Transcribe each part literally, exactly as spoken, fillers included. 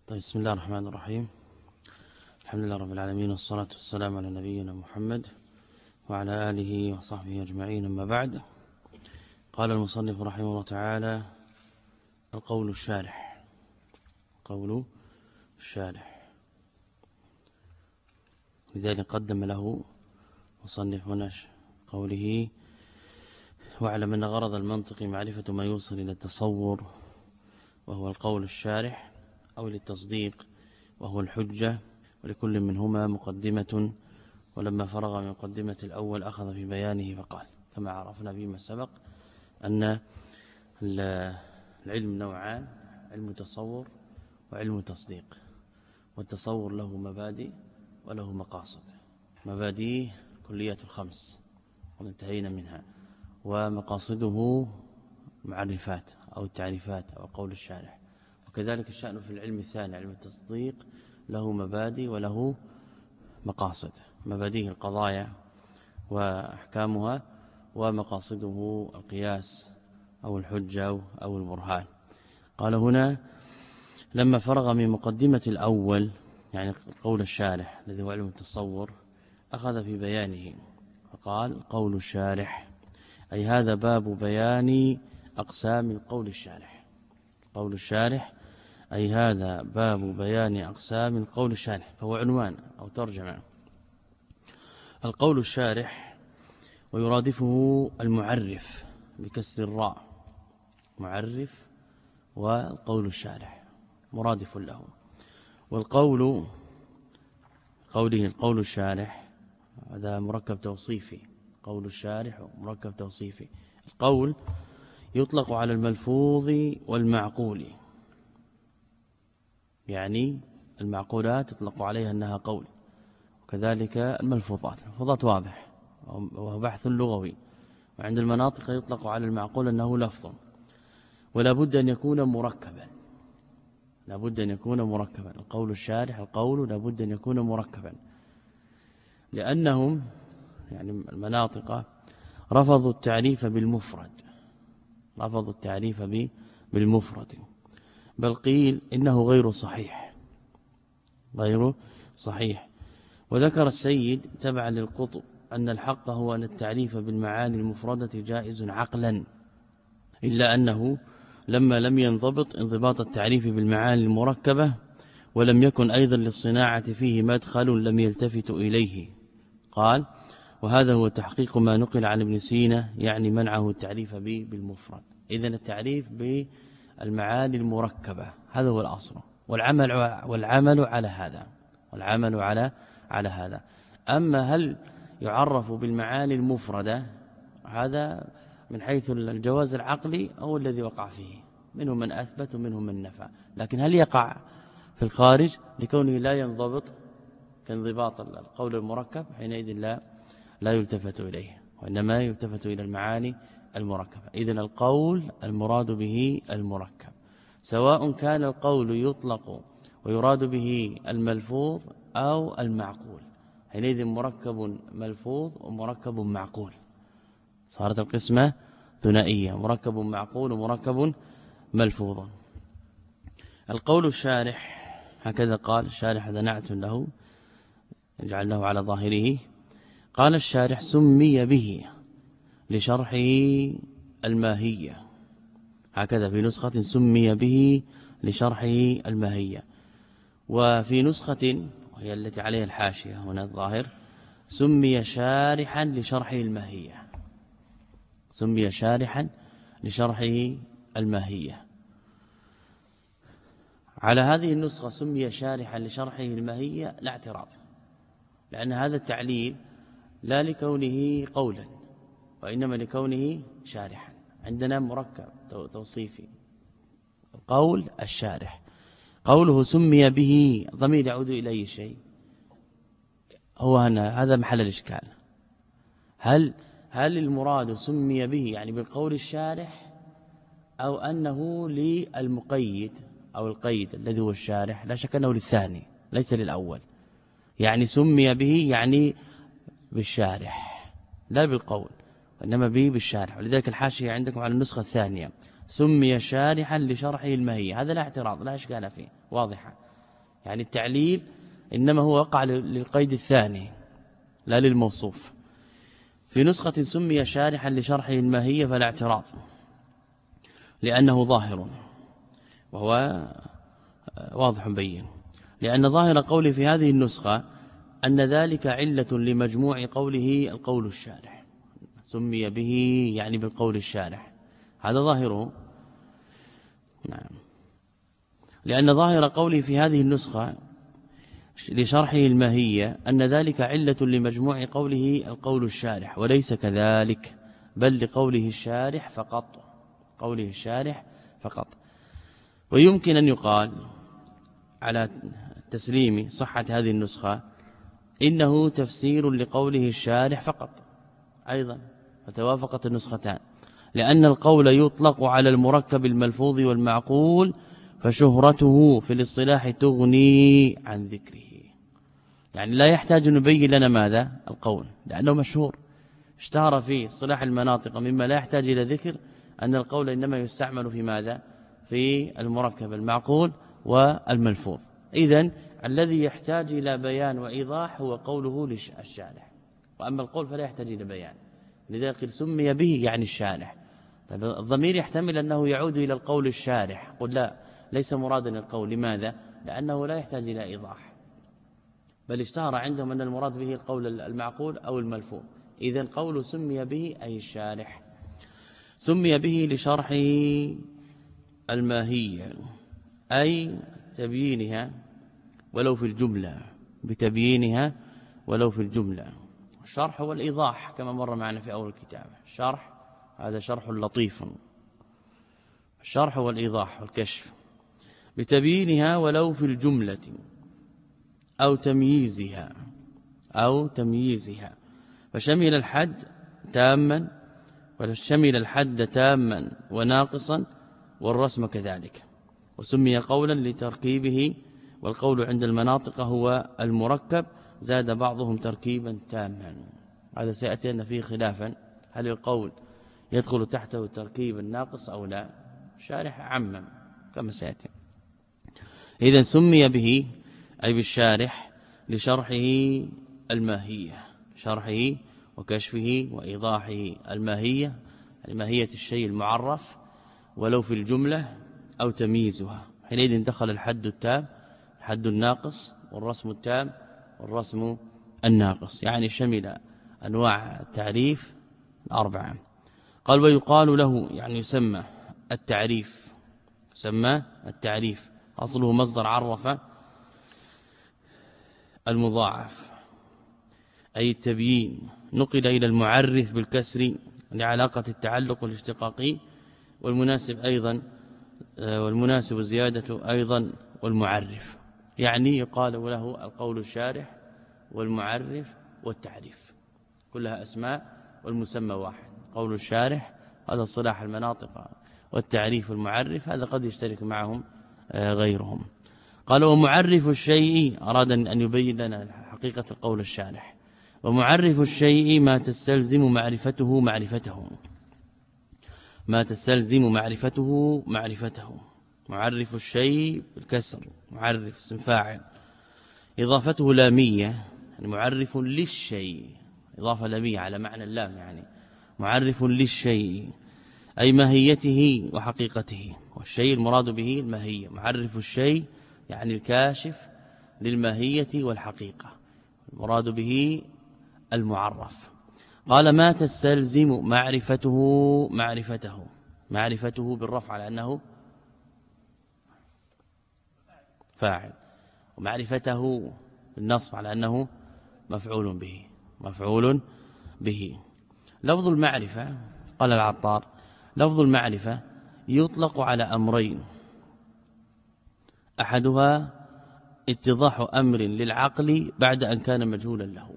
طيب بسم الله الرحمن الرحيم. الحمد لله رب العالمين، والصلاة والسلام على نبينا محمد وعلى آله وصحبه أجمعين، أما بعد. قال المصنف رحمه الله تعالى: القول الشارح. قول الشارح، لذلك قدم له مصنف هنا قوله: واعلم أن غرض المنطق معرفة ما يوصل إلى التصور وهو القول الشارح، أو للتصديق وهو الحجة، ولكل منهما مقدمة. ولما فرغ من مقدمة الأول أخذ في بيانه فقال، كما عرفنا فيما سبق أن العلم نوعان: علم تصور وعلم تصديق. والتصور له مبادئ وله مقاصد. مبادئه كليات الخمس وانتهينا منها، ومقاصده معرفات أو التعريفات أو قول الشارح. وكذلك الشأن في العلم الثاني، علم التصديق، له مبادئ وله مقاصد. مبادئه القضايا وأحكامها، ومقاصده القياس أو الحجة أو البرهان. قال هنا: لما فرغ من مقدمة الأول، يعني قول الشارح الذي هو علم التصور، أخذ في بيانه فقال: قول الشارح، أي هذا باب بيان أقسام القول الشارح. قول الشارح أي هذا باب بيان أقسام القول الشارح، فهو عنوان أو ترجمة. القول الشارح ويرادفه المعرف بكسر الراء، معرف، والقول الشارح مرادف له. والقول قوله القول الشارح هذا مركب توصيفي. قول الشارح مركب توصيفي. القول يطلق على الملفوظ والمعقول، يعني المعقولات يطلق عليها أنها قول، وكذلك الملفوظات. الملفوظات واضح وهو بحث لغوي. وعند المناطق يطلق على المعقول أنه لفظ، ولا بد أن يكون مركبا. لا بد أن يكون مركبا. القول الشارح القول لا بد أن يكون مركبا، لأنهم يعني المناطق رفضوا التعريف بالمفرد، رفضوا التعريف بالمفرد، بل قيل إنه غير صحيح، غير صحيح. وذكر السيد تبعا للقطب أن الحق هو أن التعريف بالمعاني المفردة جائز عقلا، إلا أنه لما لم ينضبط انضباط التعريف بالمعاني المركبة، ولم يكن أيضا للصناعة فيه مدخل لم يلتفتوا إليه. قال: وهذا هو تحقيق ما نقل عن ابن سينا، يعني منعه التعريف به بالمفرد. إذن التعريف بالمعاني المركبة هذا هو الأصل، والعمل والعمل على هذا، والعمل على على هذا. أما هل يعرف بالمعاني المفردة، هذا من حيث الجواز العقلي هو الذي وقع فيه، منهم من أثبت ومنهم من نفى. لكن هل يقع في الخارج لكونه لا ينضبط كانضباط القول المركب؟ حينئذ لا لا يلتفت إليه، وإنما يلتفت إلى المعاني المركبة. إذن القول المراد به المركب، سواء كان القول يطلق ويراد به الملفوظ أو المعقول. حينئذ مركب ملفوظ ومركب معقول، صارت القسمة ثنائية: مركب معقول ومركب ملفوظ. القول الشارح هكذا قال الشارح، هذا نعت له جعلناه على ظاهره. قال الشارح: سمي به لشرحه الماهية. هكذا في نسخة: سمي به لشرحه الماهية. وفي نسخة وهي التي عليها الحاشية هنا الظاهر: سمي شارحا لشرحه الماهية. سمي شارحا لشرحه الماهية. على هذه النسخة سمي شارحا لشرحه الماهية لا اعتراض، لأن هذا التعليل لا لكونه قولا، وإنما لكونه شارحا. عندنا مركب توصيفي، القول الشارح. قوله سمي به ضمير يعود إلى أي شيء؟ هو هنا هذا محل الإشكال. هل هل المراد سمي به يعني بالقول الشارح، أو أنه للمقيد أو القيد الذي هو الشارح؟ لا شك أنه للثاني ليس للأول. يعني سمي به يعني بالشارح لا بالقول، وإنما به بالشارح. ولذلك الحاشية عندكم على النسخة الثانية: سمي شارحا لشرحه الماهية. هذا لا اعتراض، لا إشكال فيه، واضحة. يعني التعليل إنما هو وقع للقيد الثاني لا للموصوف. في نسخة سمي شارحا لشرحه الماهية فلا اعتراض لأنه ظاهر وهو واضح بين، لأن ظاهر قوله في هذه النسخة أن ذلك علة لمجموع قوله القول الشارح، سمي به يعني بالقول الشارح، هذا ظاهره. نعم، لأن ظاهر قوله في هذه النسخة لشرحه الماهية أن ذلك علة لمجموع قوله القول الشارح، وليس كذلك بل لقوله الشارح فقط، قوله الشارح فقط. ويمكن أن يقال على تسليم صحة هذه النسخة إنه تفسير لقوله الشارح فقط أيضا، فتوافقت النسختان، لأن القول يطلق على المركب الملفوظ والمعقول فشهرته في الاصطلاح تغني عن ذكره، يعني لا يحتاج نبين لنا ماذا القول لأنه مشهور اشتهر في اصطلاح المناطق، مما لا يحتاج إلى ذكر أن القول إنما يستعمل في ماذا في المركب المعقول والملفوظ. إذن الذي يحتاج إلى بيان وإيضاح هو قوله للشارح، وأما القول فلا يحتاج إلى بيان، لذلك سمي به يعني الشارح. طيب الضمير يحتمل أنه يعود إلى القول الشارح، قل لا ليس مرادا القول، لماذا؟ لأنه لا يحتاج إلى إيضاح، بل اشتهر عندهم أن المراد به القول المعقول أو الملفوظ. إذن قول سمي به أي الشارح، سمي به لشرحه الماهية أي تبيينها ولو في الجملة، بتبيينها ولو في الجملة. الشرح هو الإيضاح كما مر معنا في أول الكتاب، الشرح هذا شرح لطيف، الشرح هو الإيضاح والكشف، بتبيينها ولو في الجملة أو تمييزها أو تمييزها، فشمل الحد تاما وشمل الحد تاما وناقصا والرسم كذلك. وسمي قولا لتركيبه، والقول عند المناطق هو المركب، زاد بعضهم تركيبا تاما. هذا سيأتي أن فيه خلافا، هل القول يدخل تحته التركيب الناقص أو لا؟ شارح عمم كما سيأتي. إذن سمي به أي بالشارح لشرحه الماهية، شرحه وكشفه وإيضاحه الماهية، الماهية الشيء المعرف ولو في الجملة أو تمييزها. حينئذ دخل الحد التام، الحد الناقص، والرسم التام، والرسم الناقص، يعني شمل أنواع التعريف الأربعة. قال ويقال له يعني يسمى التعريف، يسمى التعريف أصله مصدر عرف المضاعف أي التبيين، نقل إلى المعرف بالكسر لعلاقة التعلق الاشتقاقي، والمناسب أيضا والمناسب زيادة أيضا والمعرف، يعني يقال له القول الشارح والمعرف والتعريف، كلها أسماء والمسمى واحد. قول الشارح هذا صلاح المناطق، والتعريف والمعرف هذا قد يشترك معهم غيرهم. قال ومعرف الشيء، أراد أن يبين لنا حقيقة القول الشارح، ومعرف الشيء ما تستلزم معرفته معرفته، ما تستلزم معرفته معرفته. معرف الشيء بالكسر، معرف اسم فاعل، إضافته لامية، يعني معرف للشيء، إضافة لامية على معنى اللام، يعني معرف للشيء أي ماهيته وحقيقته، والشيء المراد به الماهية. معرف الشيء يعني الكاشف للماهية والحقيقة، المراد به المعرف. قال ما تستلزم معرفته معرفته، معرفته بالرفع على أنه فاعل، ومعرفته بالنصب على أنه مفعول به، مفعول به. لفظ المعرفة قال العطار لفظ المعرفة يطلق على أمرين، أحدها اتضاح أمر للعقل بعد أن كان مجهولا له.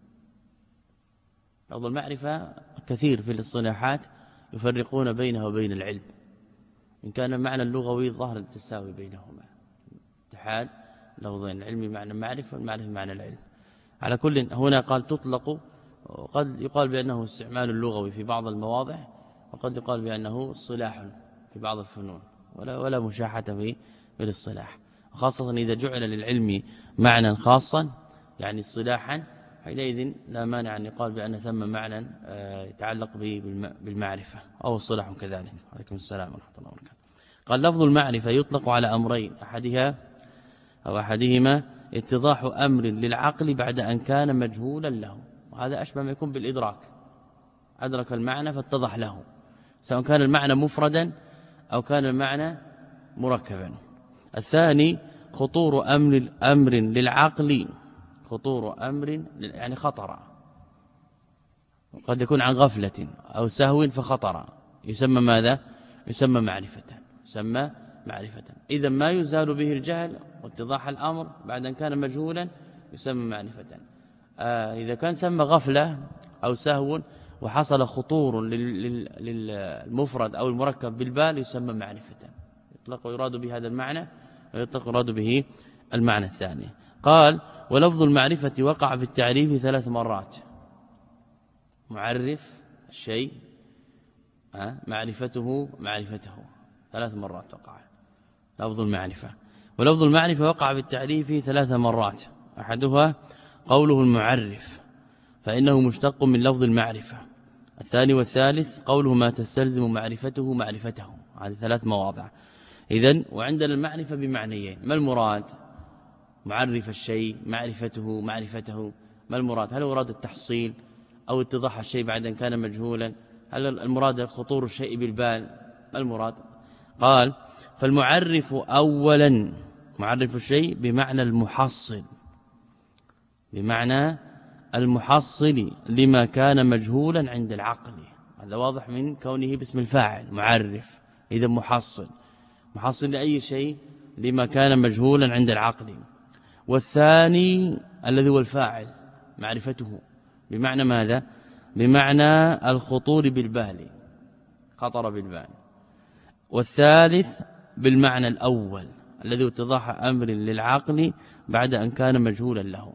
لفظ المعرفة كثير في الاصطلاحات يفرقون بينه وبين العلم، إن كان المعنى اللغوي ظاهر التساوي بينهما، اتحاد لفظين، العلم معنى المعرفة والمعرفة معنى العلم. على كل هنا قال تطلق، وقد يقال بأنه استعمال اللغوي في بعض المواضع، وقد يقال بأنه اصطلاح في بعض الفنون، ولا ولا مشاحة في بالاصطلاح. خاصة إذا جعل للعلم معنى خاصا يعني اصطلاحا، حينئذ لا مانع أن يقال بأن ثم معنى يتعلق به بالمعرفة أو الصلاح كذلك. عليكم السلام ورحمة الله وبركاته. قال لفظ المعرفة يطلق على أمرين، أحدها أو أحدهما اتضاح أمر للعقل بعد أن كان مجهولا له، وهذا أشبه ما يكون بالإدراك، أدرك المعنى فاتضح له، سواء كان المعنى مفردا أو كان المعنى مركبا. الثاني خطور أمر أمر للعقل، خطور أمر يعني خطر، قد يكون عن غفلة أو سهو فخطر، يسمى ماذا؟ يسمى معرفة، يسمى معرفة. إذا ما يزال به الجهل واتضاح الأمر بعد أن كان مجهولا يسمى معرفة. آه إذا كان ثم غفلة أو سهو وحصل خطور للمفرد أو المركب بالبال يسمى معرفة، يطلق ويراد به هذا المعنى ويطلق ويراد به المعنى الثاني. قال ولفظ المعرفة وقع في التعريف ثلاث مرات، معرف الشيء معرفته معرفته ثلاث مرات وقع لفظ المعرفة. ولفظ المعرفة وقع في التعريف ثلاث مرات، أحدها قوله المعرف فإنه مشتق من لفظ المعرفة، الثاني والثالث قوله ما تستلزم معرفته معرفته، هذه ثلاث مواضع. إذن وعندنا المعرفة بمعنيين، ما المراد؟ معرف الشيء معرفته معرفته، ما المراد؟ هل مراد التحصيل أو اتضاح الشيء بعد أن كان مجهولا؟ هل المراد خطور الشيء بالبال؟ ما المراد؟ قال فالمعرف أولا معرف الشيء بمعنى المحصل، بمعنى المحصل لما كان مجهولا عند العقل، هذا واضح من كونه باسم الفاعل معرف، إذا محصل محصل لأي شيء لما كان مجهولا عند العقل. والثاني الذي هو الفاعل معرفته بمعنى ماذا؟ بمعنى الخطور بالبال، خطر بالبال. والثالث بالمعنى الأول الذي اتضاح أمر للعقل بعد أن كان مجهولا له.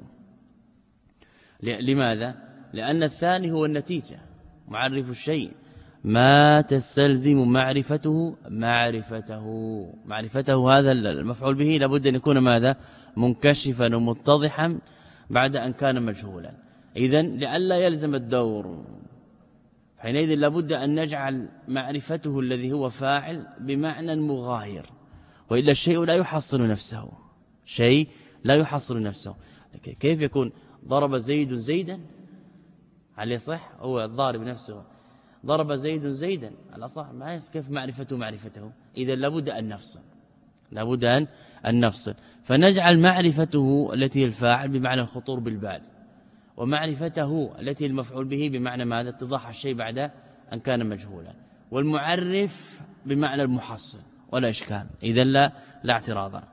لماذا؟ لأن الثاني هو النتيجة، معرف الشيء ما تستلزم معرفته معرفته معرفته هذا المفعول به لابد أن يكون ماذا؟ منكشفا ومتضحا بعد أن كان مجهولا. إذن لئلا يلزم الدور، حينئذ لابد أن نجعل معرفته الذي هو فاعل بمعنى مغاير، وإلا الشيء لا يحصل نفسه، شيء لا يحصل نفسه. كيف يكون ضرب زيد زيدا؟ هل يصح؟ هو الضارب نفسه ضرب زيد زيدا على صح، ما كيف معرفته معرفته؟ إذا لابد أن نفصل، لابد أن نفصل، فنجعل معرفته التي الفاعل بمعنى الخطور بالبال، ومعرفته التي المفعول به بمعنى ماذا؟ اتضاح الشيء بعد أن كان مجهولا، والمعرف بمعنى المحصل، ولا إشكال، إذا لا لا اعتراض.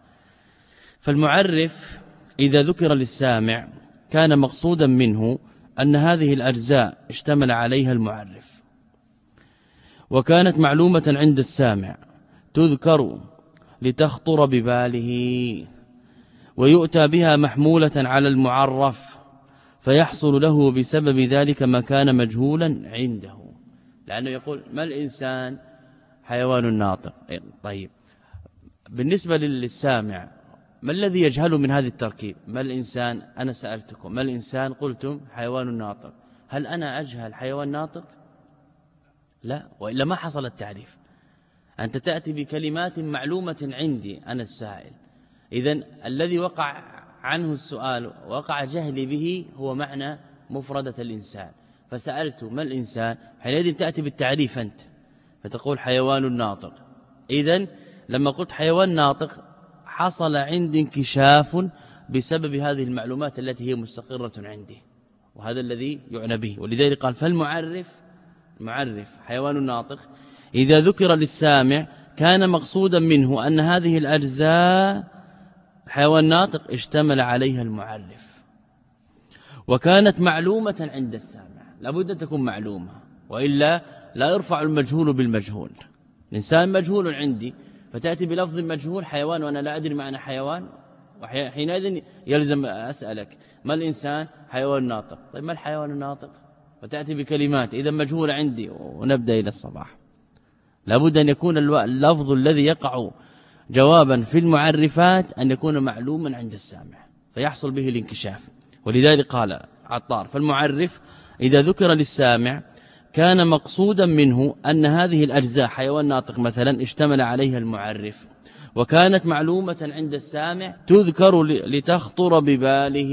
فالمعرف إذا ذكر للسامع كان مقصودا منه أن هذه الأجزاء اشتمل عليها المعرف، وكانت معلومة عند السامع تذكر لتخطر بباله، ويؤتى بها محمولة على المعرف فيحصل له بسبب ذلك ما كان مجهولا عنده، لأنه يقول ما الإنسان؟ حيوان ناطق. طيب بالنسبة للسامع ما الذي يجهل من هذا التركيب؟ ما الإنسان؟ أنا سألتكم ما الإنسان؟ قلتم حيوان ناطق، هل أنا أجهل حيوان ناطق؟ لا، وإلا ما حصل التعريف. أنت تأتي بكلمات معلومة عندي أنا السائل، إذن الذي وقع عنه السؤال وقع جهلي به هو معنى مفردة الإنسان، فسألت ما الإنسان؟ حينئذ تأتي بالتعريف أنت فتقول حيوان ناطق. إذن لما قلت حيوان ناطق حصل عندي انكشاف بسبب هذه المعلومات التي هي مستقرة عندي، وهذا الذي يعنى به. ولذلك قال فالمعرف معرف حيوان ناطق إذا ذكر للسامع كان مقصودا منه أن هذه الأجزاء حيوان ناطق اشتمل عليها المعرف، وكانت معلومة عند السامع، لابد أن تكون معلومة، وإلا لا يرفع المجهول بالمجهول. الإنسان مجهول عندي فتأتي بلفظ مجهول حيوان وأنا لا أدري معنى حيوان، وحينئذ يلزم أسألك ما الإنسان؟ حيوان ناطق. طيب ما الحيوان الناطق؟ وتأتي بكلمات إذا مجهول عندي، ونبدأ إلى الصباح. لابد أن يكون اللفظ الذي يقع جوابا في المعرفات أن يكون معلوما عند السامع فيحصل به الانكشاف. ولذلك قال عطار فالمعرف إذا ذكر للسامع كان مقصودا منه أن هذه الأجزاء حيوان ناطق مثلا اشتمل عليها المعرف وكانت معلومة عند السامع تذكر لتخطر بباله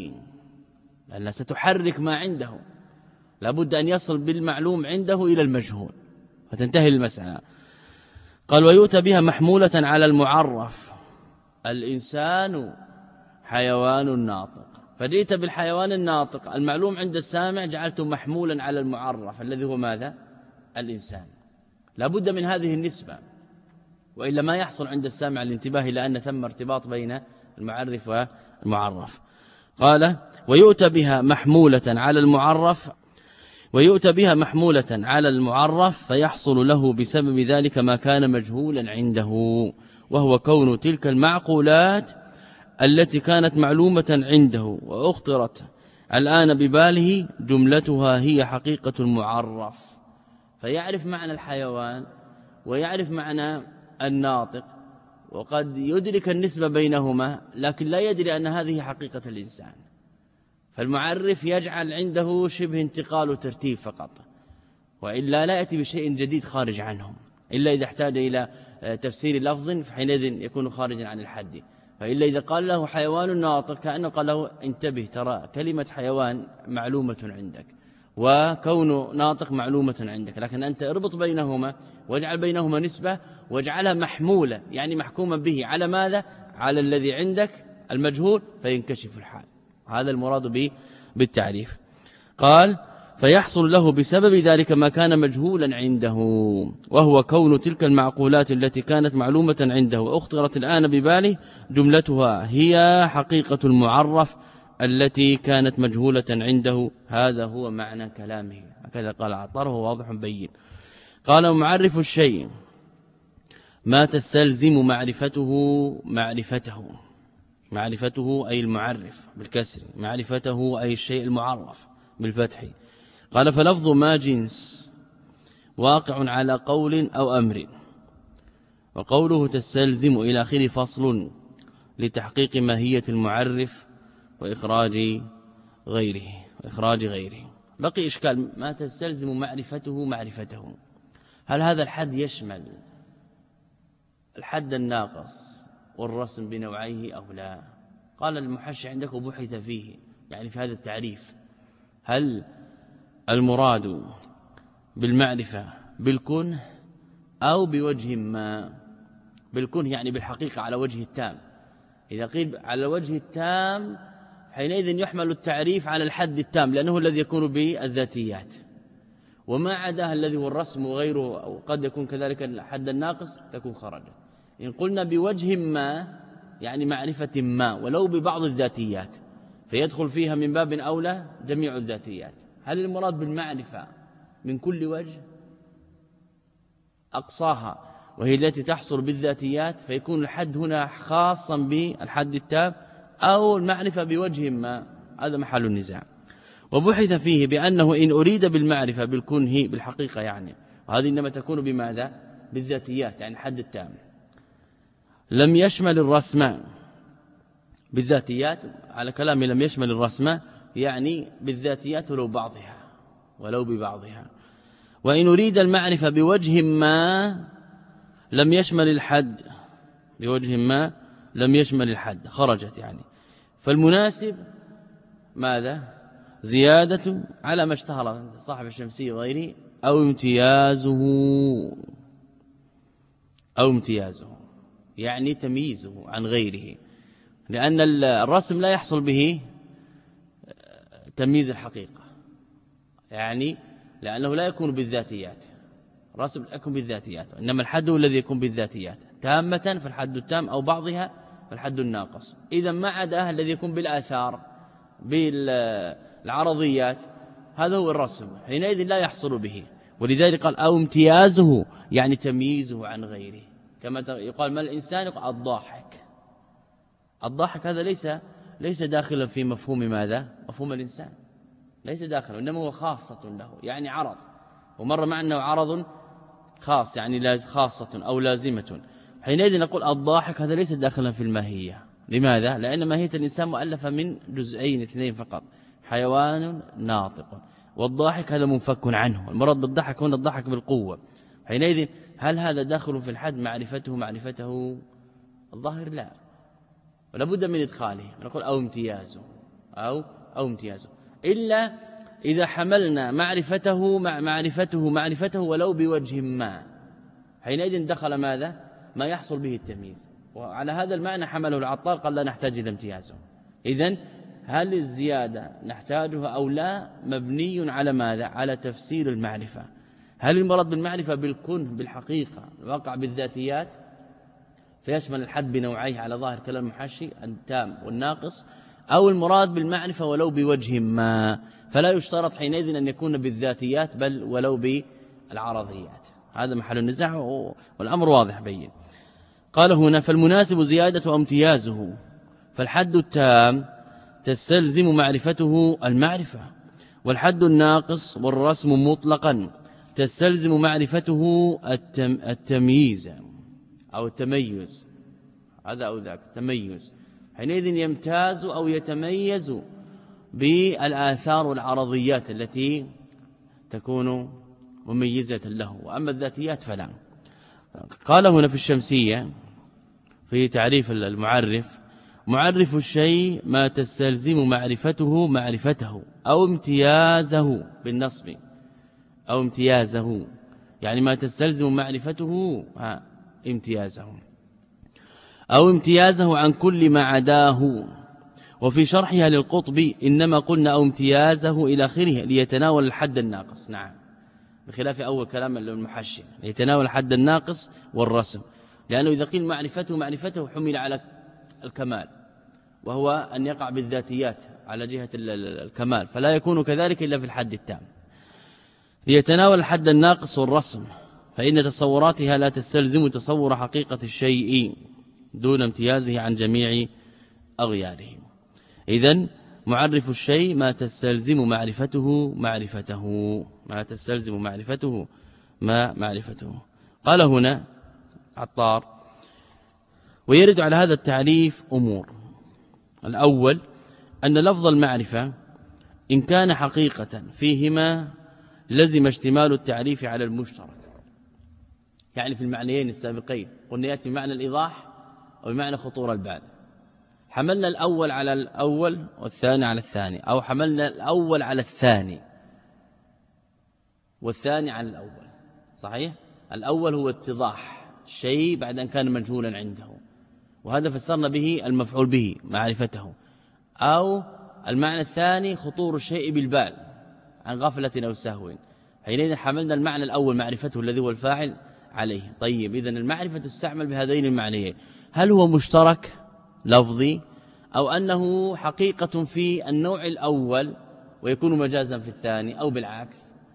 لأنها ستحرك ما عنده، لابد أن يصل بالمعلوم عنده إلى المجهول فتنتهي المسألة. قال ويؤتى بها محمولة على المعرف، الإنسان حيوان ناطق، فجئت بالحيوان الناطق المعلوم عند السامع جعلته محمولا على المعرف الذي هو ماذا؟ الإنسان. لابد من هذه النسبة وإلا ما يحصل عند السامع الانتباه إلى أن ثم ارتباط بين المعرف والمعرف. قال ويؤتى بها محمولة على المعرف ويؤتى بها محمولة على المعرف فيحصل له بسبب ذلك ما كان مجهولا عنده، وهو كون تلك المعقولات التي كانت معلومة عنده وأخطرت الآن بباله جملتها هي حقيقة المعرف، فيعرف معنى الحيوان ويعرف معنى الناطق وقد يدرك النسبة بينهما لكن لا يدري أن هذه حقيقة الإنسان. فالمعرف يجعل عنده شبه انتقال وترتيب فقط، وإلا لا يأتي بشيء جديد خارج عنهم إلا إذا احتاج إلى تفسير لفظ فحينئذ يكون خارجا عن الحد. فإلا إذا قال له حيوان ناطق كأنه قال له انتبه ترى كلمة حيوان معلومة عندك وكون ناطق معلومة عندك، لكن أنت اربط بينهما واجعل بينهما نسبة واجعلها محمولة يعني محكوما به على ماذا؟ على الذي عندك المجهول فينكشف الحال. هذا المراد به بالتعريف. قال فيحصل له بسبب ذلك ما كان مجهولا عنده، وهو كون تلك المعقولات التي كانت معلومة عنده وأخطرت الآن بباله جملتها هي حقيقة المعرف التي كانت مجهولة عنده. هذا هو معنى كلامه. هكذا قال عطار وهو واضح بين. قال معرف الشيء ما تستلزم معرفته معرفته معرفته أي المعرف بالكسر، معرفته أي الشيء المعرف بالفتح. قال فلفظ ما جنس واقع على قول أو أمر، وقوله تستلزم إلى آخره فصل لتحقيق ماهية المعرف وإخراج غيره وإخراج غيره. بقي إشكال ما تستلزم معرفته معرفته، هل هذا الحد يشمل الحد الناقص والرسم بنوعيه أو لا؟ قال المحشي عندك وبحث فيه يعني في هذا التعريف هل المراد بالمعرفة بالكنه أو بوجه ما؟ بالكنه يعني بالحقيقة على وجه التام. إذا قيل على وجه التام حينئذ يحمل التعريف على الحد التام لأنه الذي يكون بالذاتيات، وما عداه الذي هو الرسم وغيره أو قد يكون كذلك الحد الناقص تكون خرجت. إن قلنا بوجه ما يعني معرفة ما ولو ببعض الذاتيات فيدخل فيها من باب أولى جميع الذاتيات. هل المراد بالمعرفة من كل وجه أقصاها وهي التي تحصل بالذاتيات فيكون الحد هنا خاصا بالحد التام، أو المعرفة بوجه ما؟ هذا محل النزاع. وبحث فيه بأنه إن أريد بالمعرفة بالكنه بالحقيقة يعني، وهذه إنما تكون بماذا؟ بالذاتيات يعني الحد التام، لم يشمل الرسم بالذاتيات، على كلامي لم يشمل الرسم يعني بالذاتيات ولو بعضها ولو ببعضها. وإن أريد المعرفة بوجه ما لم يشمل الحد، بوجه ما لم يشمل الحد خرجت يعني. فالمناسب ماذا؟ زيادة على ما اشتهر صاحب الشمسية وغيره أو امتيازه أو امتيازه يعني تمييزه عن غيره، لأن الرسم لا يحصل به تمييز الحقيقة يعني لأنه لا يكون بالذاتيات، الرسم لا يكون بالذاتيات، إنما الحد هو الذي يكون بالذاتيات تامة فالحد التام أو بعضها فالحد الناقص. إذا ما عداه الذي يكون بالآثار بالعرضيات هذا هو الرسم، حينئذ لا يحصل به. ولذلك قال أو امتيازه يعني تمييزه عن غيره، كما يقال ما الإنسان يقال الضاحك. الضاحك هذا ليس ليس داخلا في مفهوم ماذا؟ مفهوم الإنسان ليس داخلا، إنما هو خاصة له يعني عرض، ومر معنا عرض خاص يعني خاصة أو لازمة. حينئذ نقول الضاحك هذا ليس داخلا في الماهية. لماذا؟ لأن ماهية الإنسان مؤلفة من جزئين اثنين فقط، حيوان ناطق، والضاحك هذا منفك عنه. المراد بالضحك هنا الضحك بالقوة. حينئذ هل هذا داخل في الحد معرفته معرفته؟ الظاهر لا، ولا بد من إدخاله. نقول أو امتيازه أو أو امتيازه، إلا إذا حملنا معرفته مع معرفته معرفته ولو بوجه ما، حينئذ دخل ماذا؟ ما يحصل به التمييز. وعلى هذا المعنى حمله العطار، قال لا نحتاج إلى امتيازه. إذن هل الزيادة نحتاجها أو لا مبني على ماذا؟ على تفسير المعرفة. هل المراد بالمعرفة بالكنه بالحقيقة الواقع بالذاتيات فيشمل الحد بنوعيه على ظاهر كلام المحشي التام والناقص، أو المراد بالمعرفة ولو بوجه ما؟ فلا يشترط حينئذ أن يكون بالذاتيات بل ولو بالعرضيات. هذا محل النزاع والأمر واضح بين. قال هنا فالمناسب زيادة أو امتيازه، فالحد التام تستلزم معرفته المعرفة، والحد الناقص والرسم مطلقا تستلزم معرفته التم التمييز أو التميز، هذا أو ذاك تميز. حينئذ يمتاز أو يتميز بالآثار والعرضيات التي تكون مميزة له، وأما الذاتيات فلا. قال هنا في الشمسية في تعريف المعرف: معرف الشيء ما تستلزم معرفته معرفته أو امتيازه بالنصب، أو امتيازه يعني ما تستلزم معرفته ها امتيازه أو امتيازه عن كل ما عداه. وفي شرحها للقطب إنما قلنا أو امتيازه إلى آخره ليتناول الحد الناقص. نعم، بخلاف أول كلام المحشي ليتناول الحد الناقص والرسم، لأنه إذا قيل معرفته معرفته حمل على الكمال، وهو أن يقع بالذاتيات على جهة الكمال، فلا يكون كذلك إلا في الحد التام. ليتناول الحد الناقص والرسم، فإن تصوراتها لا تستلزم تصور حقيقة الشيء دون امتيازه عن جميع أغياره. إذن معرف الشيء ما تستلزم معرفته معرفته ما تستلزم معرفته ما معرفته. قال هنا عطار: ويرد على هذا التعريف أمور. الأول أن لفظ المعرفة إن كان حقيقة فيهما لزم اشتمال التعريف على المشترك، يعني في المعنيين السابقين قلنا يأتي بمعنى الإيضاح وبمعنى خطور البال. حملنا الأول على الأول والثاني على الثاني، أو حملنا الأول على الثاني والثاني على الأول. صحيح؟ الأول هو اتضاح الشيء بعد أن كان مجهولا عنده، وهذا فسرنا به المفعول به معرفته. أو المعنى الثاني خطور الشيء بالبال عن غفلة أو سهو، حينئذ حملنا المعنى الأول معرفته الذي هو الفاعل عليه. طيب، إذن المعرفة تستعمل بهذين المعنيين. هل هو مشترك لفظي أو أنه حقيقة في النوع الأول ويكون مجازا في الثاني، أو بالعكس؟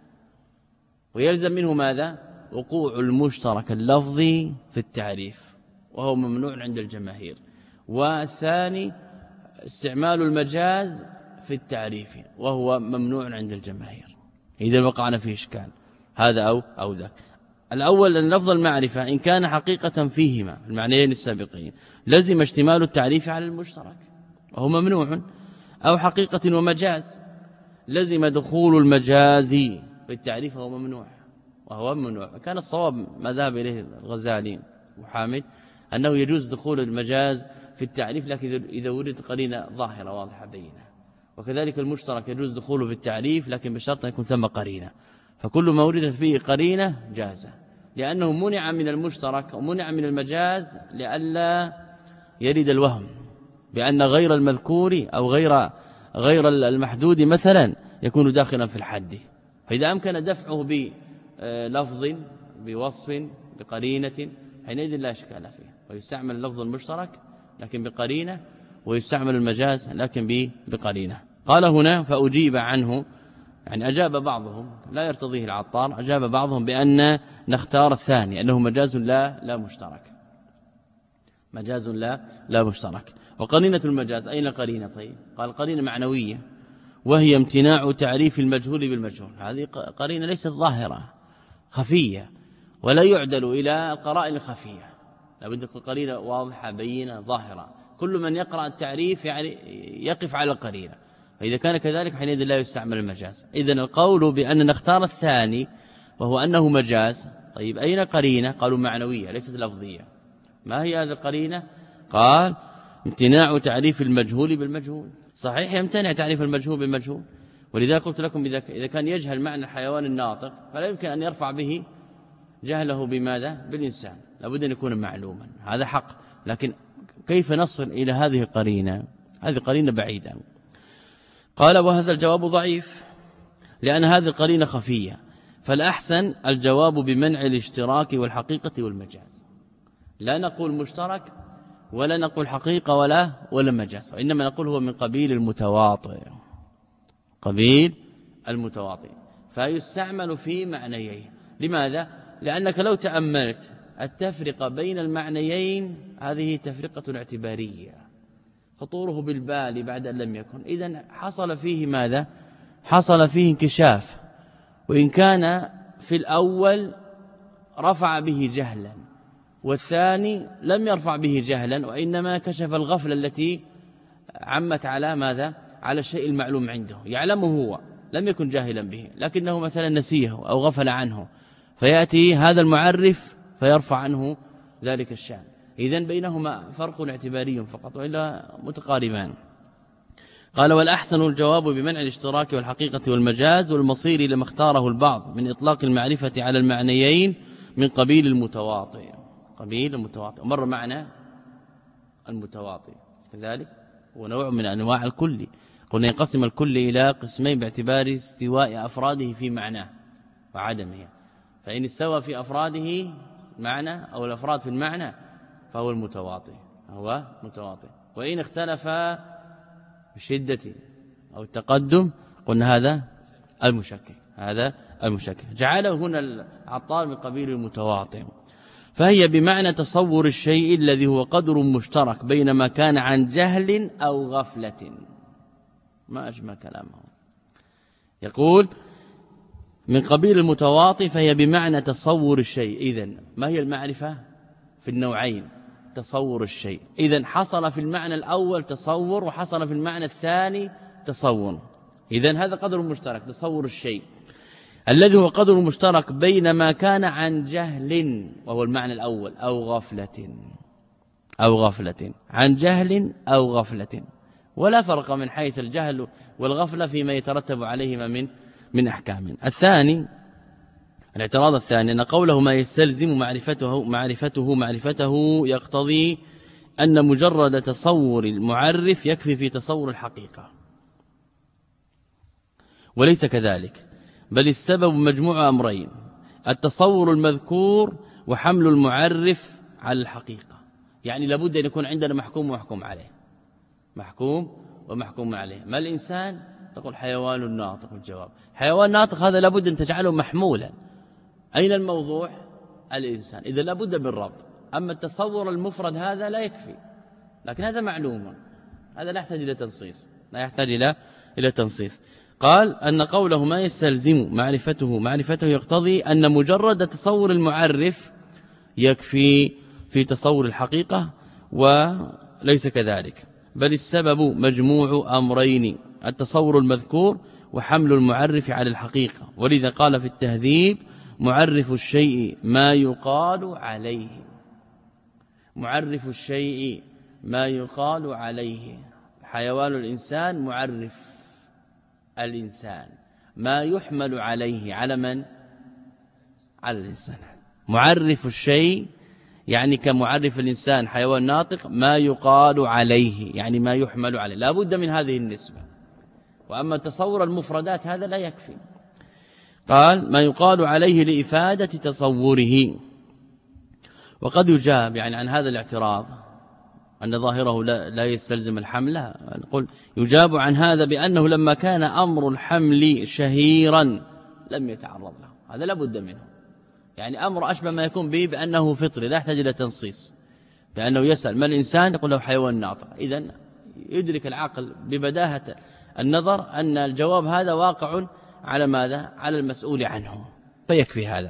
ويلزم منه ماذا؟ وقوع المشترك اللفظي في التعريف، وهو ممنوع عند الجماهير. والثاني استعمال المجاز في التعريف، وهو ممنوع عند الجماهير. إذا وقعنا فيه إشكال هذا أو أو ذاك. الأول أن لفظ المعرفة إن كان حقيقة فيهما المعنيين السابقين لزم اشتمال التعريف على المشترك، وهو ممنوع. أو حقيقة ومجاز لزم دخول المجاز في التعريف، وهو ممنوع وهو ممنوع. كان الصواب ما ذهب إليه الغزالي وحامد أنه يجوز دخول المجاز في التعريف، لكن إذا وجدت قرينة ظاهرة واضحة بينة. وكذلك المشترك يجوز دخوله في التعريف، لكن بشرط أن يكون ثم قرينة. فكل ما وجدت فيه قرينة جاز، لأنه منع من المشترك ومنع من المجاز لئلا يرد الوهم بأن غير المذكور أو غير غير المحدود مثلا يكون داخلا في الحد. فإذا أمكن دفعه بلفظ بوصف بقرينة حينئذ لا إشكال فيه، ويستعمل اللفظ المشترك لكن بقرينة، ويستعمل المجاز لكن بقرينة. قال هنا فأجيب عنه، يعني أجاب بعضهم لا يرتضيه العطار، أجاب بعضهم بأن نختار الثاني أنه مجاز لا لا مشترك، مجاز لا لا مشترك. وقرينة المجاز أين قرينة؟ طيب قال قرينة معنوية، وهي امتناع تعريف المجهول بالمجهول. هذه قرينة ليست ظاهرة، خفية، ولا يعدل إلى القرائن الخفية، لابد تكون قرينة واضحة بينة ظاهرة. كل من يقرأ التعريف يعني يقف على القرينة، فإذا كان كذلك حينئذ لا يستعمل المجاز. إذن القول بأن نختار الثاني وهو أنه مجاز. طيب أين قرينة؟ قالوا معنوية ليست لفظية. ما هي هذه القرينة؟ قال امتناع تعريف المجهول بالمجهول. صحيح يمتنع تعريف المجهول بالمجهول، ولذا قلت لكم إذا كان يجهل معنى الحيوان الناطق فلا يمكن أن يرفع به جهله بماذا؟ بالإنسان، لابد أن يكون معلوما، هذا حق. لكن كيف نصل إلى هذه القرينة؟ هذه قرينة بعيدة. قال وهذا الجواب ضعيف لأن هذه القرينة خفية، فالأحسن الجواب بمنع الاشتراك والحقيقة والمجاز. لا نقول مشترك ولا نقول حقيقة ولا ولا مجاز، وإنما نقول هو من قبيل المتواطئ، قبيل المتواطئ، فيستعمل في معنيين. لماذا؟ لأنك لو تأملت التفرقة بين المعنيين هذه تفرقة اعتبارية، خطوره بالبال بعد أن لم يكن. إذن حصل فيه ماذا؟ حصل فيه انكشاف، وإن كان في الأول رفع به جهلا والثاني لم يرفع به جهلا، وإنما كشف الغفلة التي عمت على ماذا؟ على الشيء المعلوم عنده، يعلمه هو لم يكن جاهلا به لكنه مثلا نسيه أو غفل عنه، فيأتي هذا المعرف فيرفع عنه ذلك الشأن. إذن بينهما فرق اعتباري فقط وإلا متقاربان. قال والأحسن الجواب بمنع الاشتراك والحقيقة والمجاز والمصير لما اختاره البعض من إطلاق المعرفة على المعنيين من قبيل المتواطئ. قبيل المتواطئ مر معنا المتواطئ كذلك هو نوع من أنواع الكل. قلنا ينقسم الكل إلى قسمين باعتبار استواء أفراده في معناه وعدمه، فإن استوى في أفراده معنى أو الأفراد في المعنى فهو المتواطئ، هو متواطئ. وإن اختلف بالشدة أو التقدم قلنا هذا المشكك، هذا المشكك. جعله هنا العطار من قبيل المتواطئ. فهي بمعنى تصور الشيء الذي هو قدر مشترك بين ما كان عن جهل أو غفلة. ما أجمل كلامه. يقول من قبيل المتواطئ فهي بمعنى تصور الشيء. إذن ما هي المعرفة في النوعين؟ تصور الشيء. إذن حصل في المعنى الأول تصور وحصل في المعنى الثاني تصور. إذن هذا قدر مشترك تصور الشيء الذي هو قدر مشترك بين ما كان عن جهل وهو المعنى الأول أو غفلة أو غفلة عن جهل أو غفلة، ولا فرق من حيث الجهل والغفلة فيما يترتب عليهما من من أحكام. الثاني الاعتراض الثاني أن قوله ما يستلزم معرفته معرفته معرفته يقتضي أن مجرد تصور المعرف يكفي في تصور الحقيقة، وليس كذلك، بل السبب مجموع أمرين: التصور المذكور وحمل المعرف على الحقيقة. يعني لابد أن يكون عندنا محكوم ومحكوم عليه، محكوم ومحكوم عليه. ما الإنسان؟ تقول حيوان ناطق. الجواب حيوان ناطق هذا لابد أن تجعله محمولا. أين الموضوع؟ الإنسان. إذا لابد من ربط. أما التصور المفرد هذا لا يكفي، لكن هذا معلوم، هذا لا يحتاج إلى تنصيص، لا يحتاج إلى إلى تنصيص. قال أن قوله ما يستلزم معرفته معرفته يقتضي أن مجرد تصور المعرف يكفي في تصور الحقيقة، وليس كذلك، بل السبب مجموع أمرين: التصور المذكور وحمل المعرف على الحقيقة. ولذا قال في التهذيب: معرف الشيء ما يقال عليه. معرف الشيء ما يقال عليه. حيوان الإنسان معرف الإنسان، ما يحمل عليه على من؟ على الإنسان. معرف الشيء يعني كمعرف الإنسان حيوان ناطق، ما يقال عليه يعني ما يحمل عليه، لا بد من هذه النسبة. وأما تصور المفردات هذا لا يكفي. قال ما يقال عليه لإفادة تصوره. وقد يجاب يعني عن هذا الاعتراض أن ظاهره لا, لا يستلزم الحمل، نقول يجاب عن هذا بأنه لما كان أمر الحمل شهيرا لم يتعرض له، هذا لا بد منه. يعني أمر أشبه ما يكون به بأنه فطري لا يحتاج إلى تنصيص، بأنه يسأل ما الإنسان يقول له حيوان ناطق. إذن يدرك العقل ببداهة النظر أن الجواب هذا واقع على ماذا؟ على المسؤول عنه، فيكفي هذا.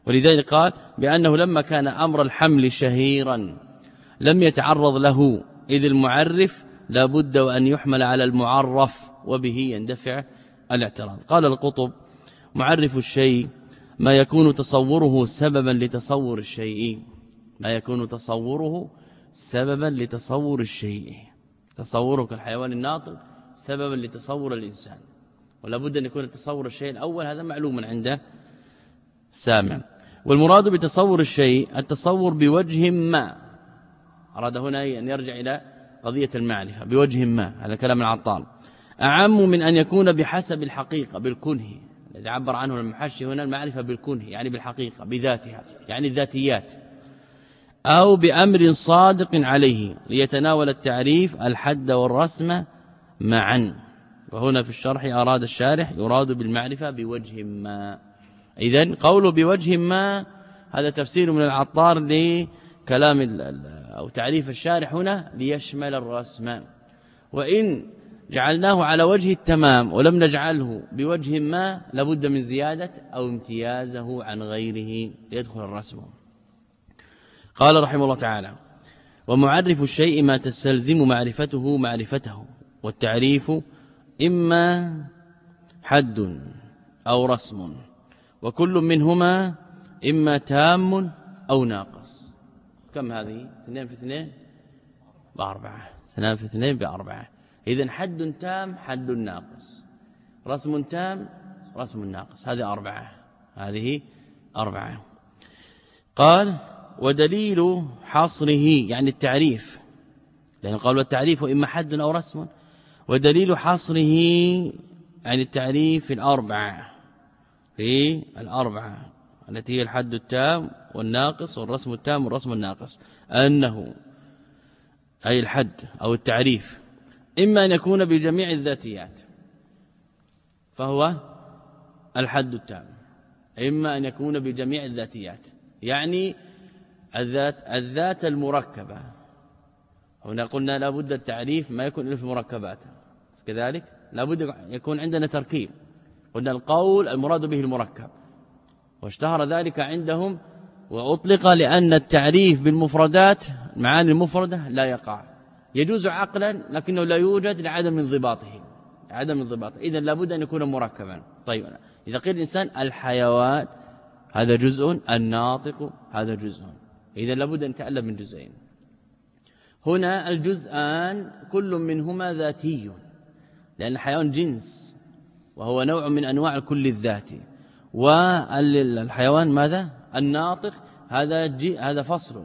ولذلك قال بأنه لما كان أمر الحمل شهيرا لم يتعرض له إذ المعرف لا بد وأن يحمل على المعرف وبه يندفع الاعتراض. قال القطب معرف الشيء ما يكون تصوره سببا لتصور الشيء ما يكون تصوره سببا لتصور الشيء تصوره كالحيوان الناطق سببا لتصور الإنسان ولا بد أن يكون تصور الشيء الأول هذا معلوم عند السامع. والمراد بتصور الشيء التصور بوجه ما أراد هنا أن يرجع إلى قضية المعرفة بوجه ما هذا كلام العطار أعم من أن يكون بحسب الحقيقة بالكنه الذي عبر عنه المحشي هنا المعرفة بالكنه يعني بالحقيقة بذاتها يعني الذاتيات أو بأمر صادق عليه ليتناول التعريف الحد والرسم معا. وهنا في الشرح أراد الشارح يراد بالمعرفة بوجه ما. إذن قوله بوجه ما هذا تفسير من العطار لكلام أو تعريف الشارح هنا ليشمل الرسم. وإن جعلناه على وجه التمام ولم نجعله بوجه ما لابد من زيادة أو امتيازه عن غيره ليدخل الرسم. قال رحمه الله تعالى ومعرف الشيء ما تستلزم معرفته معرفته والتعريف إما حد أو رسم وكل منهما إما تام أو ناقص. كم هذه اثنين في اثنين بأربعة اثنين في اثنين بأربعة. إذن حد تام حد ناقص رسم تام رسم ناقص هذه أربعة هذه أربعة. قال ودليل حصره يعني التعريف لأن قال التعريف إما حد أو رسم ودليل حصره يعني التعريف في الأربعة في الأربعة التي هي الحد التام والناقص والرسم التام والرسم الناقص أنه أي الحد أو التعريف إما أن يكون بجميع الذاتيات فهو الحد التام إما أن يكون بجميع الذاتيات يعني الذات الذات المركبة. هنا قلنا لابد التعريف ما يكون إلا في مركبات كذلك لابد يكون عندنا تركيب. قلنا القول المراد به المركب واشتهر ذلك عندهم وأطلق لأن التعريف بالمفردات المعاني المفردة لا يقع يجوز عقلا لكنه لا يوجد لعدم انضباطه عدم انضباطه إذن لابد أن يكون مركبا. طيب إذا قيل الإنسان الحيوان هذا جزء الناطق هذا جزء إذن لابد أن يتألف من جزئين. هنا الجزءان كل منهما ذاتي لأن الحيوان جنس وهو نوع من أنواع الكل الذاتي والحيوان ماذا الناطق هذا هذا فصل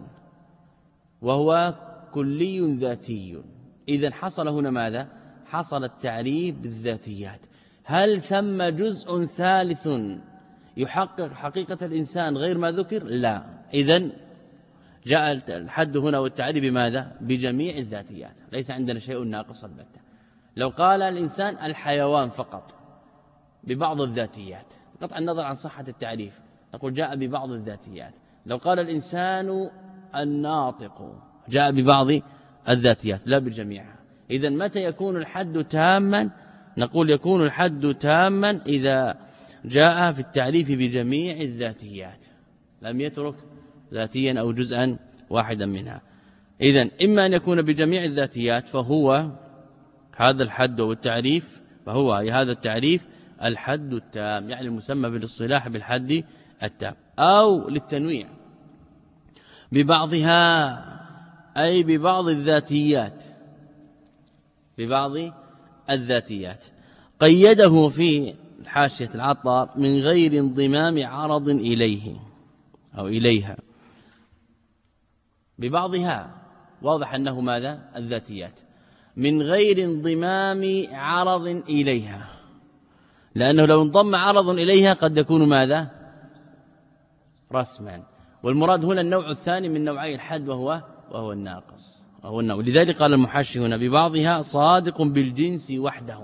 وهو كلي ذاتي. إذن حصل هنا ماذا حصل التعريف بالذاتيات. هل ثم جزء ثالث يحقق حقيقة الإنسان غير ما ذكر لا. إذن جاء الحد هنا والتعريف بماذا بجميع الذاتيات ليس عندنا شيء ناقص البتة. لو قال الإنسان الحيوان فقط ببعض الذاتيات قطع النظر عن صحة التعريف نقول جاء ببعض الذاتيات. لو قال الإنسان الناطق جاء ببعض الذاتيات لا بجميعها. إذن متى يكون الحد تاما نقول يكون الحد تاما إذا جاء في التعريف بجميع الذاتيات لم يترك ذاتيا أو جزءا واحدا منها. إذن إما أن يكون بجميع الذاتيات فهو هذا الحد والتعريف فهو هذا التعريف الحد التام يعني المسمى بالاصطلاح بالحد التام أو للتنويع ببعضها أي ببعض الذاتيات ببعض الذاتيات. قيده في حاشية العطار من غير انضمام عرض إليه أو إليها ببعضها واضح أنه ماذا الذاتيات من غير انضمام عرض إليها لأنه لو انضم عرض إليها قد يكون ماذا رسما. والمراد هنا النوع الثاني من نوعي الحد وهو وهو الناقص وهو النوع. لذلك قال المحشي هنا ببعضها صادق بالجنس وحده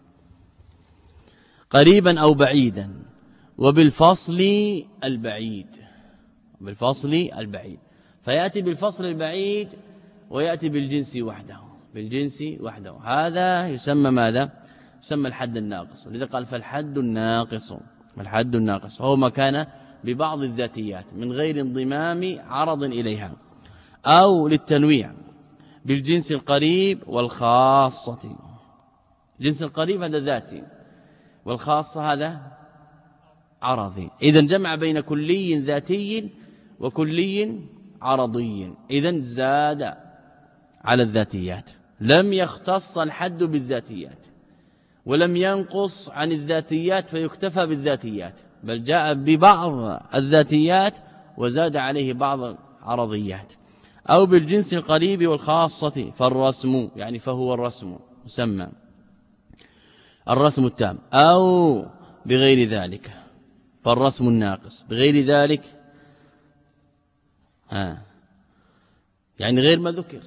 قريبا أو بعيدا وبالفصل البعيد بالفصل البعيد فيأتي بالفصل البعيد ويأتي بالجنس وحده بالجنس وحده هذا يسمى ماذا يسمى الحد الناقص. ولذا قال فالحد الناقص الحد الناقص وهو ما كان ببعض الذاتيات من غير انضمام عرض إليها، أو للتنويع بالجنس القريب والخاصة. الجنس القريب هذا ذاتي، والخاصة هذا عرضي. إذن جمع بين كلي ذاتي وكلي عرضي، إذن زاد على الذاتيات، لم يختص الحد بالذاتيات ولم ينقص عن الذاتيات فيكتفى بالذاتيات، بل جاء ببعض الذاتيات وزاد عليه بعض العرضيات. أو بالجنس القريب والخاصة، فالرسم يعني فهو الرسم مسمى الرسم التام، أو بغير ذلك فالرسم الناقص. بغير ذلك ها يعني غير ما ذكر،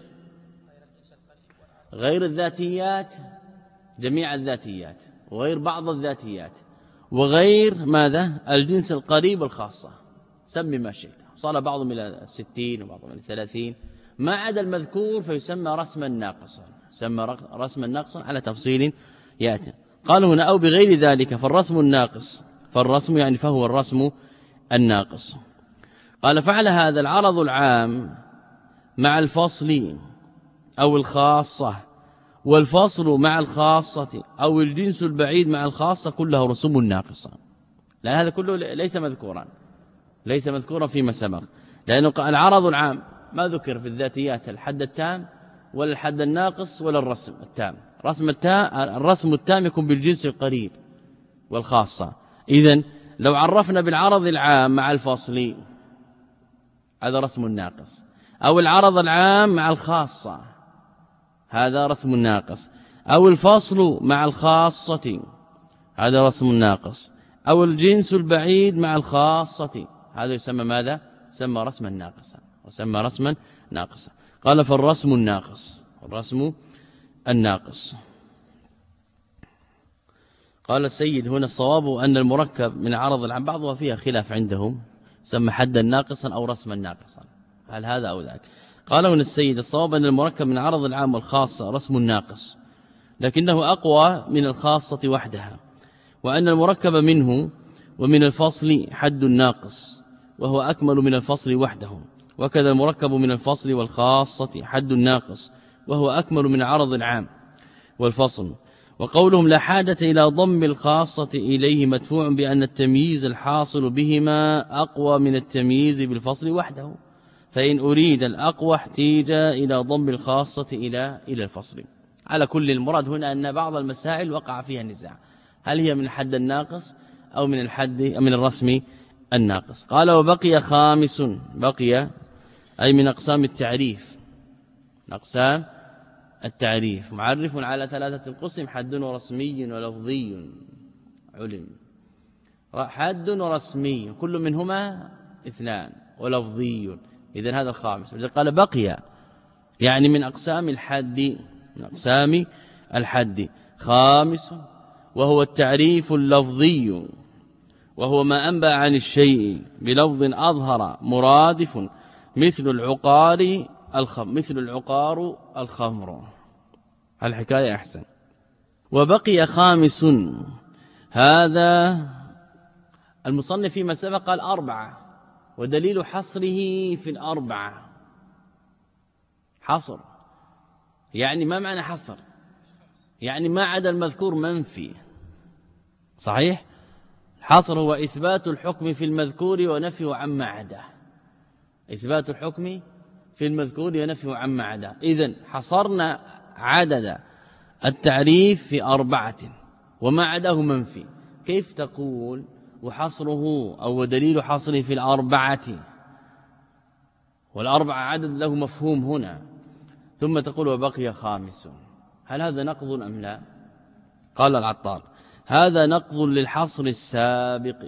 غير الذاتيات، جميع الذاتيات، وغير بعض الذاتيات، وغير ماذا؟ الجنس القريب الخاصة، سمي ما شئت. صار بعضهم إلى ستين وبعضهم إلى ثلاثين، ما عدا المذكور فيسمى رسما ناقصا، يسمى رسما ناقصا على تفصيل يأتي. قالوا هنا أو بغير ذلك فالرسم الناقص، فالرسم يعني فهو الرسم الناقص. قال فعل هذا العرض العام مع الفصل أو الخاصة، والفصل مع الخاصة، أو الجنس البعيد مع الخاصة، كلها رسوم ناقصة. لأن هذا كله ليس مذكورا، ليس مذكورا فيما سبق، لأنه العرض العام ما ذكر في الذاتيات الحد التام ولا الحد الناقص ولا الرسم التام. رسم التام الرسم التام يكون بالجنس القريب والخاصة. إذن لو عرفنا بالعرض العام مع الفصل هذا رسم ناقص، أو العرض العام مع الخاصة هذا رسم ناقص، أو الفصل مع الخاصة هذا رسم ناقص، أو الجنس البعيد مع الخاصة، هذا يسمى ماذا؟ يسمى رسما ناقصا، وسمى رسما ناقصا. قال فالرسم الناقص، الرسم الناقص. قال السيد هنا الصواب أن المركب من عرض العام بعضها فيها خلاف عندهم، سمى حدا ناقصا أو رسما ناقصا، هل هذا أو ذاك. قال هنا السيد الصواب أن المركب من عرض العام والخاصة رسم ناقص، لكنه أقوى من الخاصة وحدها، وأن المركب منه ومن الفصل حد ناقص وهو أكمل من الفصل وحده، وكذا المركب من الفصل والخاصة حد ناقص وهو أكمل من عرض العام والفصل. وقولهم لا حاجة إلى ضم الخاصة إليه مدفوع بأن التمييز الحاصل بهما أقوى من التمييز بالفصل وحده، فإن أريد الأقوى احتيج إلى ضم الخاصة إلى إلى الفصل. على كل المراد هنا أن بعض المسائل وقع فيها النزاع، هل هي من الحد الناقص أو من الحد من الرسم الناقص. قال وبقي خامس، بقي أي من أقسام التعريف، أقسام التعريف معرف على ثلاثة قسم: حد ورسمي ولفظي علم. حد ورسمي كل منهما اثنان، ولفظي، إذن هذا الخامس. قال بقي يعني من أقسام الحد، من أقسام الحد خامس، وهو التعريف اللفظي، وهو ما أنبأ عن الشيء بلفظ أظهر مرادف، مثل العقار الخمر، مثل العقار الخمر. الحكاية أحسن. وبقي خامس، هذا المصنف فيما سبق قال أربعة، ودليل حصره في الأربعة حصر، يعني ما معنى حصر؟ يعني ما عدا المذكور منفي، صحيح؟ الحصر هو إثبات الحكم في المذكور ونفيه عما عداه، إثبات الحكم في المذكور ونفيه عما عداه. إذن حصرنا عدد التعريف في أربعة وما عداه منفي. كيف تقول وحصره أو دليل حصره في الأربعة والأربعة عدد له مفهوم هنا، ثم تقول وبقي خامس؟ هل هذا نقض أم لا؟ قال العطار هذا نقض للحصر السابق.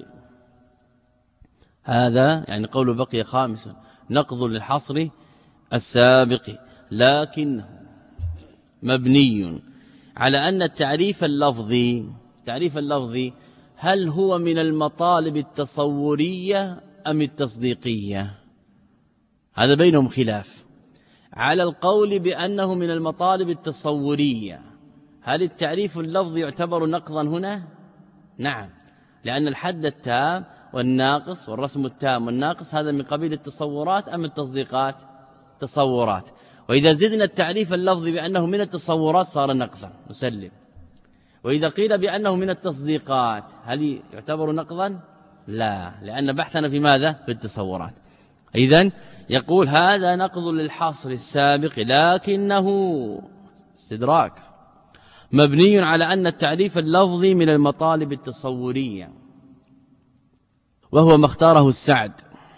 هذا يعني قول بقي خامس نقض للحصر السابق، لكنه مبني على أن التعريف اللفظي، تعريف اللفظي هل هو من المطالب التصورية أم التصديقية؟ هذا بينهم خلاف. على القول بأنه من المطالب التصورية، هل التعريف اللفظي يعتبر نقضا هنا؟ نعم، لأن الحد التام والناقص والرسم التام والناقص هذا من قبيل التصورات أم التصديقات؟ تصورات. وإذا زدنا التعريف اللفظي بأنه من التصورات صار نقضا نسلم. وإذا قيل بأنه من التصديقات هل يعتبر نقضا؟ لا، لأن بحثنا في ماذا؟ في التصورات. إذن يقول هذا نقض للحصر السابق لكنه استدراك مبني على أن التعريف اللفظي من المطالب التصورية وهو ما اختاره السعد،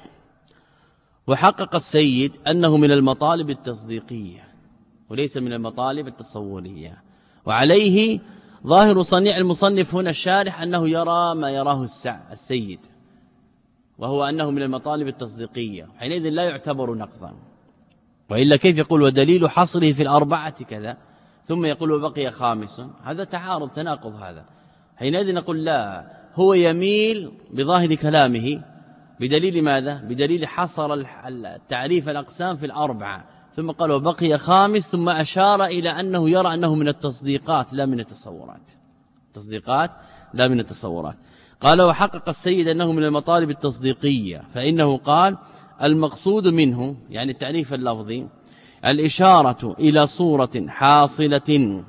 وحقق السيد أنه من المطالب التصديقية وليس من المطالب التصورية. وعليه ظاهر صنيع المصنف هنا الشارح أنه يرى ما يراه السيد، وهو أنه من المطالب التصديقية، حينئذ لا يعتبر نقضا. وإلا كيف يقول ودليل حصره في الأربعة كذا ثم يقول وبقي خامس؟ هذا تعارض تناقض. هذا حينئذ نقول لا، هو يميل بظاهر كلامه بدليل ماذا؟ بدليل حصر التعريف الأقسام في الأربعة ثم قال وبقي خامس، ثم أشار إلى أنه يرى أنه من التصديقات لا من التصورات. تصديقات لا من التصورات. قال وحقق السيد أنه من المطالب التصديقية، فإنه قال المقصود منه يعني التعريف اللفظي الإشارة إلى صورة حاصلة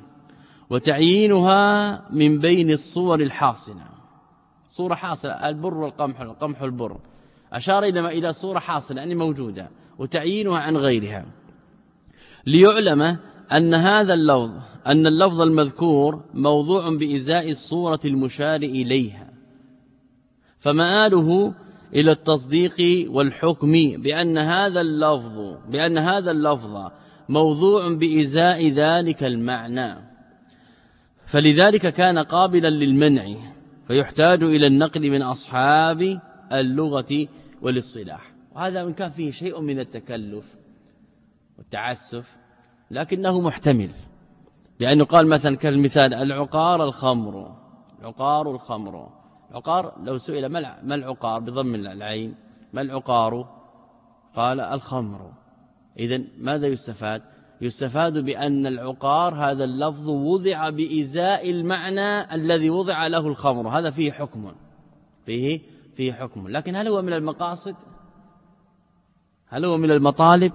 وتعيينها من بين الصور الحاصلة. صورة حاصلة البر والقمح، القمح والبر، أشار إلى إلى صورة حاصلة يعني موجودة وتعيينها عن غيرها، ليعلم أن هذا اللفظ أن اللفظ المذكور موضوع بإزاء الصورة المشار إليها، فمآله إلى التصديق والحكم بأن هذا اللفظ بأن هذا اللفظ موضوع بإزاء ذلك المعنى، فلذلك كان قابلا للمنع، فيحتاج إلى النقل من أصحاب اللغة والاصطلاح. وهذا إن كان فيه شيء من التكلف والتعسف لكنه محتمل، لأنه قال مثلا كالمثال العقار الخمر، العقار الخمر، عقار لو سئل ما العقار بضم العين ما العقار قال الخمر. إذن ماذا يستفاد؟ يستفاد بأن العقار هذا اللفظ وضع بإزاء المعنى الذي وضع له الخمر، هذا فيه حكم فيه فيه حكم. لكن هل هو من المقاصد؟ هل هو من المطالب؟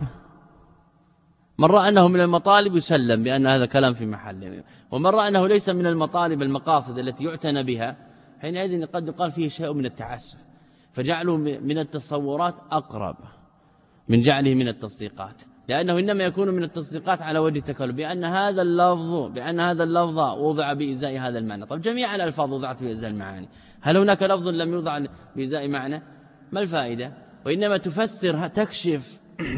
من رأى أنه من المطالب يسلم بأن هذا كلام في محله، ومن رأى أنه ليس من المطالب المقاصد التي يعتنى بها حينئذ قد يقال فيه شيء من التعسف، فجعله من التصورات أقرب من جعله من التصديقات، لأنه إنما يكون من التصديقات على وجه التكلف بأن هذا اللفظ بأن هذا اللفظ وضع بإزاء هذا المعنى. طب جميع الألفاظ وضعت بإزاء المعاني، هل هناك لفظ لم يوضع بإزاء معنى؟ ما الفائدة؟ وإنما تفسر تكشف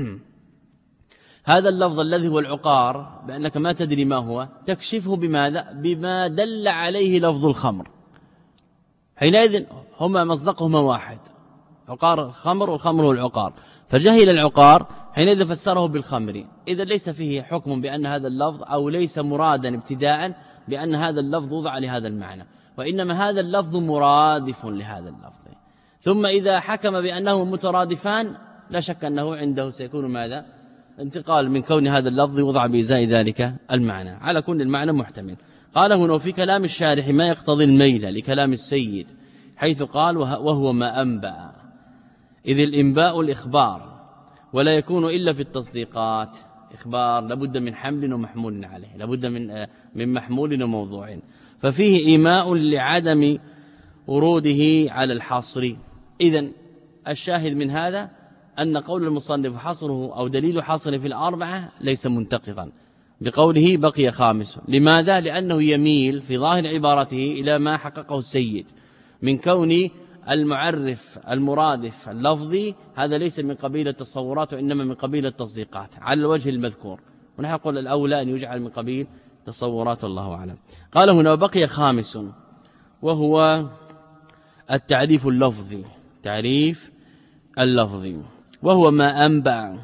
هذا اللفظ الذي هو العقار بأنك ما تدري ما هو، تكشفه بماذا؟ بما دل عليه لفظ الخمر. حينئذ هما مصدقهما واحد، عقار الخمر والخمر والعقار، فجهل العقار حينئذ فسره بالخمر. إذا ليس فيه حكم بأن هذا اللفظ أو ليس مرادا ابتداء بأن هذا اللفظ وضع لهذا المعنى، وإنما هذا اللفظ مرادف لهذا اللفظ. ثم إذا حكم بأنه مترادفان لا شك أنه عنده سيكون ماذا؟ انتقال من كون هذا اللفظ وضع بإزاء ذلك المعنى، على كل المعنى محتمل. قال هنا في كلام الشارح ما يقتضي الميل لكلام السيد، حيث قال وهو ما أنبأ، إذ الإنباء الإخبار ولا يكون إلا في التصديقات. إخبار لابد من حمل ومحمول عليه، لابد من من محمول وموضوع، ففيه إيماء لعدم وروده على الحصر. إذن الشاهد من هذا أن قول المصنف حصره أو دليل حصره في الأربعة ليس منتقضا بقوله بقي خامس. لماذا؟ لأنه يميل في ظاهر عبارته إلى ما حققه السيد من كون المعرف المرادف اللفظي هذا ليس من قبيل التصورات وإنما من قبيل التصديقات على الوجه المذكور، ونحن نقول الأولى أن يجعل من قبيل تصورات والله أعلم. قال هنا وبقي خامس وهو التعريف اللفظي، تعريف اللفظي وهو ما أنبأ،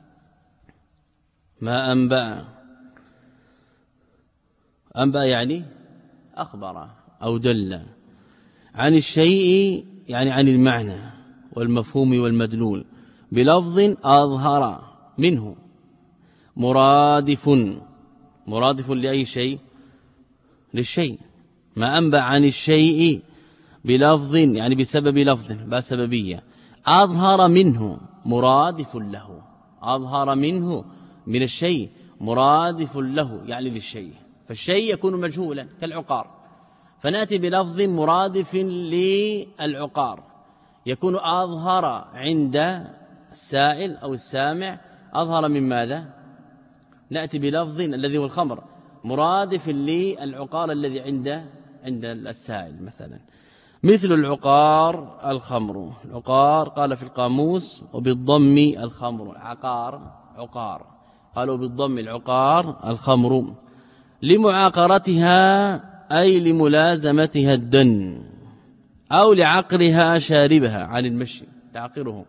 ما أنبأ أنبأ يعني أخبر أو دل عن الشيء يعني عن المعنى والمفهوم والمدلول بلفظ أظهر منه مرادف، مرادف لأي شيء؟ للشيء. ما أنبأ عن الشيء بلفظ يعني بسبب لفظ بسببية أظهر منه مرادف له، أظهر منه من الشيء مرادف له يعني للشيء، فالشيء يكون مجهولا كالعقار، فنأتي بلفظ مرادف للعقار يكون أظهر عند السائل أو السامع. أظهر من ماذا؟ نأتي بلفظ الذي هو الخمر مرادف للعقار الذي عند عند السائل، مثلا مثل العقار الخمر. العقار قال في القاموس وبالضم الخمر، عقار عقار، قالوا بالضم العقار الخمر، لمعاقرتها أي لملازمتها الدن، أو لعقرها شاربها عن المشي، تعقره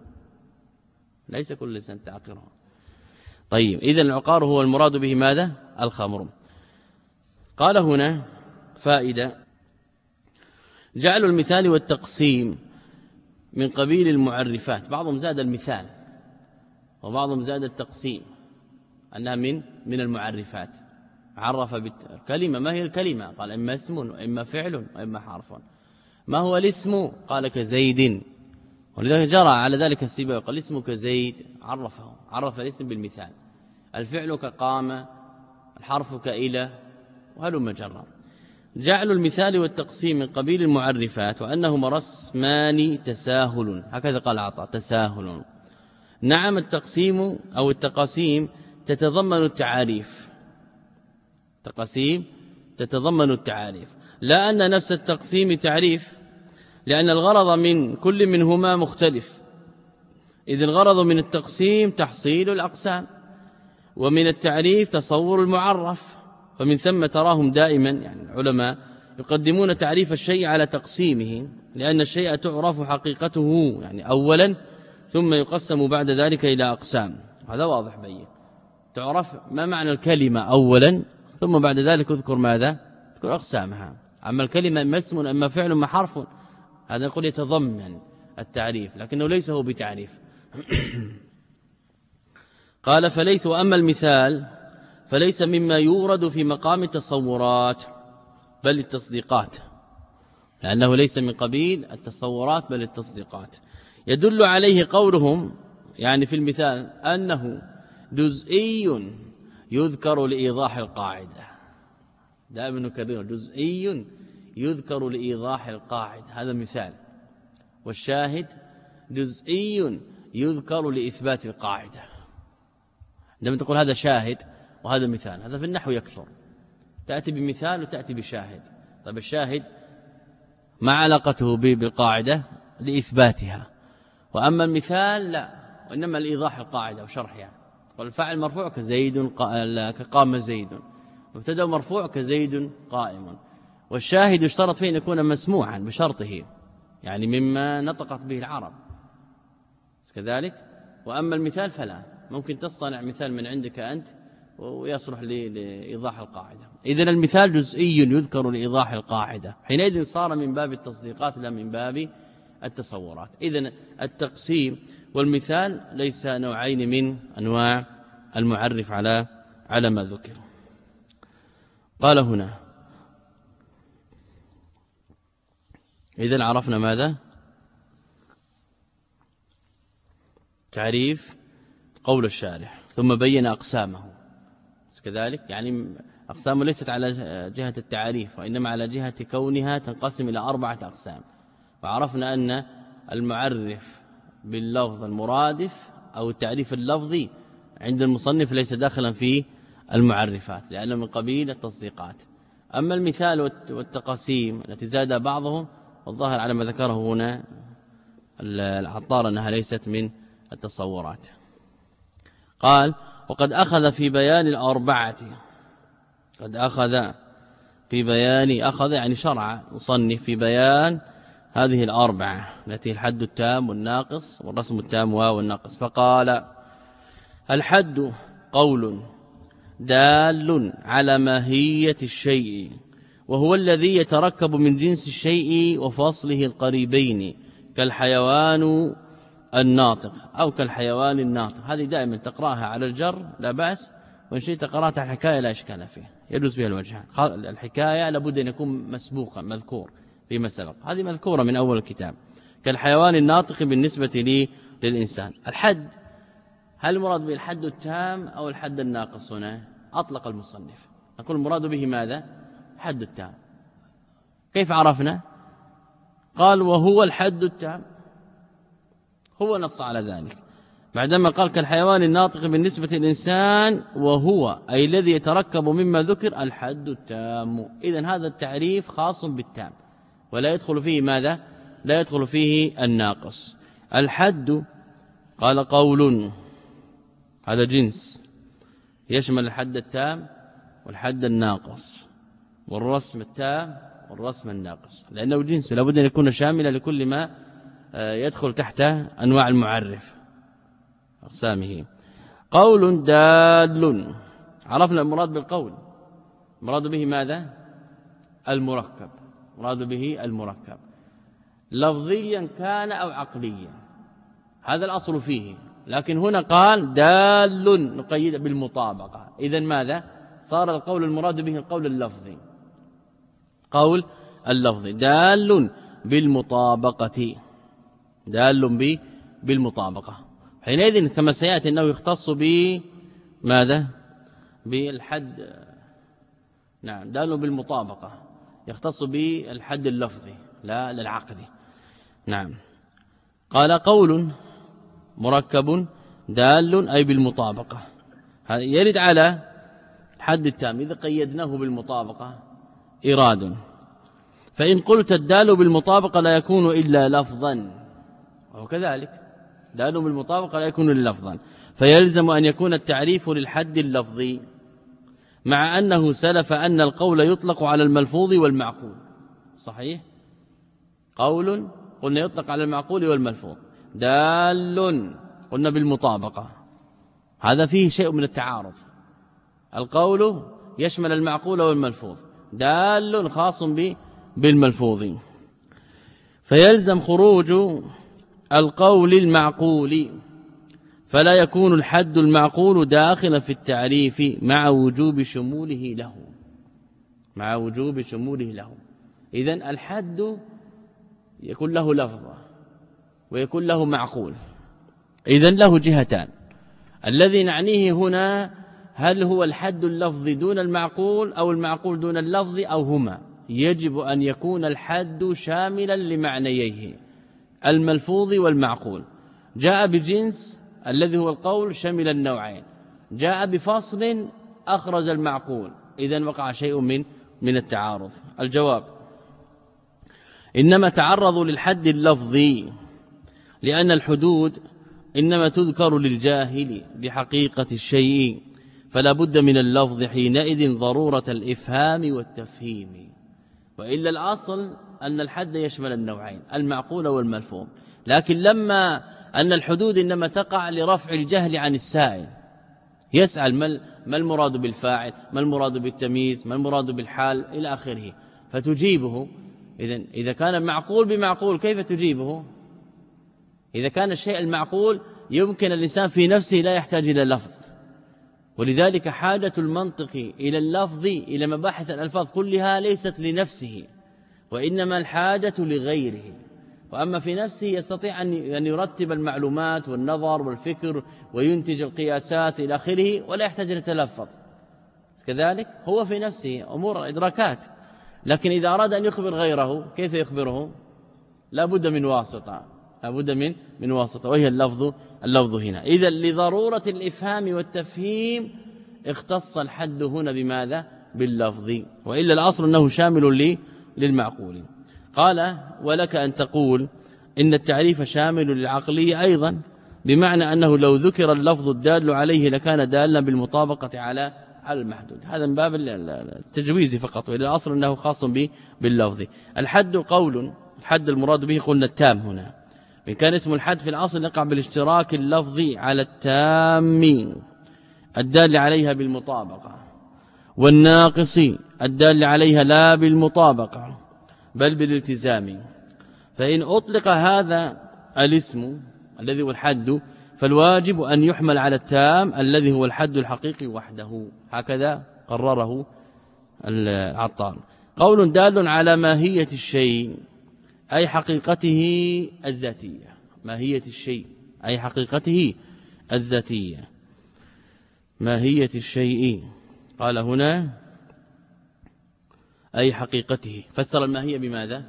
ليس كل لسان تعقره. طيب إذن العقار هو المراد به ماذا؟ الخمر. قال هنا فائدة: جعل المثال والتقسيم من قبيل المعرفات، بعضهم زاد المثال وبعضهم زاد التقسيم أنها من من المعرفات. عرف بالكلمة، ما هي الكلمة؟ قال إما اسم وإما فعل وإما حرف. ما هو الاسم؟ قال كزيد، ولذلك جرى على ذلك السباق، قال اسم كزيد، عرفه، عرف الاسم بالمثال. الفعل كقام، الحرف كإلى، وهلم جرى. جعل المثال والتقسيم من قبيل المعرفات وأنهما رسمان تساهل، هكذا قال عطاء تساهل. نعم التقسيم أو التقاسيم تتضمن التعاريف، تقاسيم تتضمن التعاريف، لا أن نفس التقسيم تعريف، لأن الغرض من كل منهما مختلف، إذ الغرض من التقسيم تحصيل الأقسام، ومن التعريف تصور المعرف، فمن ثم تراهم دائما يعني العلماء يقدمون تعريف الشيء على تقسيمه، لأن الشيء تعرف حقيقته يعني أولا ثم يقسم بعد ذلك إلى أقسام. هذا واضح بين، تعرف ما معنى الكلمة أولا ثم بعد ذلك اذكر ماذا؟ اذكر أقسامها. أما الكلمة إما اسم أما فعل أما حرف، هذا نقول يتضمن التعريف لكنه ليس هو بتعريف. قال فليس، وأما المثال فليس مما يورد في مقام التصورات بل التصديقات، لأنه ليس من قبيل التصورات بل التصديقات. يدل عليه قولهم يعني في المثال أنه جزئي يذكر لإيضاح القاعدة، دائما نكرره جزئي يذكر لإيضاح القاعدة، هذا مثال. والشاهد جزئي يذكر لإثبات القاعدة. عندما تقول هذا شاهد وهذا مثال، هذا في النحو يكثر، تأتي بمثال وتأتي بشاهد. طيب الشاهد ما علاقته بالقاعدة؟ لإثباتها. وأما المثال لا، وإنما لإيضاح القاعدة وشرحها. قال الفاعل مرفوع كزيد كقام زيد، مبتدا مرفوع كزيد قائم. والشاهد يشترط فيه أن يكون مسموعا بشرطه، يعني مما نطقت به العرب كذلك. وأما المثال فلا، ممكن تصنع مثال من عندك أنت ويصلح لإيضاح القاعدة. إذن المثال جزئي يذكر لإيضاح القاعدة، حينئذ صار من باب التصديقات لا من باب التصورات. إذن التقسيم والمثال ليس نوعين من أنواع المعرف على على ما ذكر. قال هنا إذن عرفنا ماذا؟ تعريف قول الشارح، ثم بين أقسامه كذلك، يعني أقسامه ليست على جهة التعريف وإنما على جهة كونها تنقسم إلى أربعة أقسام. وعرفنا أن المعرف باللفظ المرادف أو التعريف اللفظي عند المصنف ليس داخلا في المعرفات لأنه من قبيل التصديقات. أما المثال والتقاسيم التي زاد بعضهم، والظاهر على ما ذكره هنا العطار أنها ليست من التصورات. قال وقد أخذ في بيان الأربعة، قد أخذ في بيان، أخذ يعني شرع مصنف في بيان هذه الأربعة التي الحد التام والناقص والرسم التام والناقص. فقال الحد قول دال على ماهية الشيء، وهو الذي يتركب من جنس الشيء وفصله القريبين، كالحيوان الناطق أو كالحيوان الناطق. هذه دائما تقرأها على الجر لا بأس، وإن شئت قرأتها الحكاية لا إشكال فيه، يجوز بها الوجهان. الحكاية لابد أن يكون مسبوقا مذكور فيما سبق. هذه مذكورة من أول الكتاب. كالحيوان الناطق بالنسبة لي للإنسان. الحد، هل المراد به الحد التام أو الحد الناقص هنا؟ أطلق المصنف، نقول المراد به ماذا؟ الحد التام. كيف عرفنا؟ قال وهو الحد التام، هو نص على ذلك بعدما قال كالحيوان الناطق بالنسبة للإنسان، وهو أي الذي يتركب مما ذكر الحد التام. إذن هذا التعريف خاص بالتام ولا يدخل فيه ماذا؟ لا يدخل فيه الناقص. الحد قال قول، هذا جنس يشمل الحد التام والحد الناقص والرسم التام والرسم الناقص، لأنه جنس لابد أن يكون شاملا لكل ما يدخل تحت أنواع المعرف أقسامه. قول دال، عرفنا المراد بالقول، المراد به ماذا؟ المركب، مراد به المركب لفظيا كان أو عقليا، هذا الأصل فيه. لكن هنا قال دال نقيد بالمطابقة، إذن ماذا؟ صار القول المراد به القول اللفظي، قول اللفظي دال بالمطابقة، دال به بالمطابقة. حينئذ كما سيأتي أنه يختص بماذا؟ بالحد، نعم دال بالمطابقة يختص بالحد اللفظي لا للعقلي. نعم قال قول مركب دال أي بالمطابقة، هذا يرد على الحد التام إذا قيدناه بالمطابقة إراد. فإن قلت الدال بالمطابقة لا يكون إلا لفظا، وكذلك دال بالمطابقة لا يكون إلا لفظا، فيلزم أن يكون التعريف للحد اللفظي، مع أنه سلف أن القول يطلق على الملفوظ والمعقول. صحيح؟ قول قلنا يطلق على المعقول والملفوظ، دال قلنا بالمطابقة، هذا فيه شيء من التعارض. القول يشمل المعقول والملفوظ، دال خاص بالملفوظ، فيلزم خروج القول المعقول، فلا يكون الحد المعقول داخلا في التعريف مع وجوب شموله له، مع وجوب شموله له. إذن الحد يكون له لفظة ويكون له معقول، إذن له جهتان. الذي نعنيه هنا هل هو الحد اللفظي دون المعقول أو المعقول دون اللفظ أو هما؟ يجب أن يكون الحد شاملا لمعنييه الملفوظ والمعقول. جاء بجنس الذي هو القول شمل النوعين، جاء بفصل أخرج المعقول، إذن وقع شيء من من التعارض. الجواب إنما تعرضوا للحد اللفظي لأن الحدود إنما تذكر للجاهل بحقيقة الشيء، فلا بد من اللفظ حينئذ ضرورة الإفهام والتفهيم. وإلا الأصل أن الحد يشمل النوعين المعقول والملفوظ، لكن لما أن الحدود إنما تقع لرفع الجهل عن السائل، يسأل ما المراد بالفاعل، ما المراد بالتمييز، ما المراد بالحال إلى آخره، فتجيبه. إذن إذا كان معقول بمعقول كيف تجيبه؟ إذا كان الشيء المعقول يمكن الإنسان في نفسه لا يحتاج إلى لفظ، ولذلك حاجة المنطق إلى اللفظ إلى مباحث الألفاظ كلها ليست لنفسه، وإنما الحاجة لغيره. وأما في نفسه يستطيع أن يرتب المعلومات والنظر والفكر وينتج القياسات إلى آخره ولا يحتاج لتلفظ. كذلك هو في نفسه أمور إدراكات، لكن إذا أراد أن يخبر غيره كيف يخبره؟ لا بد من واسطة، لا بد من من واسطة، وهي اللفظ اللفظ هنا. إذا لضرورة الإفهام والتفهيم اختص الحد هنا بماذا؟ باللفظ، وإلا الأصل أنه شامل لي للمعقول. قال ولك أن تقول إن التعريف شامل للعقلية أيضا، بمعنى أنه لو ذكر اللفظ الدال عليه لكان دالا بالمطابقة على على المحدود. هذا من باب التجويز فقط، وإلى الأصل أنه خاص به باللفظ. الحد قول، الحد المراد به قلنا التام هنا، إن كان اسم الحد في الأصل يقع بالاشتراك اللفظي على التام الدال عليها بالمطابقة، والناقص الدال عليها لا بالمطابقة بل بالالتزام. فإن أطلق هذا الاسم الذي هو الحد فالواجب أن يحمل على التام الذي هو الحد الحقيقي وحده، هكذا قرره العطار. قول دال على ماهية الشيء أي حقيقته الذاتية. ماهية الشيء أي حقيقته الذاتية. ماهية الشيء قال هنا أي حقيقته، فسر الماهية بماذا؟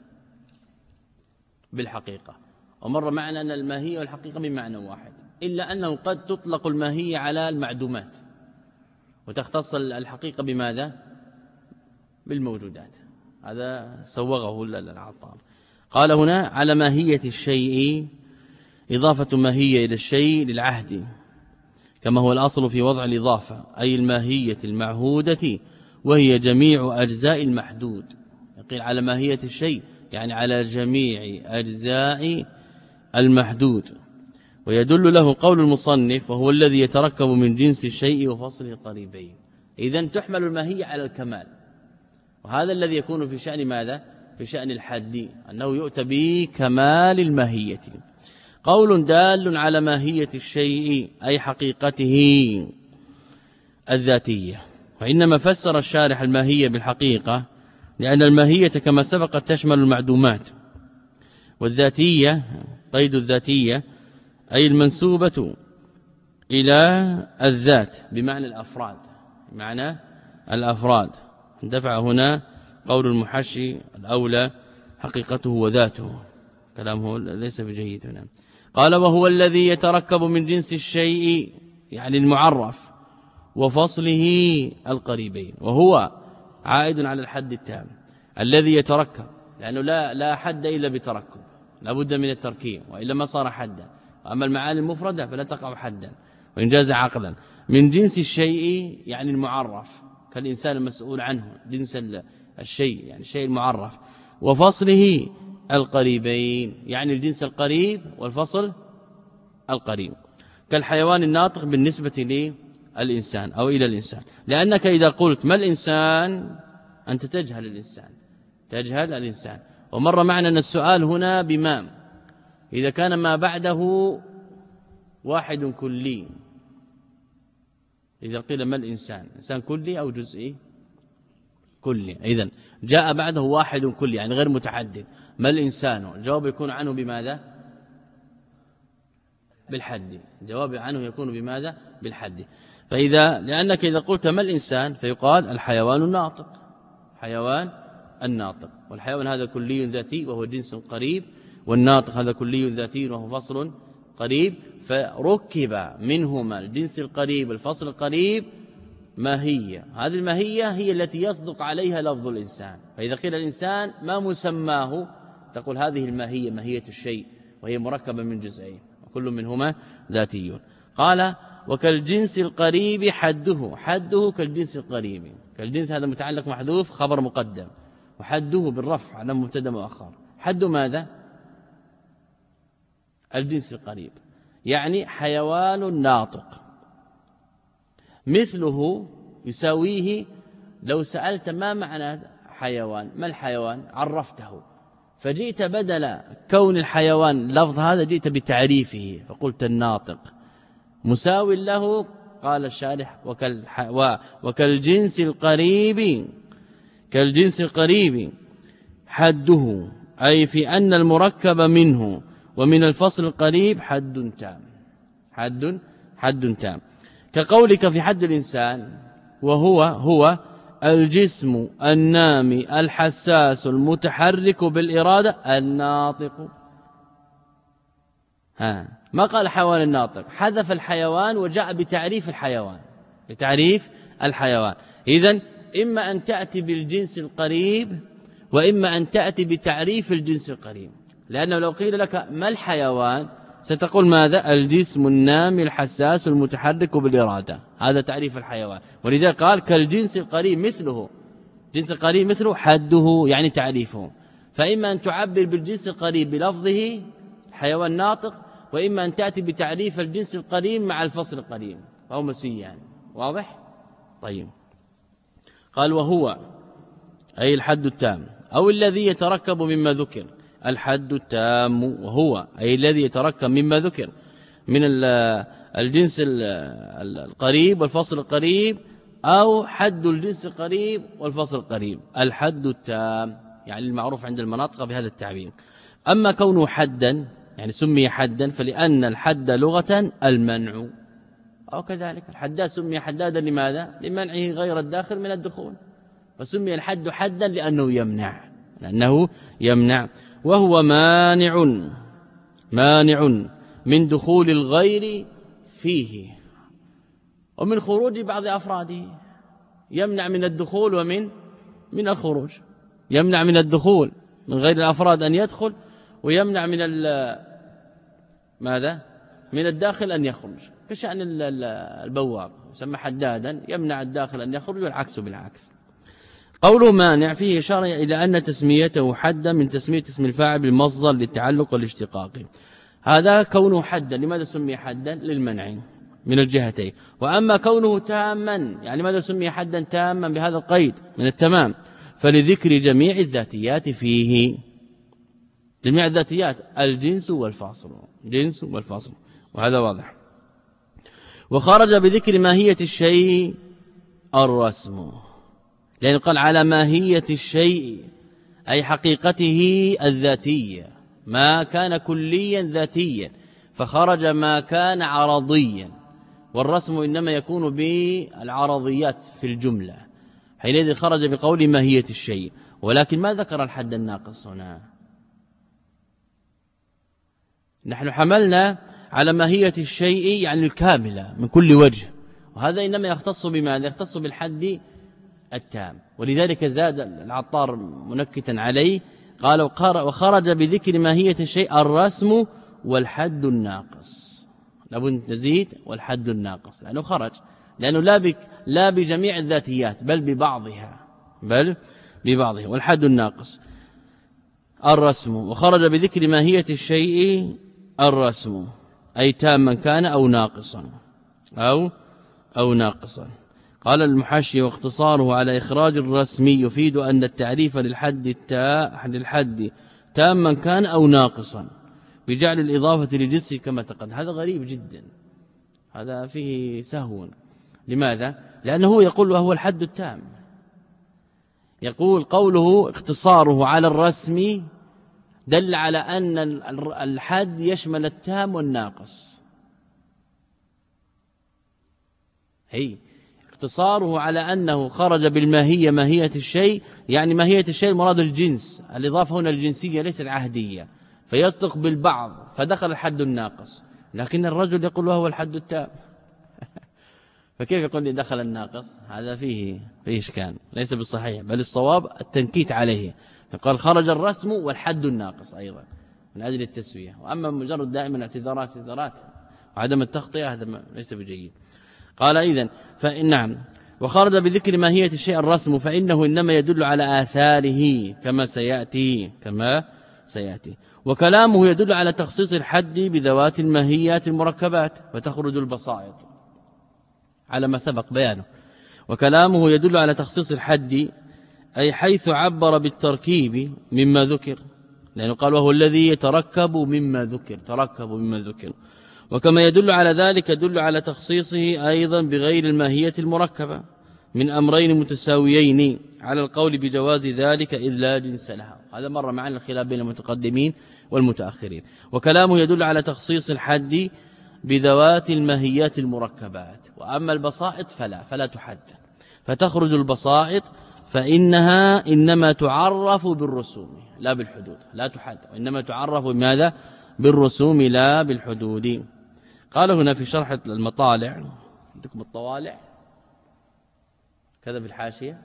بالحقيقة. ومر معنا أن الماهية والحقيقة بمعنى واحد، إلا أنه قد تطلق الماهية على المعدومات وتختص الحقيقة بماذا؟ بالموجودات. هذا سوغه العطار. قال هنا على ماهية الشيء إضافة ماهية إلى الشيء للعهد كما هو الأصل في وضع الإضافة، أي الماهية المعهودة وهي جميع أجزاء المحدود. يقول على ماهية الشيء يعني على جميع أجزاء المحدود. ويدل له قول المصنف وهو الذي يتركب من جنس الشيء وفصله قريبين. إذن تحمل الماهية على الكمال، وهذا الذي يكون في شأن ماذا؟ في شأن الحد، أنه يؤتى بكمال الماهية. قول دال على ماهية الشيء أي حقيقته الذاتية. وإنما فسر الشارح الماهية بالحقيقة لأن الماهية كما سبق تشمل المعدومات، والذاتية قيد الذاتية أي المنسوبة إلى الذات بمعنى الأفراد، بمعنى الأفراد. دفع هنا قول المحشي الأولى حقيقته وذاته، كلامه ليس بجيد هنا. قال وهو الذي يتركب من جنس الشيء يعني المعرف وفصله القريبين، وهو عائد على الحد التام الذي يتركب، لأنه لا لا حد إلا بتركب، لا بد من التركيب وإلا ما صار حدا. أما المعاني المفردة فلا تقع حدا وإن جاز عقلا. من جنس الشيء يعني المعرف كالإنسان المسؤول عنه، جنس الشيء يعني الشيء المعرف، وفصله القريبين يعني الجنس القريب والفصل القريب، كالحيوان الناطق بالنسبة للإنسان أو إلى الإنسان. لأنك إذا قلت ما الإنسان أنت تجهل الإنسان، تجهل الإنسان. ومر معنا أن السؤال هنا بما إذا كان ما بعده واحد كلي. إذا قيل ما الإنسان، إنسان كلي أو جزئي؟ كلي. إذن جاء بعده واحد كلي يعني غير متعدد، ما الإنسان؟ الجواب يكون عنه بماذا؟ بالحد. الجواب عنه يكون بماذا؟ بالحد. فإذا لأنك إذا قلت ما الإنسان فيقال الحيوان الناطق، حيوان الناطق، والحيوان هذا كلي ذاتي وهو جنس قريب، والناطق هذا كلي ذاتي وهو فصل قريب، فركب منهما الجنس القريب الفصل القريب ماهية. هذه الماهية هي التي يصدق عليها لفظ الإنسان. فإذا قيل الإنسان ما مسماه تقول هذه الماهية ماهية الشيء، وهي مركبة من جزئين وكل منهما ذاتي. قال وكالجنس القريب حده، حده كالجنس القريب، كالجنس هذا متعلق محذوف خبر مقدم، وحده بالرفع على مبتدا مؤخر. حد ماذا؟ الجنس القريب يعني حيوان ناطق، مثله يساويه. لو سألت ما معنى حيوان، ما الحيوان؟ عرفته، فجئت بدل كون الحيوان لفظ هذا جئت بتعريفه فقلت الناطق مساوي له. قال الشارح وكالجنس القريب، كالجنس القريب حده أي في أن المركب منه ومن الفصل القريب حد تام، حد حد تام. كقولك في حد الإنسان وهو هو الجسم النامي الحساس المتحرك بالإرادة الناطق. ها ما قال حيوان الناطق، حذف الحيوان وجاء بتعريف الحيوان، بتعريف الحيوان. إذن إما أن تأتي بالجنس القريب وإما أن تأتي بتعريف الجنس القريب، لأنه لو قيل لك ما الحيوان ستقول ماذا؟ الجسم النامي الحساس المتحرك بالإرادة، هذا تعريف الحيوان. ولذا قال كالجنس القريب مثله، جنس القريب مثله حده يعني تعريفه. فإما أن تعبر بالجنس القريب بلفظه حيوان ناطق، وإما أن تأتي بتعريف الجنس القريب مع الفصل القريب، فهو مسيان. واضح؟ طيب. قال وهو أي الحد التام أو الذي يتركب مما ذكر، الحد التام وهو أي الذي يتركب مما ذكر من الجنس القريب والفصل القريب أو حد الجنس قريب والفصل قريب. الحد التام يعني المعروف عند المناطق بهذا التعبير. أما كونه حدا يعني سمي حدا فلأن الحد لغة المنع، أو كذلك الحداد سمي حدادا لماذا؟ لمنعه غير الداخل من الدخول، فسمي الحد حدا لأنه يمنع لأنه يمنع وهو مانع مانع من دخول الغير فيه ومن خروج بعض أفراده. يمنع من الدخول ومن من الخروج، يمنع من الدخول من غير الأفراد أن يدخل، ويمنع من ماذا؟ من الداخل أن يخرج، كشأن البواب يسمى حدادا يمنع الداخل أن يخرج والعكس بالعكس. قوله مانع فيه إشارة إلى أن تسميته حدا من تسمية اسم الفاعل بالمصدر للتعلق والاشتقاق. هذا كونه حدا، لماذا سمي حدا؟ للمنع من الجهتين. وأما كونه تاما يعني ماذا سمي حدا تاما بهذا القيد من التمام؟ فلذكر جميع الذاتيات فيه، جميع الذاتيات الجنس والفاصل، جنس والفاصل، وهذا واضح. وخرج بذكر ماهية الشيء الرسم، لأن قال على ماهية الشيء أي حقيقته الذاتية، ما كان كليا ذاتيا، فخرج ما كان عرضيا، والرسم إنما يكون بالعرضيات في الجملة، حينئذ خرج بقول ماهية الشيء. ولكن ما ذكر الحد الناقص هنا، نحن حملنا على ماهية الشيء يعني الكاملة من كل وجه، وهذا إنما يختص بماذا؟ يختص بالحد التام. ولذلك زاد العطار منكتا عليه قال وخرج بذكر ماهية الشيء الرسم والحد الناقص، لابد نزيد والحد الناقص لأنه خرج، لأنه لا بك لا بجميع الذاتيات بل ببعضها، بل ببعضها. والحد الناقص الرسم، وخرج بذكر ماهية الشيء الرسم أي تاما كان أو ناقصا أو أو ناقصا. قال المحشي واختصاره على إخراج الرسم يفيد أن التعريف للحد التاء للحد تاما كان أو ناقصا بجعل الإضافة لجنسه كما تقدم. هذا غريب جدا، هذا فيه سهو. لماذا؟ لأنه يقول وهو الحد التام، يقول قوله اختصاره على الرسم دل على أن الحد يشمل التام والناقص، هي اختصاره على أنه خرج بالماهية ماهية الشيء، يعني ماهية الشيء مراد الجنس، الإضافة هنا الجنسية ليست العهدية، فيصدق بالبعض فدخل الحد الناقص. لكن الرجل يقول وهو الحد التام فكيف يقول لي دخل الناقص؟ هذا فيه فيه إشكال، ليس بالصحيح، بل الصواب التنكيت عليه. قال خرج الرسم والحد الناقص أيضا من أجل التسوية. وأما مجرد دائما اعتذارات اعتذارات وعدم التخطئة هذا ليس بجيد. قال إذن فإن نعم وخرج بذكر ماهية الشيء الرسم فإنه إنما يدل على آثاره كما سيأتي كما سيأتي. وكلامه يدل على تخصيص الحد بذوات الماهيات المركبات فتخرج البسائط على ما سبق بيانه. وكلامه يدل على تخصيص الحد أي حيث عبر بالتركيب مما ذكر، لأنه قال وهو الذي يتركب مما ذكر، تركب مما ذكر. وكما يدل على ذلك يدل على تخصيصه أيضا بغير الماهية المركبة من أمرين متساويين على القول بجواز ذلك إذ لا جنس لها. هذا مر معنا الخلاف بين المتقدمين والمتأخرين. وكلامه يدل على تخصيص الحد بذوات الماهيات المركبات. وأما البسائط فلا فلا تحد، فتخرج البسائط فإنها إنما تعرف بالرسوم لا بالحدود، لا تحد وإنما تعرف بماذا؟ بالرسوم لا بالحدود. قال هنا في شرح المطالع، عندكم الطوالع كذا في الحاشية،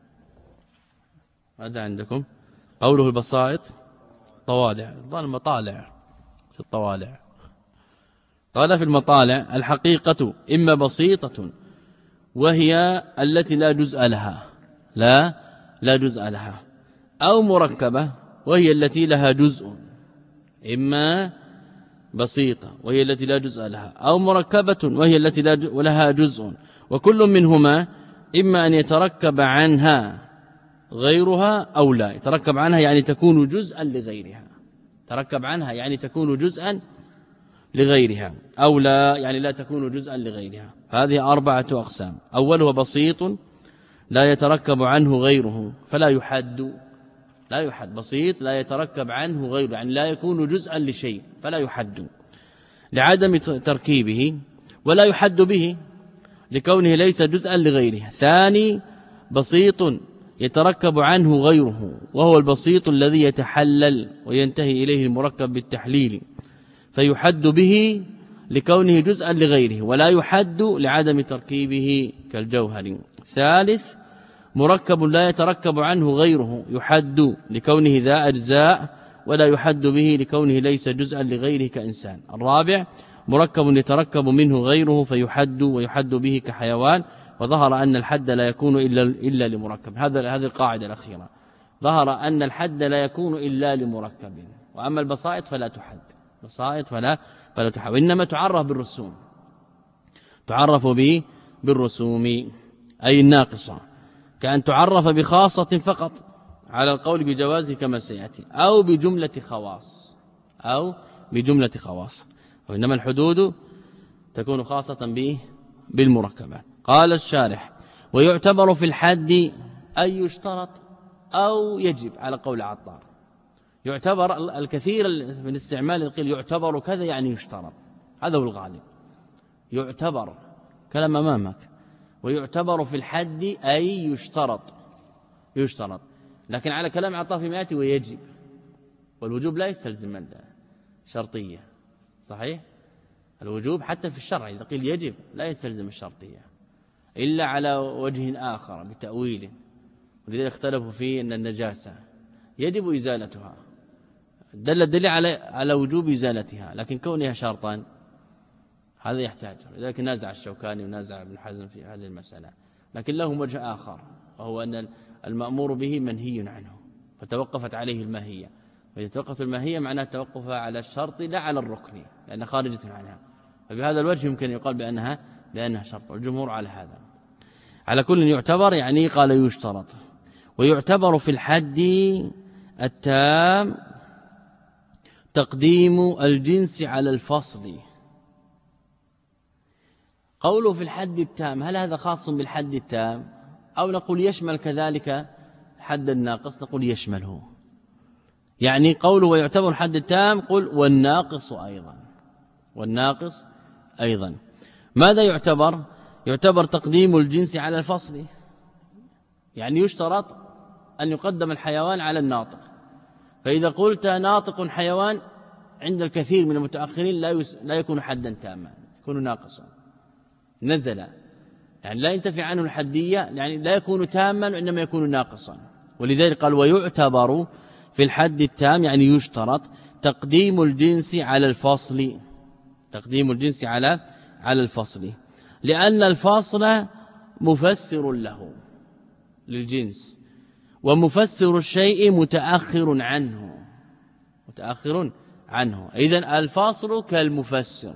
ماذا عندكم؟ قوله البسائط طوالع، ظل المطالع الطوالع. قال في المطالع الحقيقة إما بسيطة وهي التي لا جزء لها، لا لا جزء لها، أو مركبة وهي التي لها جزء، إما بسيطة وهي التي لا جزء لها، أو مركبة وهي التي لا لها جزء. وكل منهما إما أن يتركب عنها غيرها أو لا. يتركب عنها يعني تكون جزءا لغيرها، تركب عنها يعني تكون جزءا لغيرها، أو لا يعني لا تكون جزءا لغيرها. هذه أربعة أقسام. أوله بسيط لا يتركب عنه غيره فلا يحد، لا يحد، بسيط لا يتركب عنه غيره، يعني لا يكون جزءا لشيء فلا يحد لعدم تركيبه، ولا يحد به لكونه ليس جزءا لغيره. ثاني بسيط يتركب عنه غيره، وهو البسيط الذي يتحلل وينتهي إليه المركب بالتحليل، فيحد به لكونه جزءا لغيره، ولا يحد لعدم تركيبه كالجوهر. ثالث مركب لا يتركب عنه غيره، يحد لكونه ذا أجزاء، ولا يحد به لكونه ليس جزءا لغيره كإنسان. الرابع مركب يتركب منه غيره فيحد، ويحد به كحيوان. وظهر أن الحد لا يكون إلا إلا لمركب. هذا هذه القاعدة الأخيرة، ظهر أن الحد لا يكون إلا لمركب، وأما البسائط فلا تحد، بسائط فلا فلا تحد، وإنما تعرف بالرسوم، تعرف به بالرسوم أي الناقصة، كأن تعرف بخاصة فقط على القول بجوازه كما سيأتي، أو بجملة خواص، أو بجملة خواص، وإنما الحدود تكون خاصة به بالمركبات. قال الشارح: ويعتبر في الحد أي يشترط أو يجب على قول عطار. يعتبر الكثير من استعمال القيل يعتبر كذا يعني يشترط، هذا هو الغالب، يعتبر كلام أمامك. ويعتبر في الحد أي يشترط، يشترط، لكن على كلام عطار فيما يأتي ويجب، والوجوب لا يستلزم الشرطية، صحيح؟ الوجوب حتى في الشرع إذا قيل يجب لا يستلزم الشرطية إلا على وجه آخر بتأويل، ولذلك اختلفوا فيه أن النجاسة يجب إزالتها، دل الدليل على على وجوب إزالتها، لكن كونها شرطا هذا يحتاج، لذلك نازع الشوكاني ونازع ابن حزم في هذه المسألة. لكن لهم وجه آخر، وهو أن المأمور به منهي عنه، فتوقفت عليه الماهية، وإذا توقفت الماهية معناها توقفها على الشرط لا على الركن، لأنها خارجة عنها، فبهذا الوجه يمكن يقال بأنها بأنها شرط، والجمهور على هذا. على كل يعتبر يعني قال يشترط. ويعتبر في الحد التام تقديم الجنس على الفصل. قوله في الحد التام، هل هذا خاص بالحد التام أو نقول يشمل كذلك حد الناقص؟ نقول يشمله، يعني قوله ويعتبر الحد التام قل والناقص أيضا، والناقص أيضا. ماذا يعتبر؟ يعتبر تقديم الجنس على الفصل، يعني يشترط أن يقدم الحيوان على الناطق، فإذا قلت ناطق حيوان عند الكثير من المتأخرين لا يس... لا يكون حدا تاما، يكون ناقصا، نزل، يعني لا ينتفي عنه الحدية، يعني لا يكون تاما وإنما يكون ناقصا. ولذلك قال ويعتبر في الحد التام، يعني يشترط تقديم الجنس على الفصل، تقديم الجنس على على الفصل، لأن الفصل مفسر له للجنس، ومفسر الشيء متأخر عنه، متأخر عنه. إذن الفاصل كالمفسر،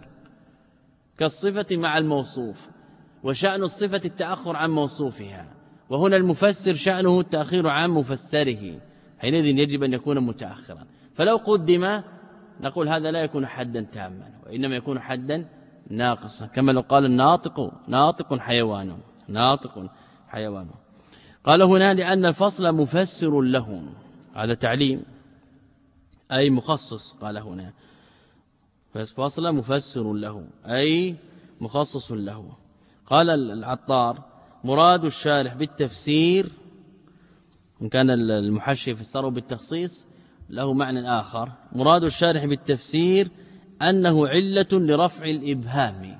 كالصفة مع الموصوف، وشأن الصفة التأخر عن موصوفها، وهنا المفسر شأنه التأخير عن مفسره، حينئذ يجب أن يكون متأخرا. فلو قدم نقول هذا لا يكون حدا تاما، وإنما يكون حدا ناقصا، كما لو قال الناطق ناطق حيوان، ناطق حيوان. قال هنا لأن الفصل مفسر له، هذا تعليم أي مخصص. قال هنا فصل مفسر له أي مخصص له. قال العطار مراد الشارح بالتفسير، إن كان المحشي فسره بالتخصيص له معنى آخر، مراد الشارح بالتفسير أنه علة لرفع الإبهام،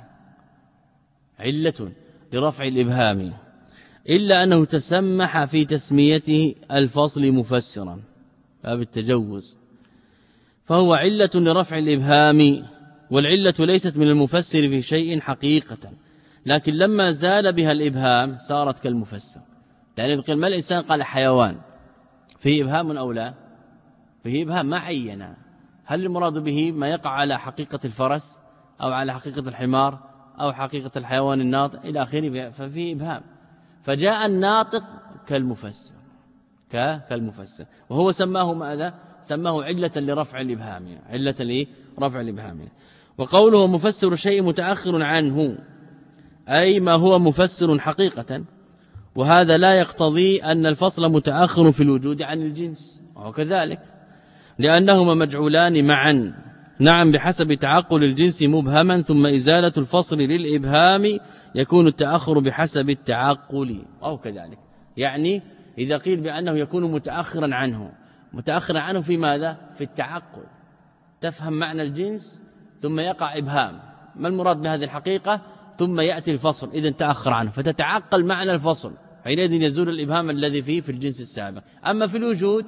علة لرفع الإبهام، إلا أنه تسمح في تسميته الفصل مفسرا باب التجوز، فهو علة لرفع الإبهام، والعلة ليست من المفسر في شيء حقيقة، لكن لما زال بها الإبهام صارت كالمفسر. لأن إذا قيل ما الإنسان قال حيوان فيه إبهام أو لا؟ فيه إبهام ما عينا، هل المراد به ما يقع على حقيقة الفرس أو على حقيقة الحمار أو حقيقة الحيوان الناطق إلى آخره، ففيه إبهام، فجاء الناطق كالمفسر، كالمفسر، وهو سماه ماذا؟ سماه علة لرفع الإبهام، علة لرفع الإبهام. وقوله مفسر شيء متأخر عنه أي ما هو مفسر حقيقة، وهذا لا يقتضي أن الفصل متأخر في الوجود عن الجنس، وهو كذلك لأنهما مجعولان معا. نعم بحسب تعقل الجنس مبهما، ثم إزالة الفصل للإبهام يكون التأخر بحسب التعقل، أو كذلك. يعني إذا قيل بأنه يكون متأخرا عنه، متأخرا عنه في ماذا؟ في التعقل، تفهم معنى الجنس ثم يقع إبهام، ما المراد بهذه الحقيقة؟ ثم يأتي الفصل، إذن تأخر عنه فتتعقل معنى الفصل، حينئذ يزول الإبهام الذي فيه في الجنس السابق. أما في الوجود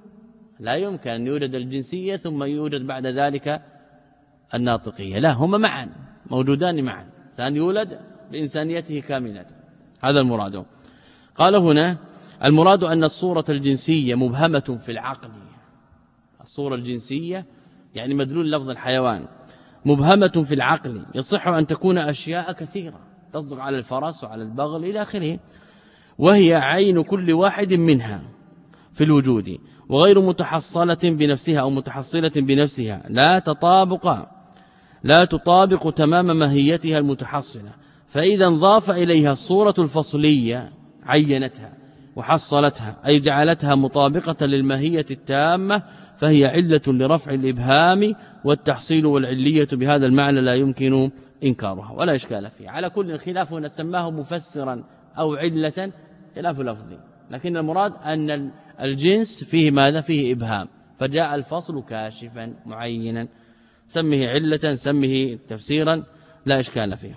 لا يمكن أن يوجد الجنسية ثم يوجد بعد ذلك الناطقية، لا، هما معا موجودان معا، سان يولد بإنسانيته كاملة، هذا المراد. قال هنا المراد أن الصورة الجنسية مبهمة في العقل، الصورة الجنسية يعني مدلول لفظ الحيوان مبهمة في العقل، يصح أن تكون أشياء كثيرة تصدق على الفرس وعلى البغل إلى آخره، وهي عين كل واحد منها في الوجود، وغير متحصلة بنفسها أو متحصلة بنفسها، لا تطابق لا تطابق تمام ماهيتها المتحصلة، فإذا انضاف إليها الصورة الفصلية عينتها وحصلتها، أي جعلتها مطابقة للماهية التامة، فهي علة لرفع الإبهام، والتحصيل والعلية بهذا المعنى لا يمكن إنكارها ولا إشكال فيه. على كل خلاف هنا سماه مفسرا أو علة، خلاف لفظي، لكن المراد أن الجنس فيه ماذا؟ فيه إبهام، فجاء الفصل كاشفا معينا، سمه علة سمه تفسيرا، لا إشكال فيه.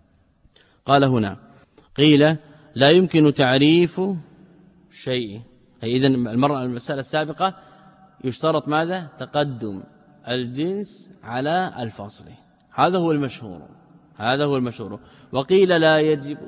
قال هنا قيل لا يمكن تعريف شيء، إذن المرة المسألة السابقة يشترط ماذا؟ تقدم الجنس على الفصل، هذا هو المشهور، هذا هو المشهور. وقيل لا يجب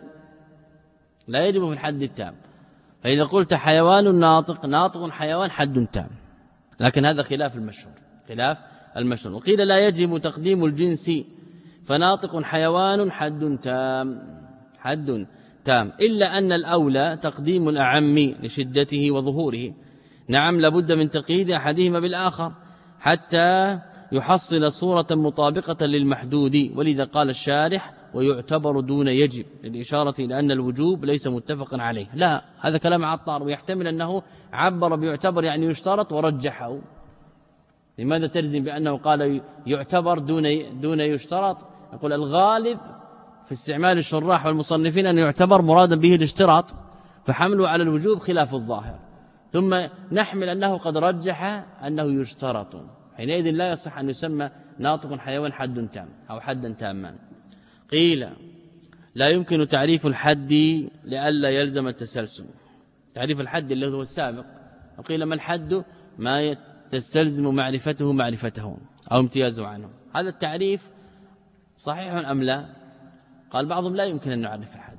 لا يجب في الحد التام، فإذا قلت حيوان ناطق، ناطق حيوان حد تام، لكن هذا خلاف المشهور، خلاف المشهور. وقيل لا يجب تقديم الجنس، فناطق حيوان حد تام، حد تام، إلا أن الأولى تقديم الأعم لشدته وظهوره. نعم لابد من تقييد أحدهما بالآخر حتى يحصل صورة مطابقة للمحدود، ولذا قال الشارح ويعتبر دون يجب، للإشارة إلى أن الوجوب ليس متفقا عليه. لا، هذا كلام عطار، ويحتمل أنه عبر بيعتبر يعني يشترط ورجحه. لماذا تجزم بأنه قال يعتبر دون دون يشترط؟ يقول الغالب في استعمال الشراح والمصنفين أن يعتبر مرادا به الاشتراط، فحمله على الوجوب خلاف الظاهر، ثم نحمل أنه قد رجح أنه يشترط، حينئذ لا يصح أن يسمى ناطق حيوان حد تام أو حدا تاما. قيل لا يمكن تعريف الحد لئلا يلزم التسلسل، تعريف الحد اللي هو السابق، وقيل ما الحد؟ ما تستلزم معرفته معرفته أو امتيازه عنه. هذا التعريف صحيح أم لا؟ قال بعضهم لا يمكن أن نعرف الحد،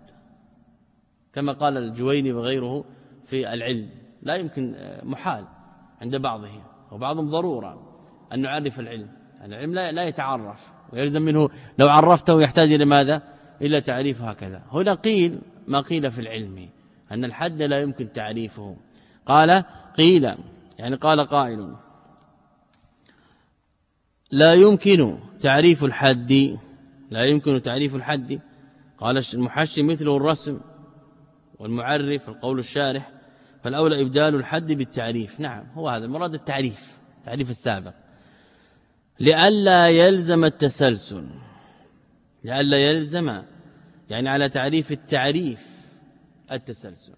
كما قال الجويني وغيره في العلم، لا يمكن، محال عند بعضهم، وبعضهم ضرورة أن نعرف العلم، العلم لا يتعرف ويلزم منه، لو عرفته يحتاج إلى ماذا؟ إلى تعريف هكذا. هنا قيل ما قيل في العلم أن الحد لا يمكن تعريفه. قال قيل يعني قال قائل لا يمكن تعريف الحد، لا يمكن تعريف الحد. قال المحشي مثله الرسم والمعرف القول الشارح، فالأولى إبدال الحد بالتعريف. نعم هو هذا المراد، التعريف، تعريف السابق، لئلا يلزم التسلسل، لئلا يلزم يعني على تعريف التعريف التسلسل.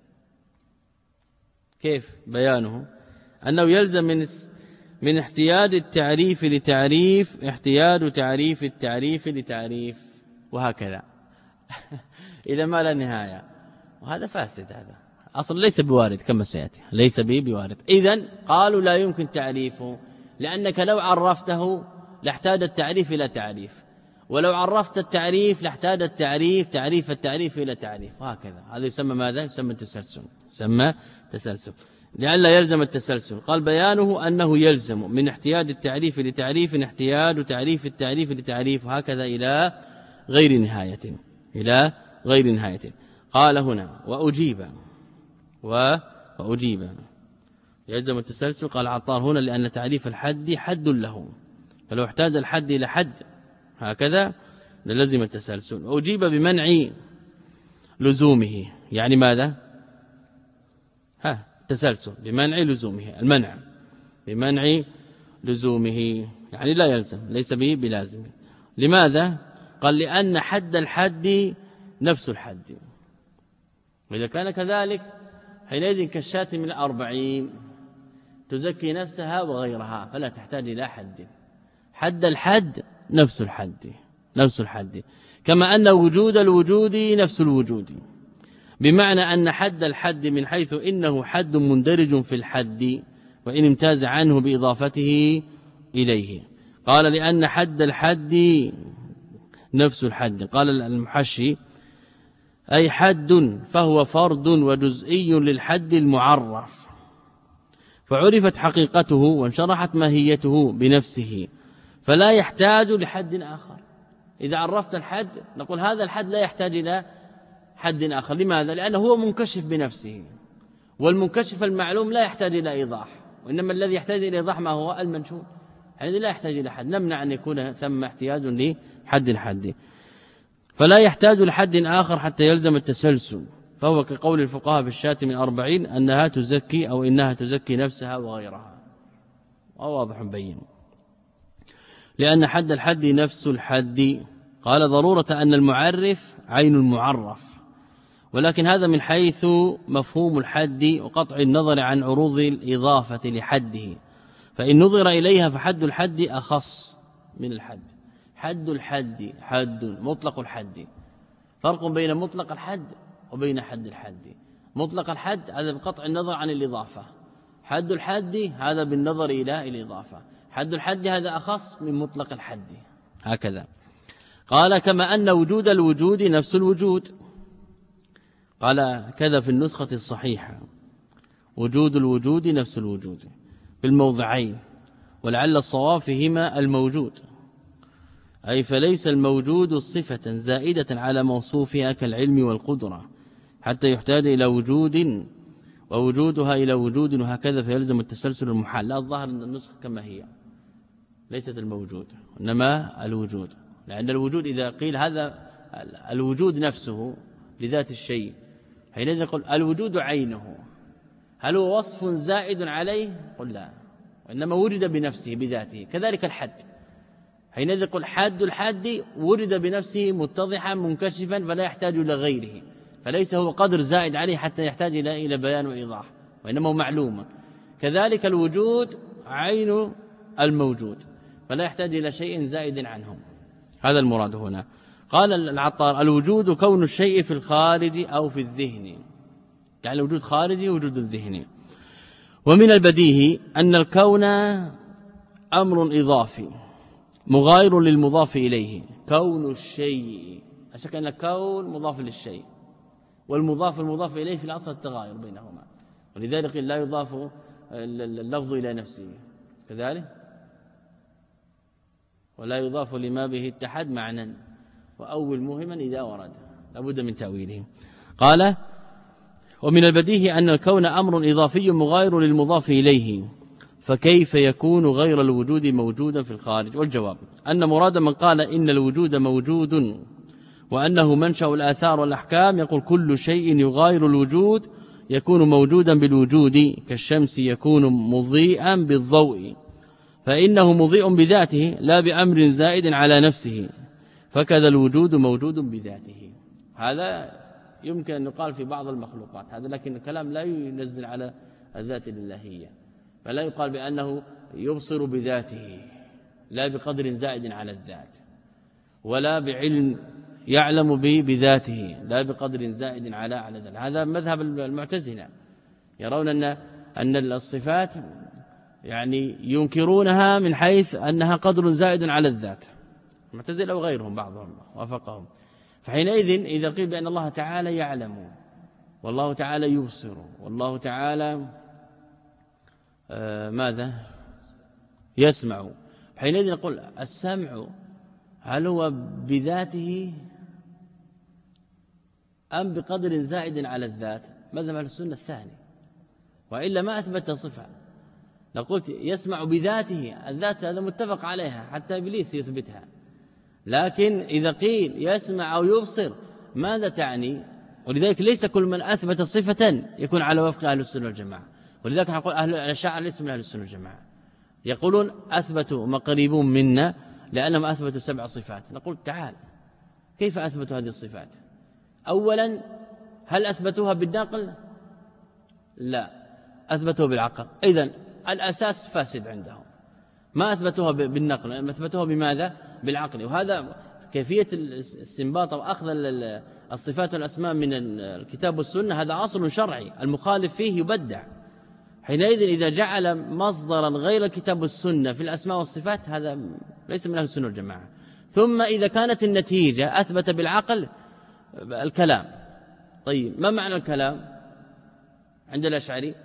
كيف بيانه؟ أنه يلزم من من احتياج التعريف لتعريف احتياج تعريف التعريف لتعريف، وهكذا إلى ما لا نهاية، وهذا فاسد، هذا أصلا ليس بوارد كما سيأتي، ليس به بوارد. إذن قالوا لا يمكن تعريفه، لأنك لو عرفته لاحتاج التعريف إلى تعريف، ولو عرفت التعريف لاحتاج التعريف تعريف التعريف إلى تعريف، وهكذا. هذا يسمى ماذا؟ يسمى تسلسل، يسمى تسلسل، لئلا يلزم التسلسل. قال بيانه أنه يلزم من احتياج التعريف لتعريف احتياج تعريف التعريف لتعريف، وهكذا إلى غير نهاية، إلى غير نهاية. قال هنا وأجيب وأجيب يلزم التسلسل. قال عطار هنا لأن تعريف الحد حد له، فلو احتاج الحد إلى حد هكذا للزم التسلسل. وأجيب بمنع لزومه، يعني ماذا؟ ها التسلسل بمنع لزومه، المنع بمنع لزومه يعني لا يلزم، ليس به بلازم. لماذا؟ قال لأن حد الحد نفس الحد، وإذا كان كذلك حينئذ كالشاة من الأربعين تزكي نفسها وغيرها فلا تحتاج إلى حد. حد الحد نفس الحد، نفس الحد، كما أن وجود الوجود نفس الوجود، بمعنى أن حد الحد من حيث إنه حد مندرج في الحد وإن امتاز عنه بإضافته إليه. قال لأن حد الحد نفس الحد. قال المحشي أي حد فهو فرد وجزئي للحد المعرف، فعرفت حقيقته وانشرحت ماهيته بنفسه فلا يحتاج لحد آخر. إذا عرفت الحد نقول هذا الحد لا يحتاج إلى حد آخر. لماذا؟ لأنه هو منكشف بنفسه، والمنكشف المعلوم لا يحتاج إلى إيضاح، وإنما الذي يحتاج إلى إيضاح ما هو المنشود، يعني لا يحتاج إلى حد. نمنع أن يكون ثم احتياج لحد حد، فلا يحتاج لحد آخر حتى يلزم التسلسل. فهو كقول الفقهاء في الشاة من أربعين أنها تزكي أو إنها تزكي نفسها وغيرها، واضح بين. لأن حد الحد نفس الحد. قال ضرورة أن المعرف عين المعرف، ولكن هذا من حيث مفهوم الحد وقطع النظر عن عروض الإضافة لحده، فإن نظر إليها فحد الحد أخص من الحد. حد الحد حد مطلق الحد، فرق بين مطلق الحد وبين حد الحد. مطلق الحد هذا بقطع النظر عن الإضافة، حد الحد هذا بالنظر إلى الإضافة. حد الحد هذا أخص من مطلق الحد، هكذا. قال كما أن وجود الوجود نفس الوجود. قال كذا في النسخة الصحيحة وجود الوجود نفس الوجود في الموضعين، ولعل الصواب فيهما الموجود، أي فليس الموجود صفة زائدة على موصوفها كالعلم والقدرة حتى يحتاج إلى وجود ووجودها إلى وجود، وهكذا فيلزم التسلسل المحال. لا، الظاهر أن النسخة كما هي ليست الموجود إنما الوجود، لأن الوجود إذا قيل هذا الوجود نفسه لذات الشيء حينئذ يقول الوجود عينه، هل هو وصف زائد عليه؟ قل لا، وإنما وجد بنفسه بذاته. كذلك الحد حينئذ يقول حد الحد وجد بنفسه متضحا منكشفا فلا يحتاج إلى غيره، فليس هو قدر زائد عليه حتى يحتاج إلى إلى بيان وإيضاح، وإنما هو معلوم. كذلك الوجود عين الموجود فلا يحتاج إلى شيء زائد عنه، هذا المراد هنا. قال العطار الوجود كون الشيء في الخارج أو في الذهن، يعني الوجود خارجي وجود الذهني. ومن البديهي أن الكون أمر إضافي مغاير للمضاف إليه. كون الشيء، أشك أن الكون مضاف للشيء، والمضاف المضاف إليه في الأصل التغاير بينهما، ولذلك لا يضاف اللفظ إلى نفسه كذلك، ولا يضاف لما به اتحد معنى، وأول مهما إذا ورد لابد من تأويله. قال ومن البديهي أن الكون أمر إضافي مغاير للمضاف إليه، فكيف يكون غير الوجود موجودا في الخارج؟ والجواب أن مراد من قال إن الوجود موجود وأنه منشأ الآثار والأحكام يقول كل شيء يغاير الوجود يكون موجودا بالوجود، كالشمس يكون مضيئا بالضوء فإنه مضيء بذاته لا بأمر زائد على نفسه، فكذا الوجود موجود بذاته. هذا يمكن أن يقال في بعض المخلوقات هذا، لكن الكلام لا ينزل على الذات الإلهية، فلا يقال بأنه يبصر بذاته لا بقدر زائد على الذات، ولا بعلم يعلم به بذاته لا بقدر زائد على على ذلك. هذا مذهب المعتزلة، يرون أن أن الصفات يعني ينكرونها من حيث أنها قدر زائد على الذات، المعتزلة وغيرهم بعضهم وافقهم. فحينئذ إذا قيل بأن الله تعالى يعلم والله تعالى يبصر والله تعالى آه ماذا يسمع، حينئذ نقول السمع هل هو بذاته أم بقدر زائد على الذات؟ مذهب أهل السنة الثاني، وإلا ما أثبت صفة. لو قلت يسمع بذاته، الذات هذا متفق عليها حتى إبليس يثبتها، لكن إذا قيل يسمع أو يبصر ماذا تعني؟ ولذلك ليس كل من أثبت صفة يكون على وفق أهل السنة والجماعة. ولذلك نقول أهل الأشاعرة ليس من أهل السنة والجماعة، يقولون أثبتوا ما قريبون منا لأنهم أثبتوا سبع صفات. نقول تعال، كيف أثبتوا هذه الصفات؟ أولا هل أثبتوها بالنقل؟ لا، أثبتوها بالعقل. إذن الأساس فاسد عندهم، ما أثبتوها بالنقل، أثبتوها بماذا؟ بالعقل. وهذا كيفية الاستنباط أو أخذ الصفات والأسماء من الكتاب والسنة، هذا أصل شرعي، المخالف فيه يبدع. حينئذ إذا جعل مصدرا غير الكتاب والسنة في الأسماء والصفات هذا ليس من أهل السنة والجماعة. ثم إذا كانت النتيجة أثبت بالعقل الكلام. طيب ما معنى الكلام عند الأشعري؟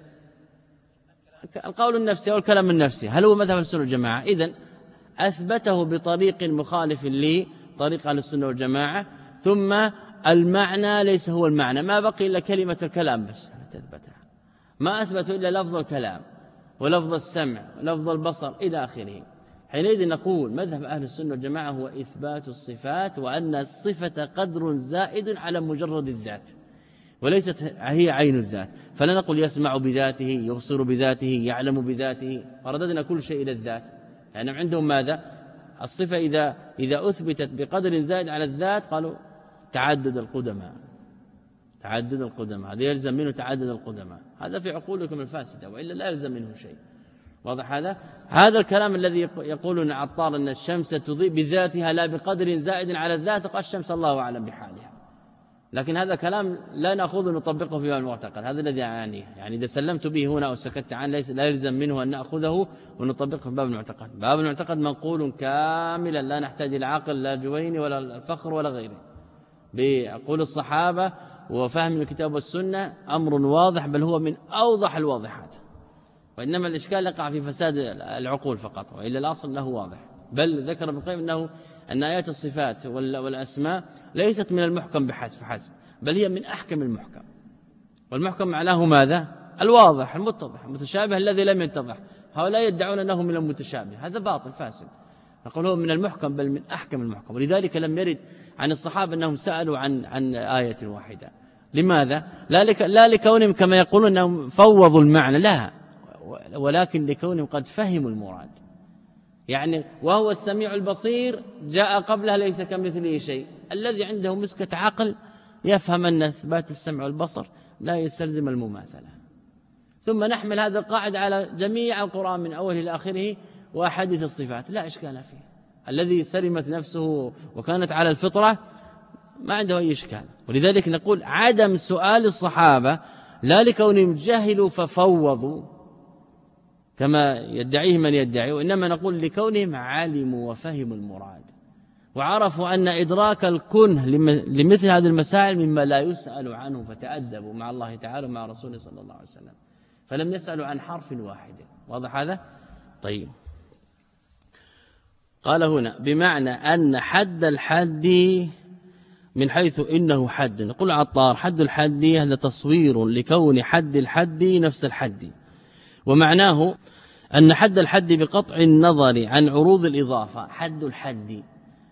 القول النفسي أو الكلام النفسي، هل هو مذهب السنة والجماعة؟ إذن أثبته بطريق مخالف لطريق أهل السنة والجماعة، ثم المعنى ليس هو المعنى، ما بقي إلا كلمة الكلام بس تثبتها، ما أثبتوا إلا لفظ الكلام ولفظ السمع ولفظ البصر إلى آخره. حينئذ نقول مذهب أهل السنة والجماعة هو إثبات الصفات، وأن الصفة قدر زائد على مجرد الذات وليست هي عين الذات. فلا نقول يسمع بذاته، يبصر بذاته، يعلم بذاته، فرددنا كل شيء إلى الذات. يعني عندهم ماذا؟ الصفة إذا إذا أثبتت بقدر زائد على الذات قالوا تعدد القدماء، تعدد القدماء هذا يلزم منه تعدد القدماء، هذا في عقولكم الفاسدة، وإلا لا يلزم منه شيء. واضح هذا؟ هذا الكلام الذي يقولون عطار أن الشمس تضيء بذاتها لا بقدر زائد على الذات، قال الشمس الله أعلم بحالها. لكن هذا كلام لا نأخذه نطبقه في باب المعتقد، هذا الذي أعنيه. يعني إذا سلمت به هنا أو سكت عنه ليس لا يلزم منه أن نأخذه ونطبقه في باب المعتقد. باب المعتقد منقول كاملا لا نحتاج إلى عقل لا جويني ولا الفخر ولا غيره، بعقول الصحابة وفهم الكتاب والسنة أمر واضح، بل هو من أوضح الواضحات. وإنما الإشكال يقع في فساد العقول فقط، وإلا الأصل أنه واضح. بل ذكر ابن القيم أنه أن آيات الصفات والأسماء ليست من المحكم بحسب حسب، بل هي من أحكم المحكم. والمحكم معناه ماذا؟ الواضح المتضح، المتشابه الذي لم يتضح. هؤلاء يدعون أنه من المتشابه، هذا باطل فاسد. نقول هو من المحكم بل من أحكم المحكم. ولذلك لم يرد عن الصحابة أنهم سألوا عن عن آية واحدة. لماذا؟ لا, لك لا لكونهم كما يقولون أنهم فوضوا المعنى، لا، ولكن لكونهم قد فهموا المراد. يعني وهو السميع البصير جاء قبلها ليس كمثله شيء. الذي عنده مسكة عقل يفهم أن إثبات السمع والبصر لا يستلزم المماثلة. ثم نحمل هذا القاعدة على جميع القرآن من أوله إلى آخره وأحاديث الصفات، لا إشكال فيه. الذي سلمت نفسه وكانت على الفطرة ما عنده أي إشكال. ولذلك نقول عدم سؤال الصحابة لا لكونهم جهلوا ففوضوا كما يدعيه من يدعي، وإنما نقول لكونهم علموا وفهموا المراد وعرفوا أن إدراك الكنه لمثل هذه المسائل مما لا يسأل عنه، فتأدبوا مع الله تعالى ومع رسوله صلى الله عليه وسلم، فلم يسألوا عن حرف واحد. واضح هذا؟ طيب، قال هنا بمعنى أن حد الحد من حيث إنه حد. نقول عطار حد الحد هذا تصوير لكون حد الحد نفس الحد، ومعناه أن حد الحد بقطع النظر عن عروض الإضافة. حد الحد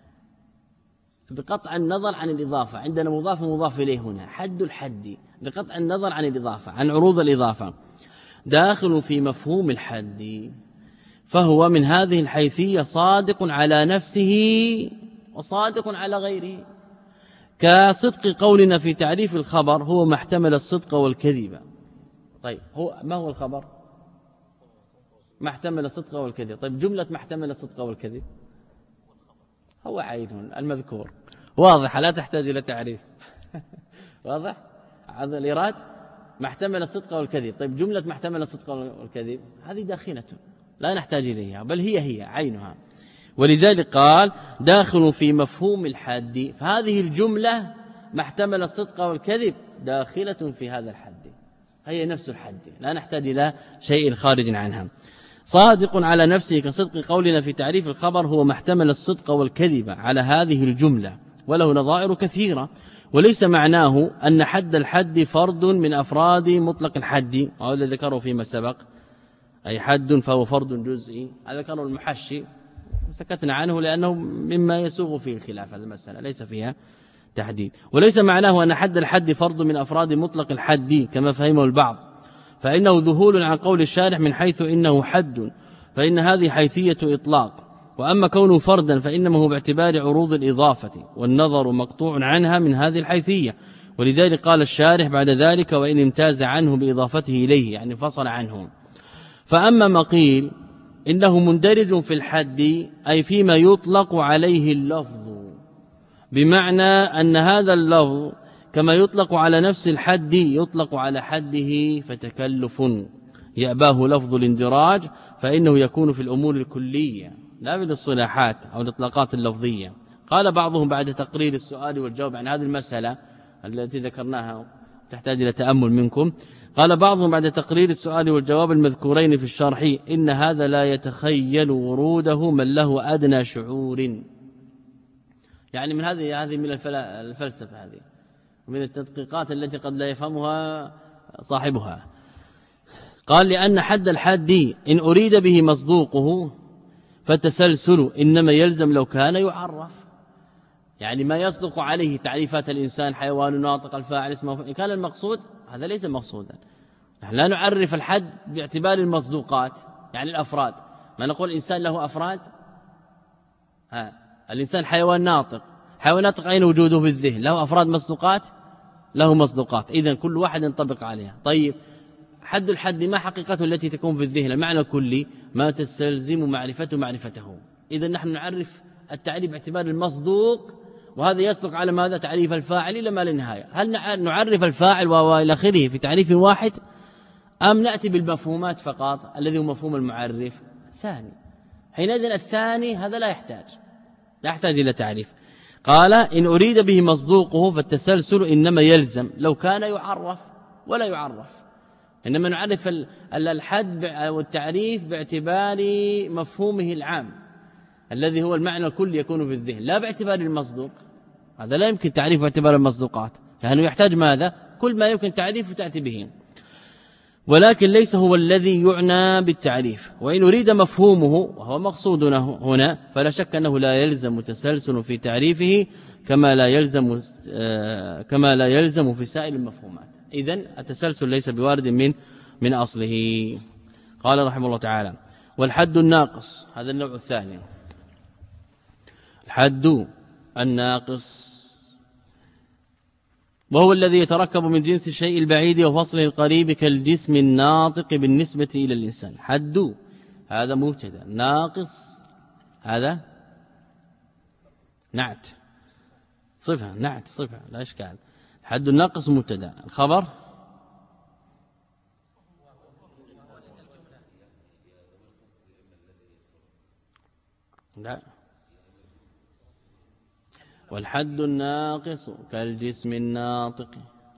بقطع النظر عن الإضافة، عندنا مضاف ومضاف إليه هنا. حد الحد بقطع النظر عن الإضافة عن عروض الإضافة داخل في مفهوم الحد، فهو من هذه الحيثية صادق على نفسه وصادق على غيره، كصدق قولنا في تعريف الخبر هو ما احتمل الصدق والكذب. طيب هو ما هو الخبر؟ ما احتمل الصدق والكذب. طيب جملة ما احتمل الصدق والكذب هو عين المذكور، واضح لا تحتاج إلى تعريف. واضح هذا الإيراد ما احتمل الصدق والكذب. طيب جملة ما احتمل الصدق والكذب هذه داخلة لا نحتاج إليها، بل هي هي عينها. ولذلك قال داخل في مفهوم الحد، فهذه الجملة ما احتمل الصدق والكذب داخلة في هذا الحد، هي نفس الحد لا نحتاج إلى شيء خارج عنها. صادق على نفسه كصدق قولنا في تعريف الخبر هو ما احتمل الصدق والكذب على هذه الجملة، وله نظائر كثيرة. وليس معناه أن حد الحد فرد من أفراد مطلق الحد، وهو الذي ذكره فيما سبق، أي حد فهو فرد جزئي، هذا ذكره المحشي سكتنا عنه لأنه مما يسوغ فيه الخلاف هذه المسألة ليس فيها تحديد. وليس معناه أن حد الحد فرض من أفراد مطلق الحد كما فهمه البعض، فإنه ذهول عن قول الشارح من حيث إنه حد، فإن هذه حيثية إطلاق. وأما كونه فردا فإنما هو باعتبار عروض الإضافة، والنظر مقطوع عنها من هذه الحيثية. ولذلك قال الشارح بعد ذلك وإن امتاز عنه بإضافته إليه، يعني فصل عنه. فأما ما قيل إنه مندرج في الحد أي فيما يطلق عليه اللفظ، بمعنى أن هذا اللفظ كما يطلق على نفس الحد يطلق على حده، فتكلف يأباه لفظ الاندراج فإنه يكون في الأمور الكلية لا بالاصطلاحات أو الإطلاقات اللفظية. قال بعضهم بعد تقرير السؤال والجواب عن هذه المسألة التي ذكرناها تحتاج إلى تأمل منكم، قال بعضهم بعد تقرير السؤال والجواب المذكورين في الشرح إن هذا لا يتخيل وروده من له أدنى شعور. يعني من هذه هذه من الفلسفة، هذه من التدقيقات التي قد لا يفهمها صاحبها. قال لأن حد الحد إن أريد به مصدوقه فالتسلسل إنما يلزم لو كان يعرف، يعني ما يصدق عليه تعريفات الإنسان حيوان ناطق الفاعل اسمه، إن كان المقصود هذا ليس مقصودا. نحن لا نعرف الحد باعتبار المصدوقات، يعني الأفراد، ما نقول الإنسان له أفراد، ها الإنسان حيوان ناطق، حيوان ناطق أين وجوده في الذهن؟ له أفراد مصدوقات، له مصدوقات، إذن كل واحد ينطبق عليها. طيب حد الحد ما حقيقته التي تكون في الذهن؟ المعنى كلي ما تستلزم معرفته معرفته. إذن نحن نعرف التعريف باعتبار المصدوق، وهذا يصدق على ماذا؟ تعريف الفاعل إلى ما لا نهاية. هل نعرف الفاعل وإلى آخره في تعريف واحد، أم نأتي بالمفهومات فقط الذي هو مفهوم المعرف الثاني؟ حينئذ الثاني هذا لا يحتاج لا يحتاج إلى تعريف. قال إن أريد به مصدوقه فالتسلسل إنما يلزم لو كان يعرف ولا يعرف، إنما نعرف الحد والتعريف باعتبار مفهومه العام الذي هو المعنى الكلي يكون في الذهن، لا باعتبار المصدوق. هذا لا يمكن تعريف باعتبار المصدوقات، لأنه يحتاج ماذا؟ كل ما يمكن تعريفه تأتي به، ولكن ليس هو الذي يعنى بالتعريف. وإن أريد مفهومه وهو مقصودنا هنا فلا شك أنه لا يلزم تسلسل في تعريفه كما لا يلزم كما لا يلزم في سائر المفهومات. إذن التسلسل ليس بوارد من من أصله. قال رحمه الله تعالى والحد الناقص، هذا النوع الثاني، الحد الناقص وهو الذي يتركب من جنس الشيء البعيد وفصله القريب كالجسم الناطق بالنسبة إلى الإنسان. حد هذا مبتدا، ناقص هذا نعت صفة، نعت صفة لا إشكال. حد الناقص مبتدا، الخبر لا، والحد الناقص كالجسم الناطق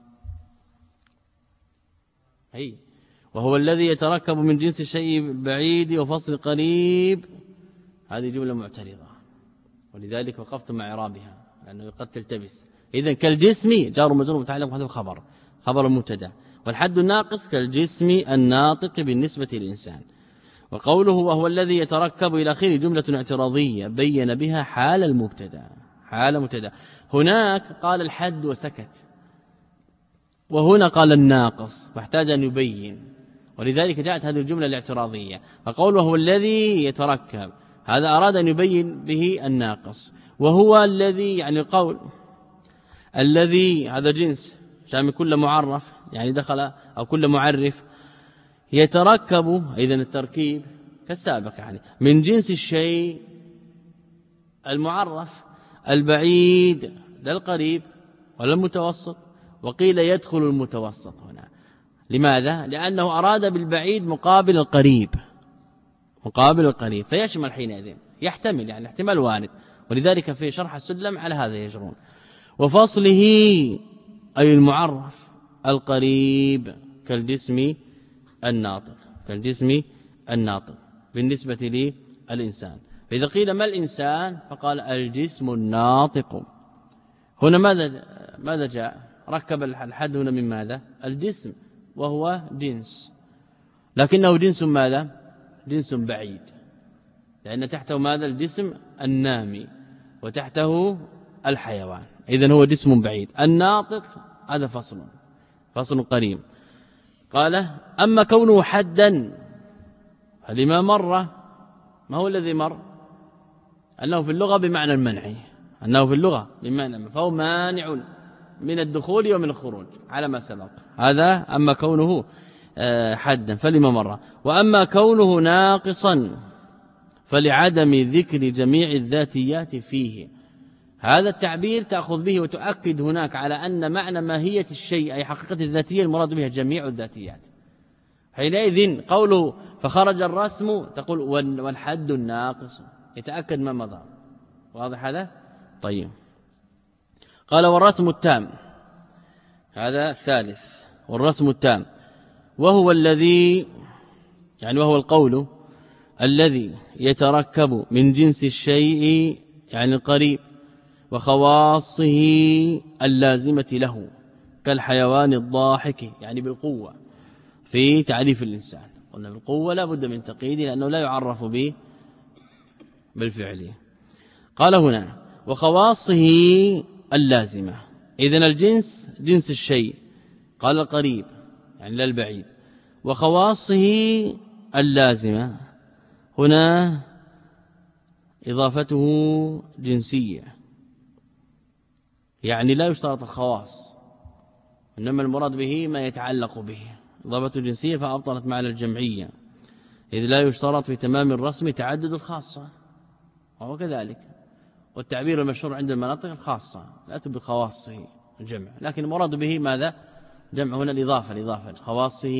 أي وهو الذي يتركب من جنس الشيء البعيد وفصل قريب. هذه جملة معترضة، ولذلك وقفت مع إعرابها لأنه قد تلتبس. إذن كالجسم جار ومجرور متعلق بهذا الخبر، خبر المبتدا، والحد الناقص كالجسم الناطق بالنسبة للإنسان. وقوله وهو الذي يتركب إلى آخره جملة اعتراضية بين بها حال المبتدا، حال مبتدا. هناك قال الحد وسكت، وهنا قال الناقص فاحتاج أن يبين، ولذلك جاءت هذه الجملة الاعتراضية. فقوله هو الذي يتركب هذا أراد أن يبين به الناقص، وهو الذي يعني القول الذي هذا جنس شامل كل معرف، يعني دخل أو كل معرف يتركب، إذن التركيب كالسابق يعني من جنس الشيء المعرف البعيد لا القريب ولا المتوسط. وقيل يدخل المتوسط هنا، لماذا؟ لأنه أراد بالبعيد مقابل القريب، مقابل القريب فيشمل حينئذ، يحتمل يعني احتمال وارد، ولذلك في شرح السلم على هذا يجرون. وفصله أي المعرف القريب كالجسم الناطق، كالجسم الناطق بالنسبة للإنسان. فإذا قيل ما الإنسان فقال الجسم الناطق. هنا ماذا ماذا جاء؟ ركب الحد هنا من ماذا؟ الجسم، وهو جنس، لكنه جنس ماذا؟ جنس بعيد، لأن تحته ماذا؟ الجسم النامي وتحته الحيوان، إذن هو جسم بعيد. الناطق هذا فصل فصل قريب. قال أما كونه حدا فلما مر، ما هو الذي مر؟ أنه في اللغة بمعنى المنع، أنه في اللغة بمعنى، فهو مانع من الدخول ومن الخروج على ما سبق. هذا أما كونه حدا فلما مر. وأما كونه ناقصا فلعدم ذكر جميع الذاتيات فيه. هذا التعبير تأخذ به وتؤكد هناك على أن معنى ماهية الشيء أي حقيقة الذاتية المراد بها جميع الذاتيات. حينئذ قوله فخرج الرسم تقول والحد الناقص، يتأكد ما مضى. واضح هذا؟ طيب. قال والرسم التام، هذا الثالث، والرسم التام وهو الذي يعني وهو القول الذي يتركب من جنس الشيء يعني القريب وخواصه اللازمة له كالحيوان الضاحك، يعني بالقوة في تعريف الإنسان. قلنا بالقوة لا بد من تقييده لأنه لا يعرف به بالفعل. قال هنا وخواصه اللازمة، إذن الجنس جنس الشيء، قال القريب يعني لا البعيد، وخواصه اللازمة هنا إضافته جنسية، يعني لا يشترط الخواص، إنما المراد به ما يتعلق به. إضافته جنسية فأبطلت معنى الجمعية، إذ لا يشترط في تمام الرسم تعدد الخاصة، وهو كذلك. والتعبير المشهور عند المناطق الخاصة لا تبقى خواصه الجمع، لكن المراد به ماذا؟ جمع هنا الإضافة، الإضافة خواصه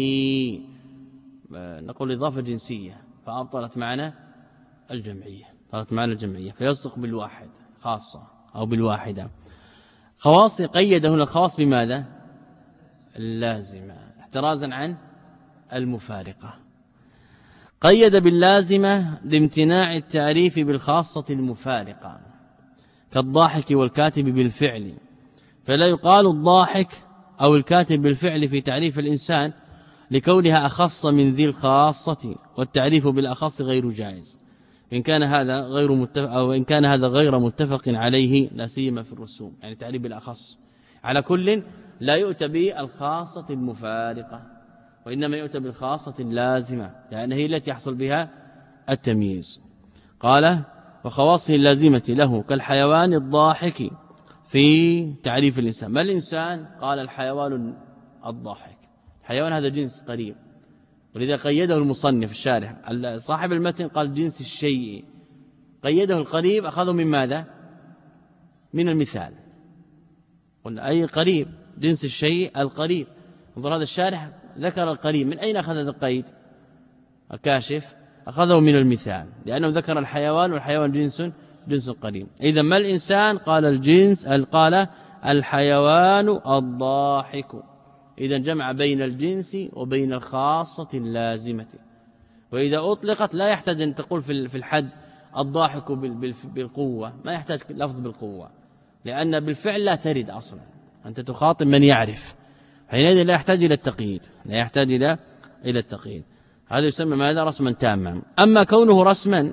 نقول إضافة جنسية فأبطلت معنى الجمعية، أبطلت معنى الجمعية فيصدق بالواحد خاصة أو بالواحدة. خواص قيد هنا الخواص بماذا؟ اللازمة احترازا عن المفارقة. قيد باللازمة لامتناع التعريف بالخاصة المفارقة كالضاحك والكاتب بالفعل، فلا يقال الضاحك أو الكاتب بالفعل في تعريف الإنسان لكونها أخص من ذي الخاصة، والتعريف بالأخص غير جائز إن كان هذا غير متفق أو إن كان هذا غير متفق عليه لا سيما في الرسوم، يعني تعريف بالأخص. على كل لا يؤتى بالخاصة المفارقة وإنما يؤتى بالخاصة اللازمة لأن هي التي يحصل بها التمييز. قال وخواصه اللازمة له كالحيوان الضاحك في تعريف الإنسان. ما الإنسان؟ قال الحيوان الضاحك. الحيوان هذا جنس قريب، ولذا قيده المصنف الشارح صاحب المتن قال جنس الشيء، قيده القريب أخذه من ماذا؟ من المثال. قلنا أي قريب جنس الشيء القريب. انظر هذا الشارح ذكر القريب، من أين أخذ هذا القيد؟ الكاشف أخذه من المثال لأنه ذكر الحيوان والحيوان جنس جنس قريب. إذا ما الإنسان؟ قال الجنس، قال الحيوان الضاحك. إذا جمع بين الجنس وبين الخاصة اللازمة. وإذا أطلقت لا يحتاج أن تقول في الحد الضاحك بالقوة، ما يحتاج لفظ بالقوة لأن بالفعل لا ترد أصلا، أنت تخاطب من يعرف، حينئذ لا يحتاج إلى التقييد، لا يحتاج إلى إلى التقييد. هذا يسمى ماذا؟ رسما تاما. أما كونه رسما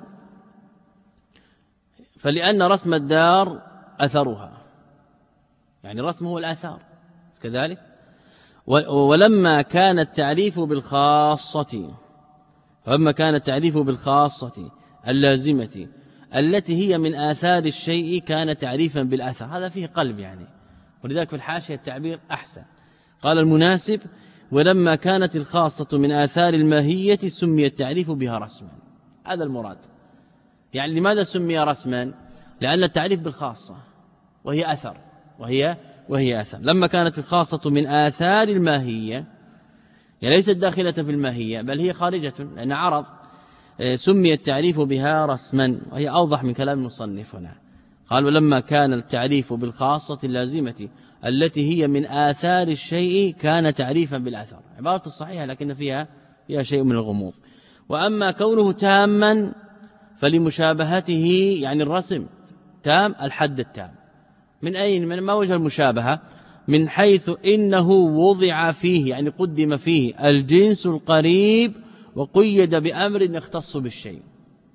فلأن رسم الدار أثرها، يعني الرسم هو الآثار كذلك. ولما كان التعريف بالخاصة ولما كان التعريف بالخاصة اللازمة التي هي من آثار الشيء كان تعريفا بالأثر. هذا فيه قلب يعني، ولذلك في الحاشية التعبير أحسن. قال المناسب ولما كانت الخاصة من آثار الماهية سمي التعريف بها رسما. هذا المراد. يعني لماذا سمي رسما؟ لأن التعريف بالخاصة وهي أثر وهي وهي أثر. لما كانت الخاصة من آثار الماهية يعني ليست داخلة في الماهية بل هي خارجة لأن عرض، سمي التعريف بها رسما، وهي أوضح من كلام المصنف هنا. قال ولما كان التعريف بالخاصة اللازمة التي هي من آثار الشيء كان تعريفا بالأثر. عبارة الصحيحة لكن فيها فيها شيء من الغموض. وأما كونه تاما فلمشابهته، يعني الرسم تام الحد التام. من أين؟ من ما وجه المشابهة؟ من حيث إنه وضع فيه يعني قدم فيه الجنس القريب وقيد بأمر يختص بالشيء،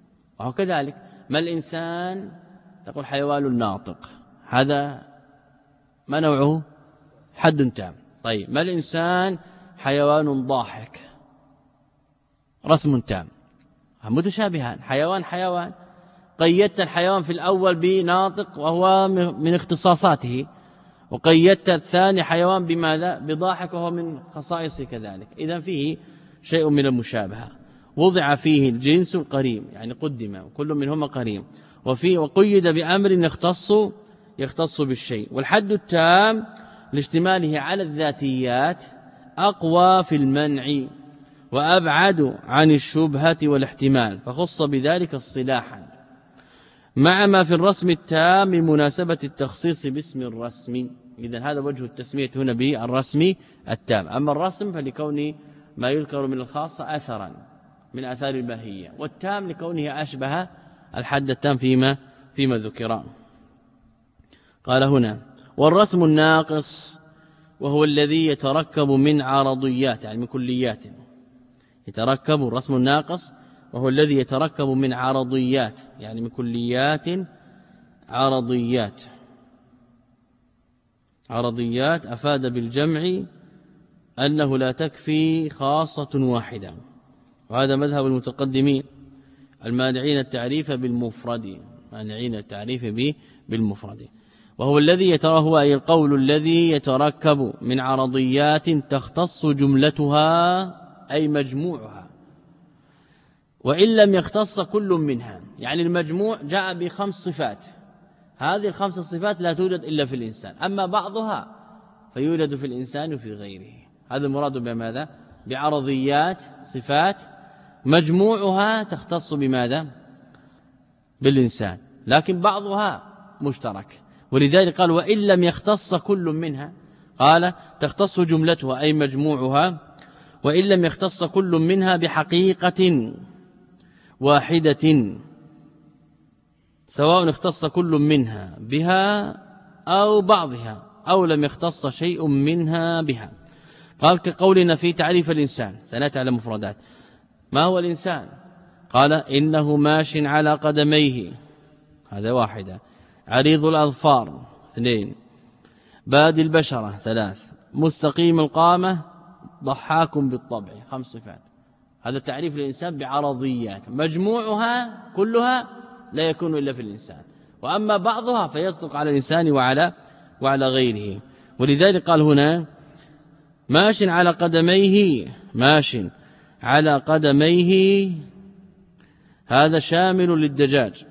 وهو كذلك ما الإنسان تقول حيوان ناطق، هذا ما نوعه؟ حد تام. طيب ما الإنسان؟ حيوان ضاحك، رسم تام. متشابهان، حيوان حيوان. قيدت الحيوان في الأول بناطق وهو من اختصاصاته، وقيدت الثاني حيوان بماذا؟ بضاحك وهو من خصائصه كذلك. إذن فيه شيء من المشابهة. وضع فيه الجنس القريب، يعني قدم كل منهما قريب، وفيه وقيد بأمر يختص يختص بالشيء. والحد التام لاشتماله على الذاتيات أقوى في المنع وأبعد عن الشبهة والاحتمال، فخص بذلك اصطلاحا، مع ما في الرسم التام من مناسبة التخصيص باسم الرسم. إذن هذا وجه التسمية هنا بالرسم التام. أما الرسم فلكون ما يذكر من الخاصة أثرا من آثار الماهية، والتام لكونه أشبه الحد التام فيما فيما ذكر. قال هنا والرسم الناقص وهو الذي يتركب من عرضيات، يعني من كليات. يتركب الرسم الناقص وهو الذي يتركب من عرضيات، يعني من كليات عرضيات. عرضيات أفاد بالجمع أنه لا تكفي خاصة واحدة، وهذا مذهب المتقدمين المانعين التعريف بالمفرد، مانعين التعريف بالمفرد. وهو الذي يترى هو أي القول الذي يتركب من عرضيات تختص جملتها أي مجموعها، وإن لم يختص كل منها. يعني المجموع جاء بخمس صفات، هذه الخمس صفات لا توجد إلا في الإنسان، أما بعضها فيوجد في الإنسان وفي غيره. هذا المراد بماذا؟ بعرضيات صفات مجموعها تختص بماذا؟ بالإنسان، لكن بعضها مشترك. ولذلك قال وإن لم يختص كل منها، قال تختص جملتها أي مجموعها، وإن لم يختص كل منها بحقيقة واحدة، سواء اختص كل منها بها أو بعضها أو لم يختص شيء منها بها. قال كقولنا في تعريف الإنسان، سنأتي على مفردات. ما هو الإنسان؟ قال إنه ماش على قدميه، هذا واحدة. عريض الأظفار، اثنين. بادي البشرة، ثلاث. مستقيم القامة، ضحاك بالطبع، خمس صفات. هذا تعريف الإنسان بعرضيات مجموعها كلها لا يكون إلا في الإنسان، وأما بعضها فيصدق على الإنسان وعلى وعلى غيره. ولذلك قال هنا ماش على قدميه، ماش على قدميه، هذا شامل للدجاج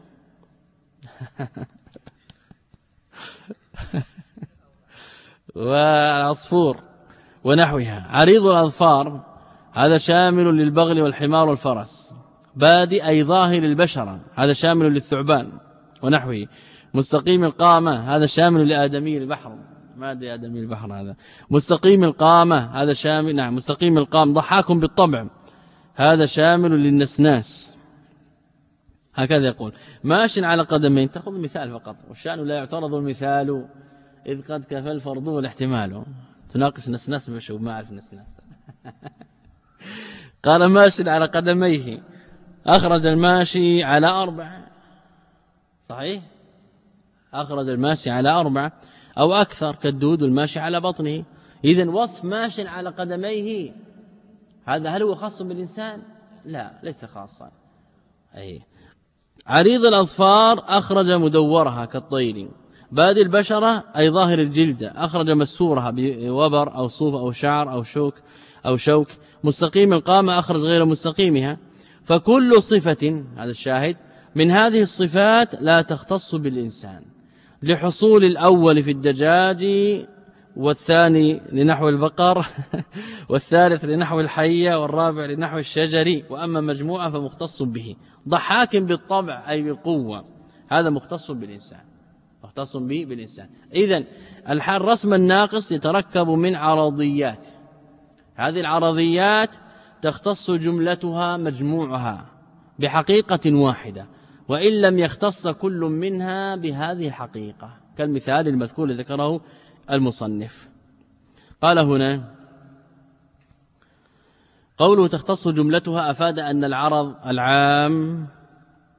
والعصفور ونحوها. عريض الأظفار هذا شامل للبغل والحمار والفرس. بادي أي ظاهر البشرة، هذا شامل للثعبان ونحوه. مستقيم القامة هذا شامل لآدمي البحر، ما أدري آدمي البحر هذا. مستقيم القامة هذا شامل، نعم مستقيم القام. ضحاك بالطبع هذا شامل للنسناس. هكذا يقول ماش على قدمين. تأخذ مثال فقط، والشأن لا يعترض المثال إذ قد كفى الفرض والاحتمال. تناقش نسناس مشوب، ما أعرف نسناس. قال ماش على قدميه، أخرج الماشي على أربعة، صحيح؟ أخرج الماشي على أربعة أو أكثر، كالدود الماشي على بطنه. إذن وصف ماش على قدميه هذا هل هو خاص بالإنسان؟ لا، ليس خاصا. أي عريض الأظفار أخرج مدورها كالطير. بادي البشرة أي ظاهر الجلد، أخرج مسورها بوبر أو صوف أو شعر أو شوك أو شوك. مستقيم القامة أخرج غير مستقيمها. فكل صفة، هذا الشاهد، من هذه الصفات لا تختص بالإنسان، لحصول الأول في الدجاج، والثاني لنحو البقر، والثالث لنحو الحية، والرابع لنحو الشجر. وأما مجموعة فمختص به. ضحاك بالطبع أي بالقوة، هذا مختص بالإنسان، مختص به بالإنسان. إذن الرسم الناقص يتركب من عرضيات، هذه العرضيات تختص جملتها مجموعها بحقيقة واحدة، وإن لم يختص كل منها بهذه الحقيقة، كالمثال المذكور ذكره المصنف. قال هنا قوله تختص جملتها أفاد أن العرض العام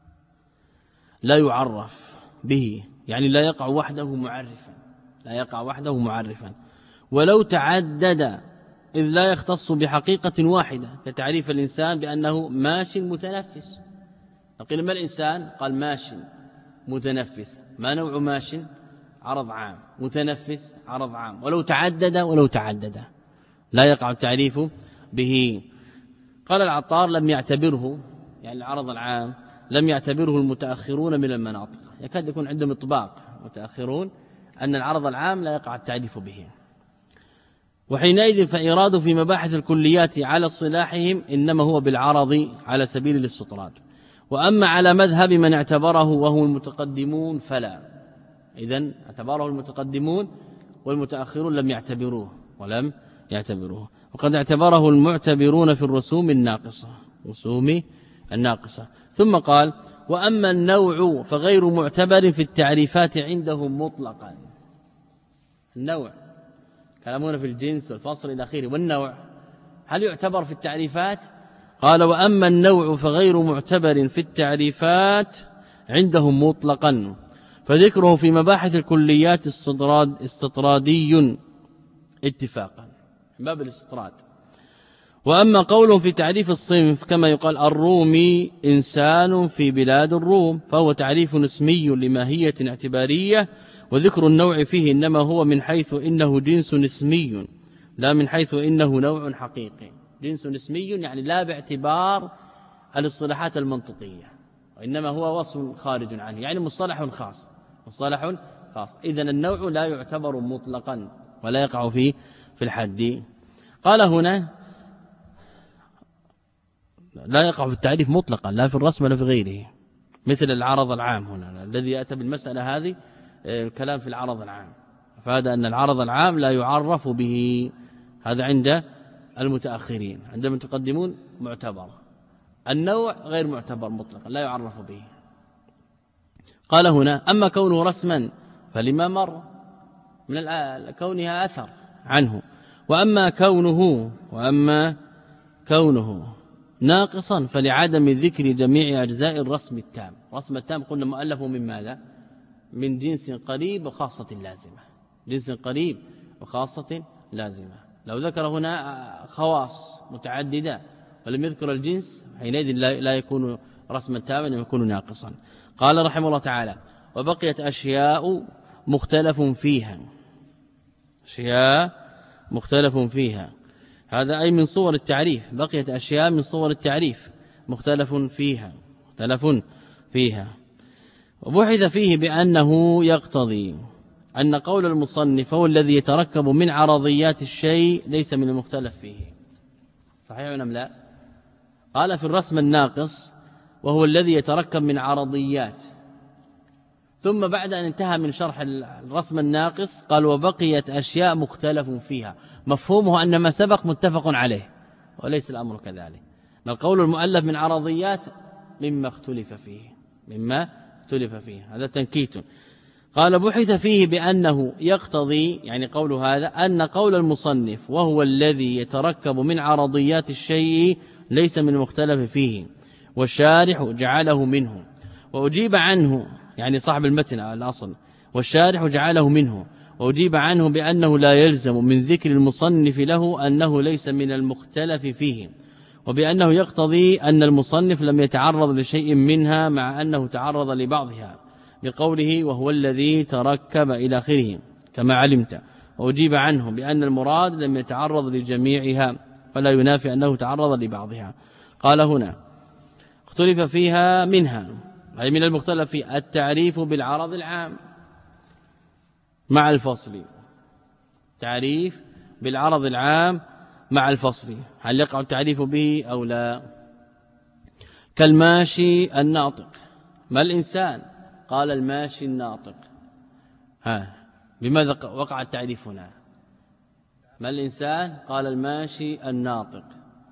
لا يعرف به، يعني لا يقع وحده معرفا، لا يقع وحده معرفا. ولو تعدد إذ لا يختص بحقيقة واحدة، كتعريف الإنسان بأنه ماش متنفس. قيل ما الإنسان؟ قال ماش متنفس. ما نوع ماش؟ عرض عام. متنفس عرض عام. ولو تعدد ولو تعدد لا يقع التعريف به. قال العطار لم يعتبره، يعني العرض العام لم يعتبره المتأخرون من المناطق، يكاد يكون عندهم اطباق متأخرون أن العرض العام لا يقع التعريف به. وحينئذ فإراده في مباحث الكليات على اصطلاحهم إنما هو بالعرض على سبيل الاستطراد. وأما على مذهب من اعتبره وهو المتقدمون فلا. إذن اعتبره المتقدمون والمتأخرون لم يعتبروه ولم يعتبروه. وقد اعتبره المعتبرون في الرسوم الناقصة، رسوم الناقصة. ثم قال وأما النوع فغير معتبر في التعريفات عندهم مطلقا. النوع كلامنا في الجنس والفصل إلى آخره، والنوع هل يعتبر في التعريفات؟ قال وأما النوع فغير معتبر في التعريفات عندهم مطلقا، فذكره في مباحث الكليات استطراد استطرادي اتفاقا، باب الاستطراد. وأما قولهم في تعريف الصنف كما يقال الرومي إنسان في بلاد الروم، فهو تعريف اسمي لماهية اعتبارية، وذكر النوع فيه إنما هو من حيث إنه جنس اسمي لا من حيث إنه نوع حقيقي. جنس اسمي يعني لا باعتبار الاصطلاحات المنطقية، وإنما هو وصف خارج عنه، يعني مصطلح خاص، مصطلح خاص. إذن النوع لا يعتبر مطلقا ولا يقع فيه في الحد. قال هنا لا يقع في التعريف مطلقا لا في الرسم ولا في غيره، مثل العرض العام هنا الذي يأتي بالمسألة هذه الكلام في العرض العام، فهذا أن العرض العام لا يعرف به، هذا عند المتأخرين. عند المتقدمون معتبر. النوع غير معتبر مطلقا لا يعرف به. قال هنا أما كونه رسما فلما مر من كونها أثر عنه. وأما كونه وأما كونه ناقصا فلعدم ذكر جميع أجزاء الرسم التام. رسم التام قلنا مؤلف من ماذا؟ من جنس قريب وخاصة لازمة، جنس قريب وخاصة لازمة. لو ذكر هنا خواص متعددة ولم يذكر الجنس حينئذ لا يكون رسما تاما، يكون ناقصا. قال رحمه الله تعالى وبقيت أشياء مختلف فيها، أشياء مختلف فيها، هذا أي من صور التعريف. بقيت أشياء من صور التعريف مختلف فيها، مختلف فيها. وبحث فيه بأنه يقتضي أن قول المصنف هو الذي يتركب من عرضيات الشيء ليس من المختلف فيه. صحيح أم لا؟ قال في الرسم الناقص وهو الذي يتركب من عرضيات، ثم بعد أن انتهى من شرح الرسم الناقص قال وبقيت أشياء مختلف فيها. مفهومه أن ما سبق متفق عليه، وليس الأمر كذلك، بل قول المؤلف من عرضيات مما اختلف فيه، مما اختلف فيه، هذا تنكيت. قال بحث فيه بأنه يقتضي، يعني قول هذا أن قول المصنف وهو الذي يتركب من عرضيات الشيء ليس من المختلف فيه، والشارح جعله منه. وأجيب عنه، يعني صاحب المتن الأصل، والشارح جعله منه، وأجيب عنه بأنه لا يلزم من ذكر المصنف له أنه ليس من المختلف فيه، وبأنه يقتضي أن المصنف لم يتعرض لشيء منها مع أنه تعرض لبعضها بقوله وهو الذي تركب إلى آخره كما علمت. وأجيب عنه بأن المراد لم يتعرض لجميعها فلا ينافي أنه تعرض لبعضها. قال هنا اختلف فيها منها، أي من المختلف في التعريف بالعرض العام مع الفصل، تعريف بالعرض العام مع الفصل، هل يقع التعريف به أو لا؟ كالماشي الناطق. ما الإنسان؟ قال الماشي الناطق. ها بماذا وقع التعريف هنا؟ ما الإنسان؟ قال الماشي الناطق.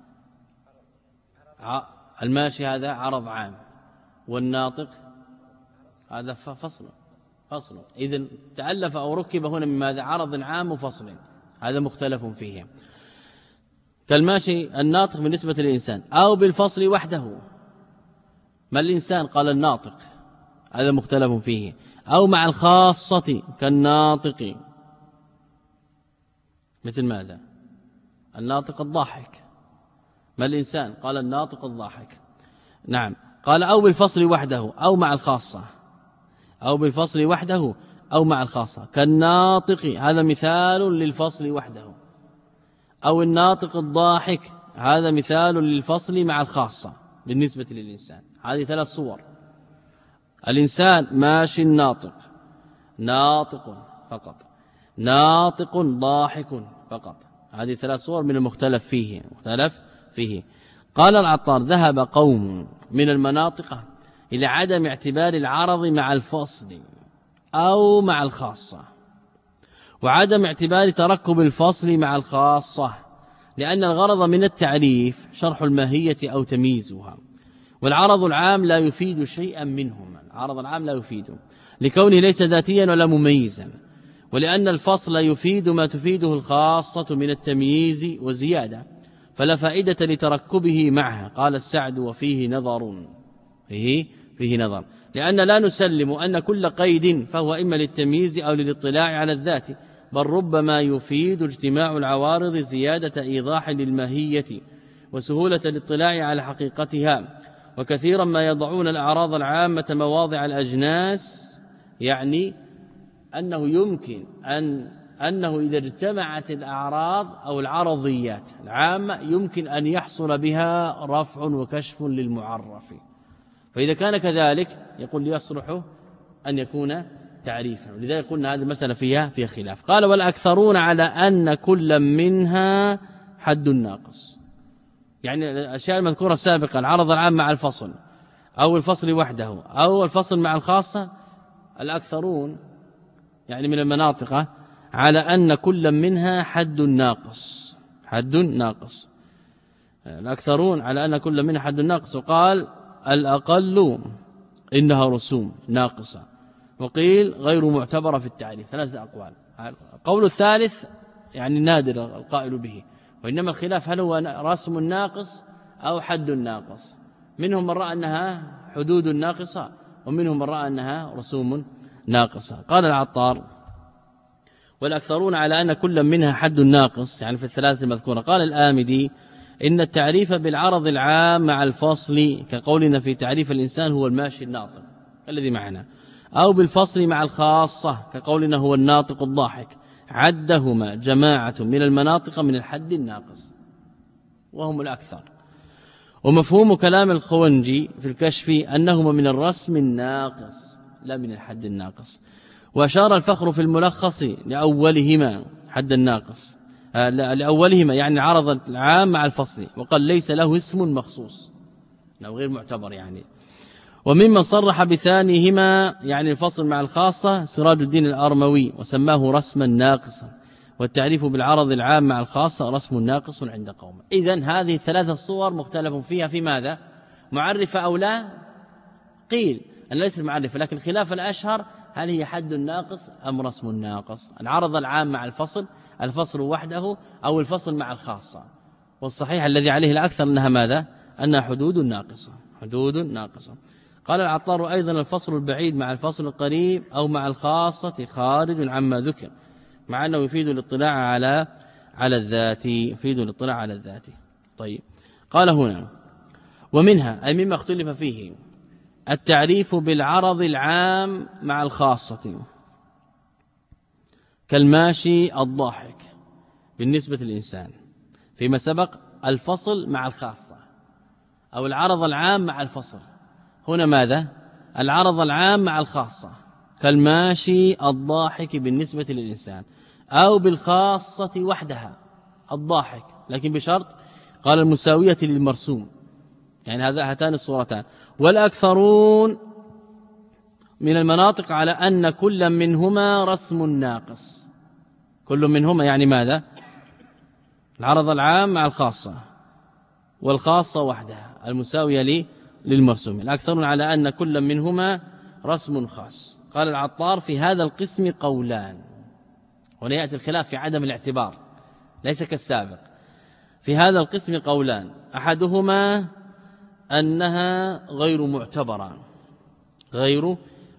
الماشي هذا عرض عام، والناطق هذا فصل فصل. إذن تألف أو ركب هنا من ماذا؟ عرض عام وفصل، هذا مختلف فيه. كالماشي الناطق بالنسبة للإنسان، أو بالفصل وحده. ما الإنسان؟ قال الناطق هذا مختلف فيه. أو مع الخاصة كالناطق، مثل ماذا؟ الناطق الضاحك. ما الإنسان؟ قال الناطق الضاحك. نعم. قال أو بالفصل وحده أو مع الخاصة، أو بالفصل وحده أو مع الخاصة كالناطق، هذا مثال للفصل وحده. أو الناطق الضاحك، هذا مثال للفصل مع الخاصة بالنسبة للإنسان. هذه ثلاث صور. الإنسان ماشي ناطق، ناطق فقط، ناطق ضاحك فقط. هذه ثلاث صور من المختلف فيه مختلف فيه. قال العطار ذهب قوم من المناطق إلى عدم اعتبار العرض مع الفصل أو مع الخاصة، وعدم اعتبار تركب الفصل مع الخاصة، لأن الغرض من التعريف شرح الماهية أو تمييزها، والعرض العام لا يفيد شيئا منهما. العرض العام لا يفيد لكونه ليس ذاتيا ولا مميزا، ولأن الفصل يفيد ما تفيده الخاصة من التمييز وزيادة، فلا فائدة لتركبه معها. قال السعد وفيه نظر، فيه, فيه نظر، لأن لا نسلم أن كل قيد فهو إما للتمييز أو للاطلاع على الذات، بل ربما يفيد اجتماع العوارض زيادة إيضاح للماهية وسهولة الاطلاع على حقيقتها. وكثيرا ما يضعون الأعراض العامة مواضع الأجناس، يعني أنه يمكن أن أنه إذا اجتمعت الأعراض أو العرضيات العامة يمكن أن يحصل بها رفع وكشف للمعرف، فإذا كان كذلك يقول يصلح أن يكون تعريفا. ولذلك قلنا هذه المسألة فيها فيها خلاف. قال والأكثرون على أن كل منها حد ناقص، يعني الأشياء المذكورة السابقة العرض العام مع الفصل أو الفصل وحده أو الفصل مع الخاصة، الأكثرون يعني من المناطق على أن كل منها حد ناقص، حد ناقص. الأكثرون على أن كل منها حد ناقص، وقال الأقل إنها رسوم ناقصة، وقيل غير معتبرة في التعريف. ثلاثة أقوال. القول الثالث يعني نادر القائل به، وإنما الخلاف هل هو رسم ناقص أو حد ناقص. منهم من رأى أنها حدود ناقصة، ومنهم من رأى أنها رسوم ناقصة. قال العطار والأكثرون على أن كل منها حد ناقص، يعني في الثلاثة المذكورة. قال الآمدي إن التعريف بالعرض العام مع الفصل كقولنا في تعريف الإنسان هو الماشي الناطق الذي معنا، أو بالفصل مع الخاصة كقولنا هو الناطق الضاحك، عدهما جماعة من المناطق من الحد الناقص وهم الأكثر. ومفهوم كلام الخونجي في الكشف أنهما من الرسم الناقص لا من الحد الناقص. وأشار الفخر في الملخص لأولهما حد الناقص، لأولهما يعني عرض العام مع الفصل، وقال ليس له اسم مخصوص أو غير معتبر يعني. وممن صرح بثانيهما يعني الفصل مع الخاصة سراج الدين الأرموي، وسماه رسما ناقصا، والتعريف بالعرض العام مع الخاصة رسم ناقص عند قوم. إذن هذه الثلاثة صور مختلف فيها في ماذا؟ معرفة أو لا؟ قيل أن ليست معرفة، لكن الخلاف الأشهر هل هي حد ناقص أم رسم ناقص؟ العرض العام مع الفصل، الفصل وحده، أو الفصل مع الخاصة. والصحيح الذي عليه الأكثر أنها ماذا؟ أنها حدود ناقصة، حدود ناقصة. قال العطار أيضا الفصل البعيد مع الفصل القريب أو مع الخاصة خارج عما ذكر، مع أنه يفيد الاطلاع على على الذات، يفيد الاطلاع على الذات. طيب قال هنا ومنها أي مما اختلف فيه التعريف بالعرض العام مع الخاصة كالماشي الضاحك بالنسبة للإنسان، فيما سبق الفصل مع الخاصة أو العرض العام مع الفصل. هنا ماذا؟ العرض العام مع الخاصة كالماشي الضاحك بالنسبة للإنسان، أو بالخاصة وحدها الضاحك، لكن بشرط قال المساوية للمرسوم، يعني هذا هاتان الصورتان. والأكثرون من المناطق على أن كل منهما رسم ناقص، كل منهما يعني ماذا؟ العرض العام مع الخاصة والخاصة وحدها المساوية لي للمرسوم. الأكثرون على أن كل منهما رسم خاص. قال العطار في هذا القسم قولان، هنا يأتي الخلاف في عدم الاعتبار ليس كالسابق. في هذا القسم قولان، أحدهما أنها غير معتبرة غير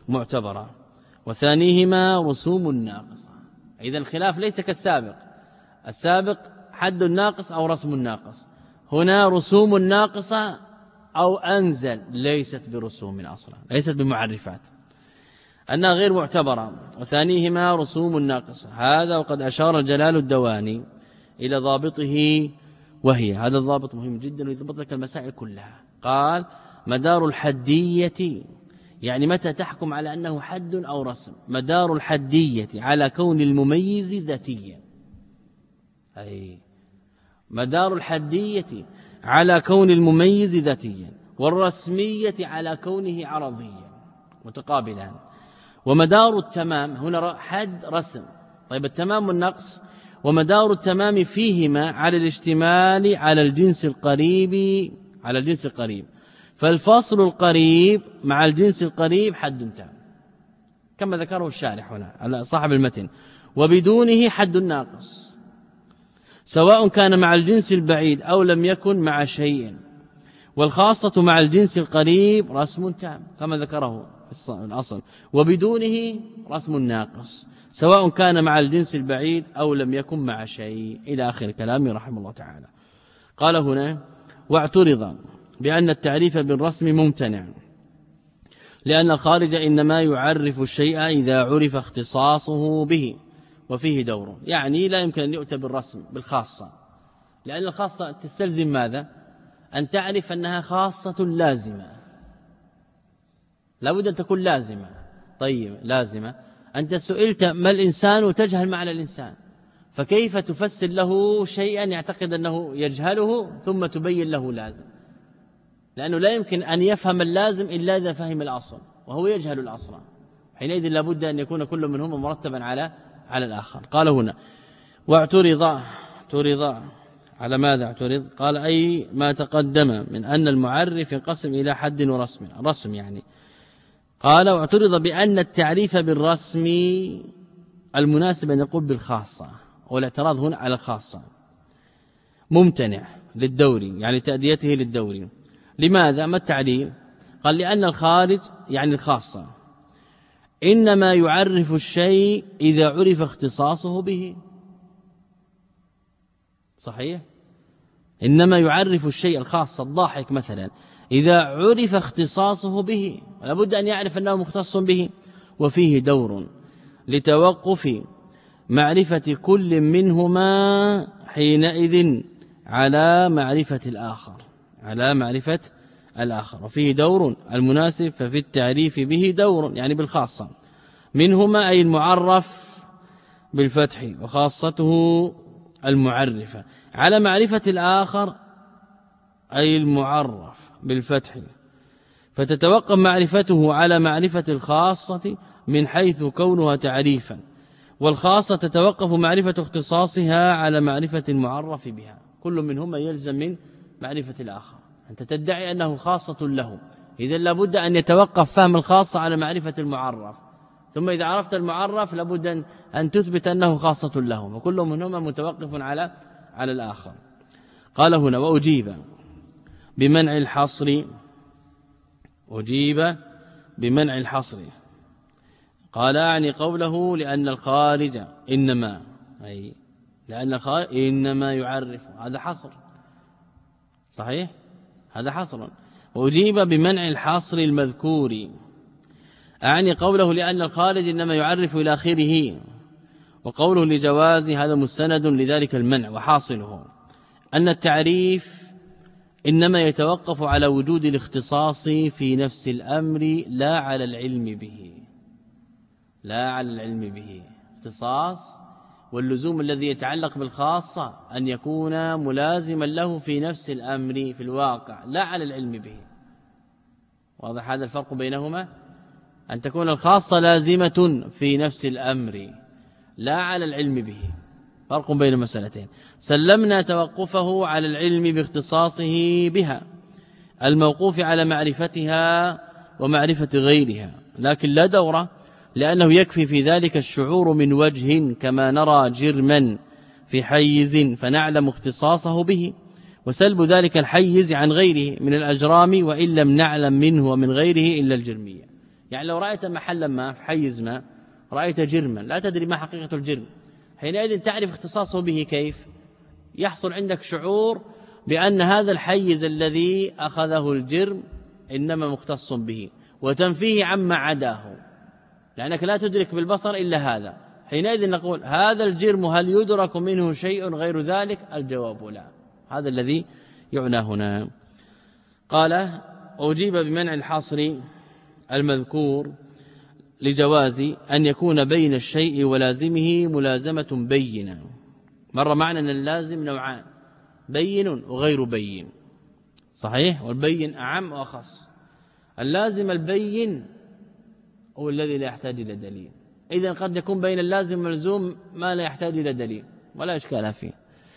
معتبرة. وثانيهما رسوم ناقصة. إذا الخلاف ليس كالسابق، السابق حد ناقص أو رسم ناقص، هنا رسوم ناقصة أو أنزل، ليست برسوم أصلا، ليست بمعرفات، أنها غير معتبرة. وثانيهما رسوم ناقصة، هذا وقد أشار جلال الدواني إلى ضابطه، وهي هذا الضابط مهم جدا ويضبط لك المسائل كلها. قال مدار الحدية، يعني متى تحكم على أنه حد أو رسم؟ مدار الحدية على كون المميز ذاتيا، أي مدار الحدية على كون المميز ذاتيا، والرسمية على كونه عرضيا متقابلان. ومدار التمام هنا حد رسم، طيب التمام والنقص، ومدار التمام فيهما على الاشتمال على الجنس القريب، على الجنس القريب، فالفصل القريب مع الجنس القريب حد تام كما ذكره الشارح هنا صاحب المتن، وبدونه حد ناقص سواء كان مع الجنس البعيد أو لم يكن مع شيء، والخاصة مع الجنس القريب رسم تام كما ذكره الأصل، وبدونه رسم ناقص سواء كان مع الجنس البعيد أو لم يكن مع شيء، إلى آخر كلامه رحمه الله تعالى. قال هنا واعترض بأن التعريف بالرسم ممتنع، لأن الخارج إنما يعرف الشيء إذا عرف اختصاصه به وفيه دور، يعني لا يمكن أن يؤتى بالرسم بالخاصة، لأن الخاصة تستلزم ماذا؟ أن تعرف أنها خاصة لازمة، لا بد أن تكون لازمة. طيب لازمة، أنت سئلت ما الإنسان وتجهل معنى الإنسان، فكيف تفسر له شيئا يعتقد أنه يجهله ثم تبين له لازم؟ لأنه لا يمكن أن يفهم اللازم إلا إذا فهم الأصل، وهو يجهل الأصل، حينئذ لا بد أن يكون كل منهما مرتبا على على الآخر. قال هنا واعترض، اعترض على ماذا اعترض؟ قال أي ما تقدم من أن المعرف ينقسم إلى حد ورسم، رسم يعني. قال واعترض بأن التعريف بالرسم المناسب أن يقول بالخاصة، والاعتراض هنا على الخاصة ممتنع للدوري، يعني تأديته للدوري. لماذا؟ ما التعليل؟ قال لأن الخارج يعني الخاصة إنما يعرف الشيء إذا عرف اختصاصه به. صحيح؟ إنما يعرف الشيء الخاص الضاحك مثلا إذا عرف اختصاصه به، لابد أن يعرف أنه مختص به، وفيه دور لتوقف معرفة كل منهما حينئذ على معرفة الآخر، على معرفة الآخر، وفيه دور المناسب ففي التعريف به دور يعني بالخاصة منهما، أي المعرف بالفتح وخاصته المعرفة، على معرفة الآخر أي المعرف بالفتح، فتتوقف معرفته على معرفة الخاصة من حيث كونها تعريفا، والخاصة تتوقف معرفة اختصاصها على معرفة المعرف بها. كل منهما يلزم من معرفة الآخر، أنت تدعي أنه خاصة له، إذن لابد أن يتوقف فهم الخاصة على معرفة المعرف، ثم إذا عرفت المعرف لابد أن تثبت أنه خاصة له، وكل منهما متوقف على على الآخر. قال هنا وأجيب بمنع الحصر، أجيب بمنع الحصر. قال أعني قوله لأن الخارج إنما، أي لأن الخارج إنما يعرف، هذا حصر صحيح، هذا حصر. وأجيب بمنع الحصر المذكور، أعني قوله لأن الخارج إنما يعرف إلى آخره، وقوله لجواز هذا مستند لذلك المنع، وحاصله أن التعريف إنما يتوقف على وجود الاختصاص في نفس الأمر لا على العلم به، لا على العلم به، اختصاص واللزوم الذي يتعلق بالخاصة أن يكون ملازما له في نفس الأمر في الواقع لا على العلم به. واضح هذا الفرق بينهما؟ أن تكون الخاصة لازمة في نفس الأمر لا على العلم به، فرق بين مسألتين. سلمنا توقفه على العلم باختصاصه بها الموقوف على معرفتها ومعرفة غيرها، لكن لا دورة، لأنه يكفي في ذلك الشعور من وجه كما نرى جرما في حيز فنعلم اختصاصه به، وسلب ذلك الحيز عن غيره من الأجرام وإن لم نعلم منه ومن غيره إلا الجرمية. يعني لو رأيت محلا ما في حيز ما رأيت جرما لا تدري ما حقيقة الجرم، حينئذ تعرف اختصاصه به كيف؟ يحصل عندك شعور بأن هذا الحيز الذي أخذه الجرم إنما مختص به، وتنفيه عما عداه، لأنك لا تدرك بالبصر إلا هذا. حينئذ نقول هذا الجرم هل يدرك منه شيء غير ذلك؟ الجواب لا. هذا الذي يعنى هنا. قال أجيب بمنع الحصر المذكور لجواز أن يكون بين الشيء ولازمه ملازمة بينة. مر معنا أن اللازم نوعان، بين وغير بين، صحيح؟ والبين أعم وأخص. اللازم البين هو الذي لا يحتاج إلى دليل، إذن قد يكون بين اللازم والملزوم ما لا يحتاج إلى دليل ولا إشكال فيه.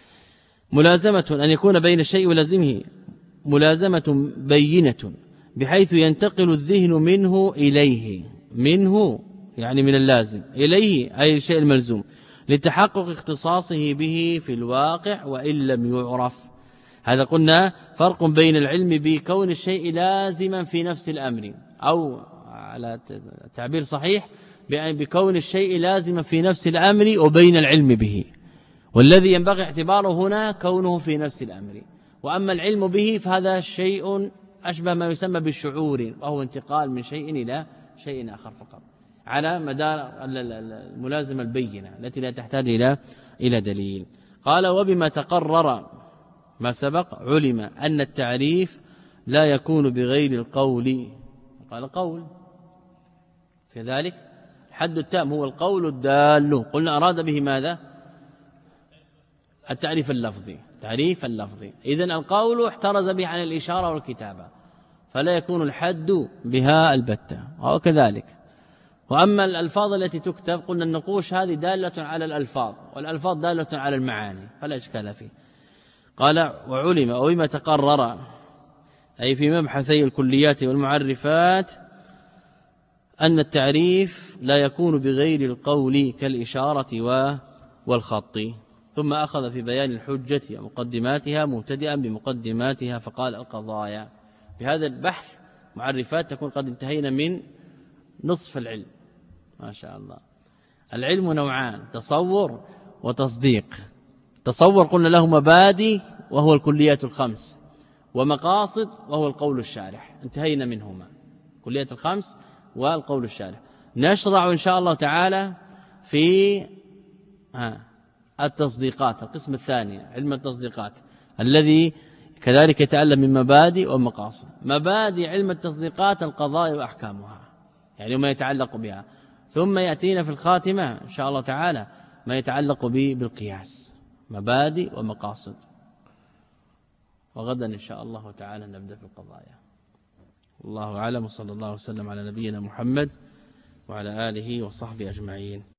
ملازمة أن يكون بين الشيء ولازمه ملازمة بينة بحيث ينتقل الذهن منه إليه، منه يعني من اللازم، إليه أي الشيء الملزوم، لتحقق اختصاصه به في الواقع وإن لم يعرف. هذا قلنا فرق بين العلم بكون الشيء لازما في نفس الأمر، أو على تعبير صحيح بكون الشيء لازما في نفس الأمر، وبين العلم به، والذي ينبغي اعتباره هنا كونه في نفس الأمر. وأما العلم به فهذا شيء أشبه ما يسمى بالشعور، وهو انتقال من شيء إلى شيء آخر فقط، على مدار الملازمة البينة التي لا تحتاج إلى إلى دليل. قال وبما تقرر ما سبق علم أن التعريف لا يكون بغير القول. قال قول كذلك الحد التام هو القول الدال، قلنا أراد به ماذا؟ التعريف اللفظي، تعريف اللفظي. إذن القول احترز به عن الإشارة والكتابة، فلا يكون الحد بها البتة، أو كذلك. وأما الألفاظ التي تكتب قلنا النقوش هذه دالة على الألفاظ، والألفاظ دالة على المعاني، فلا إشكال فيه. قال وعلم وبما تقرر أي في مبحثي الكليات والمعرفات أن التعريف لا يكون بغير القول كالإشارة والخط. ثم أخذ في بيان الحجة ومقدماتها مبتدئا بمقدماتها، فقال القضايا. بهذا البحث معرفات تكون قد انتهينا من نصف العلم ما شاء الله. العلم نوعان، تصور وتصديق. تصور قلنا له مبادئ وهو الكليات الخمس، ومقاصد وهو القول الشارح، انتهينا منهما، كليات الخمس والقول الشارح. نشرع إن شاء الله تعالى في ها التصديقات، القسم الثاني علم التصديقات الذي كذلك يتعلم من مبادئ ومقاصد. مبادئ علم التصديقات القضايا وأحكامها، يعني ما يتعلق بها. ثم يأتينا في الخاتمة إن شاء الله تعالى ما يتعلق به بالقياس، مبادئ ومقاصد. وغدا إن شاء الله تعالى نبدأ في القضايا. والله أعلم، وصلى الله وسلم على نبينا محمد وعلى آله وصحبه أجمعين.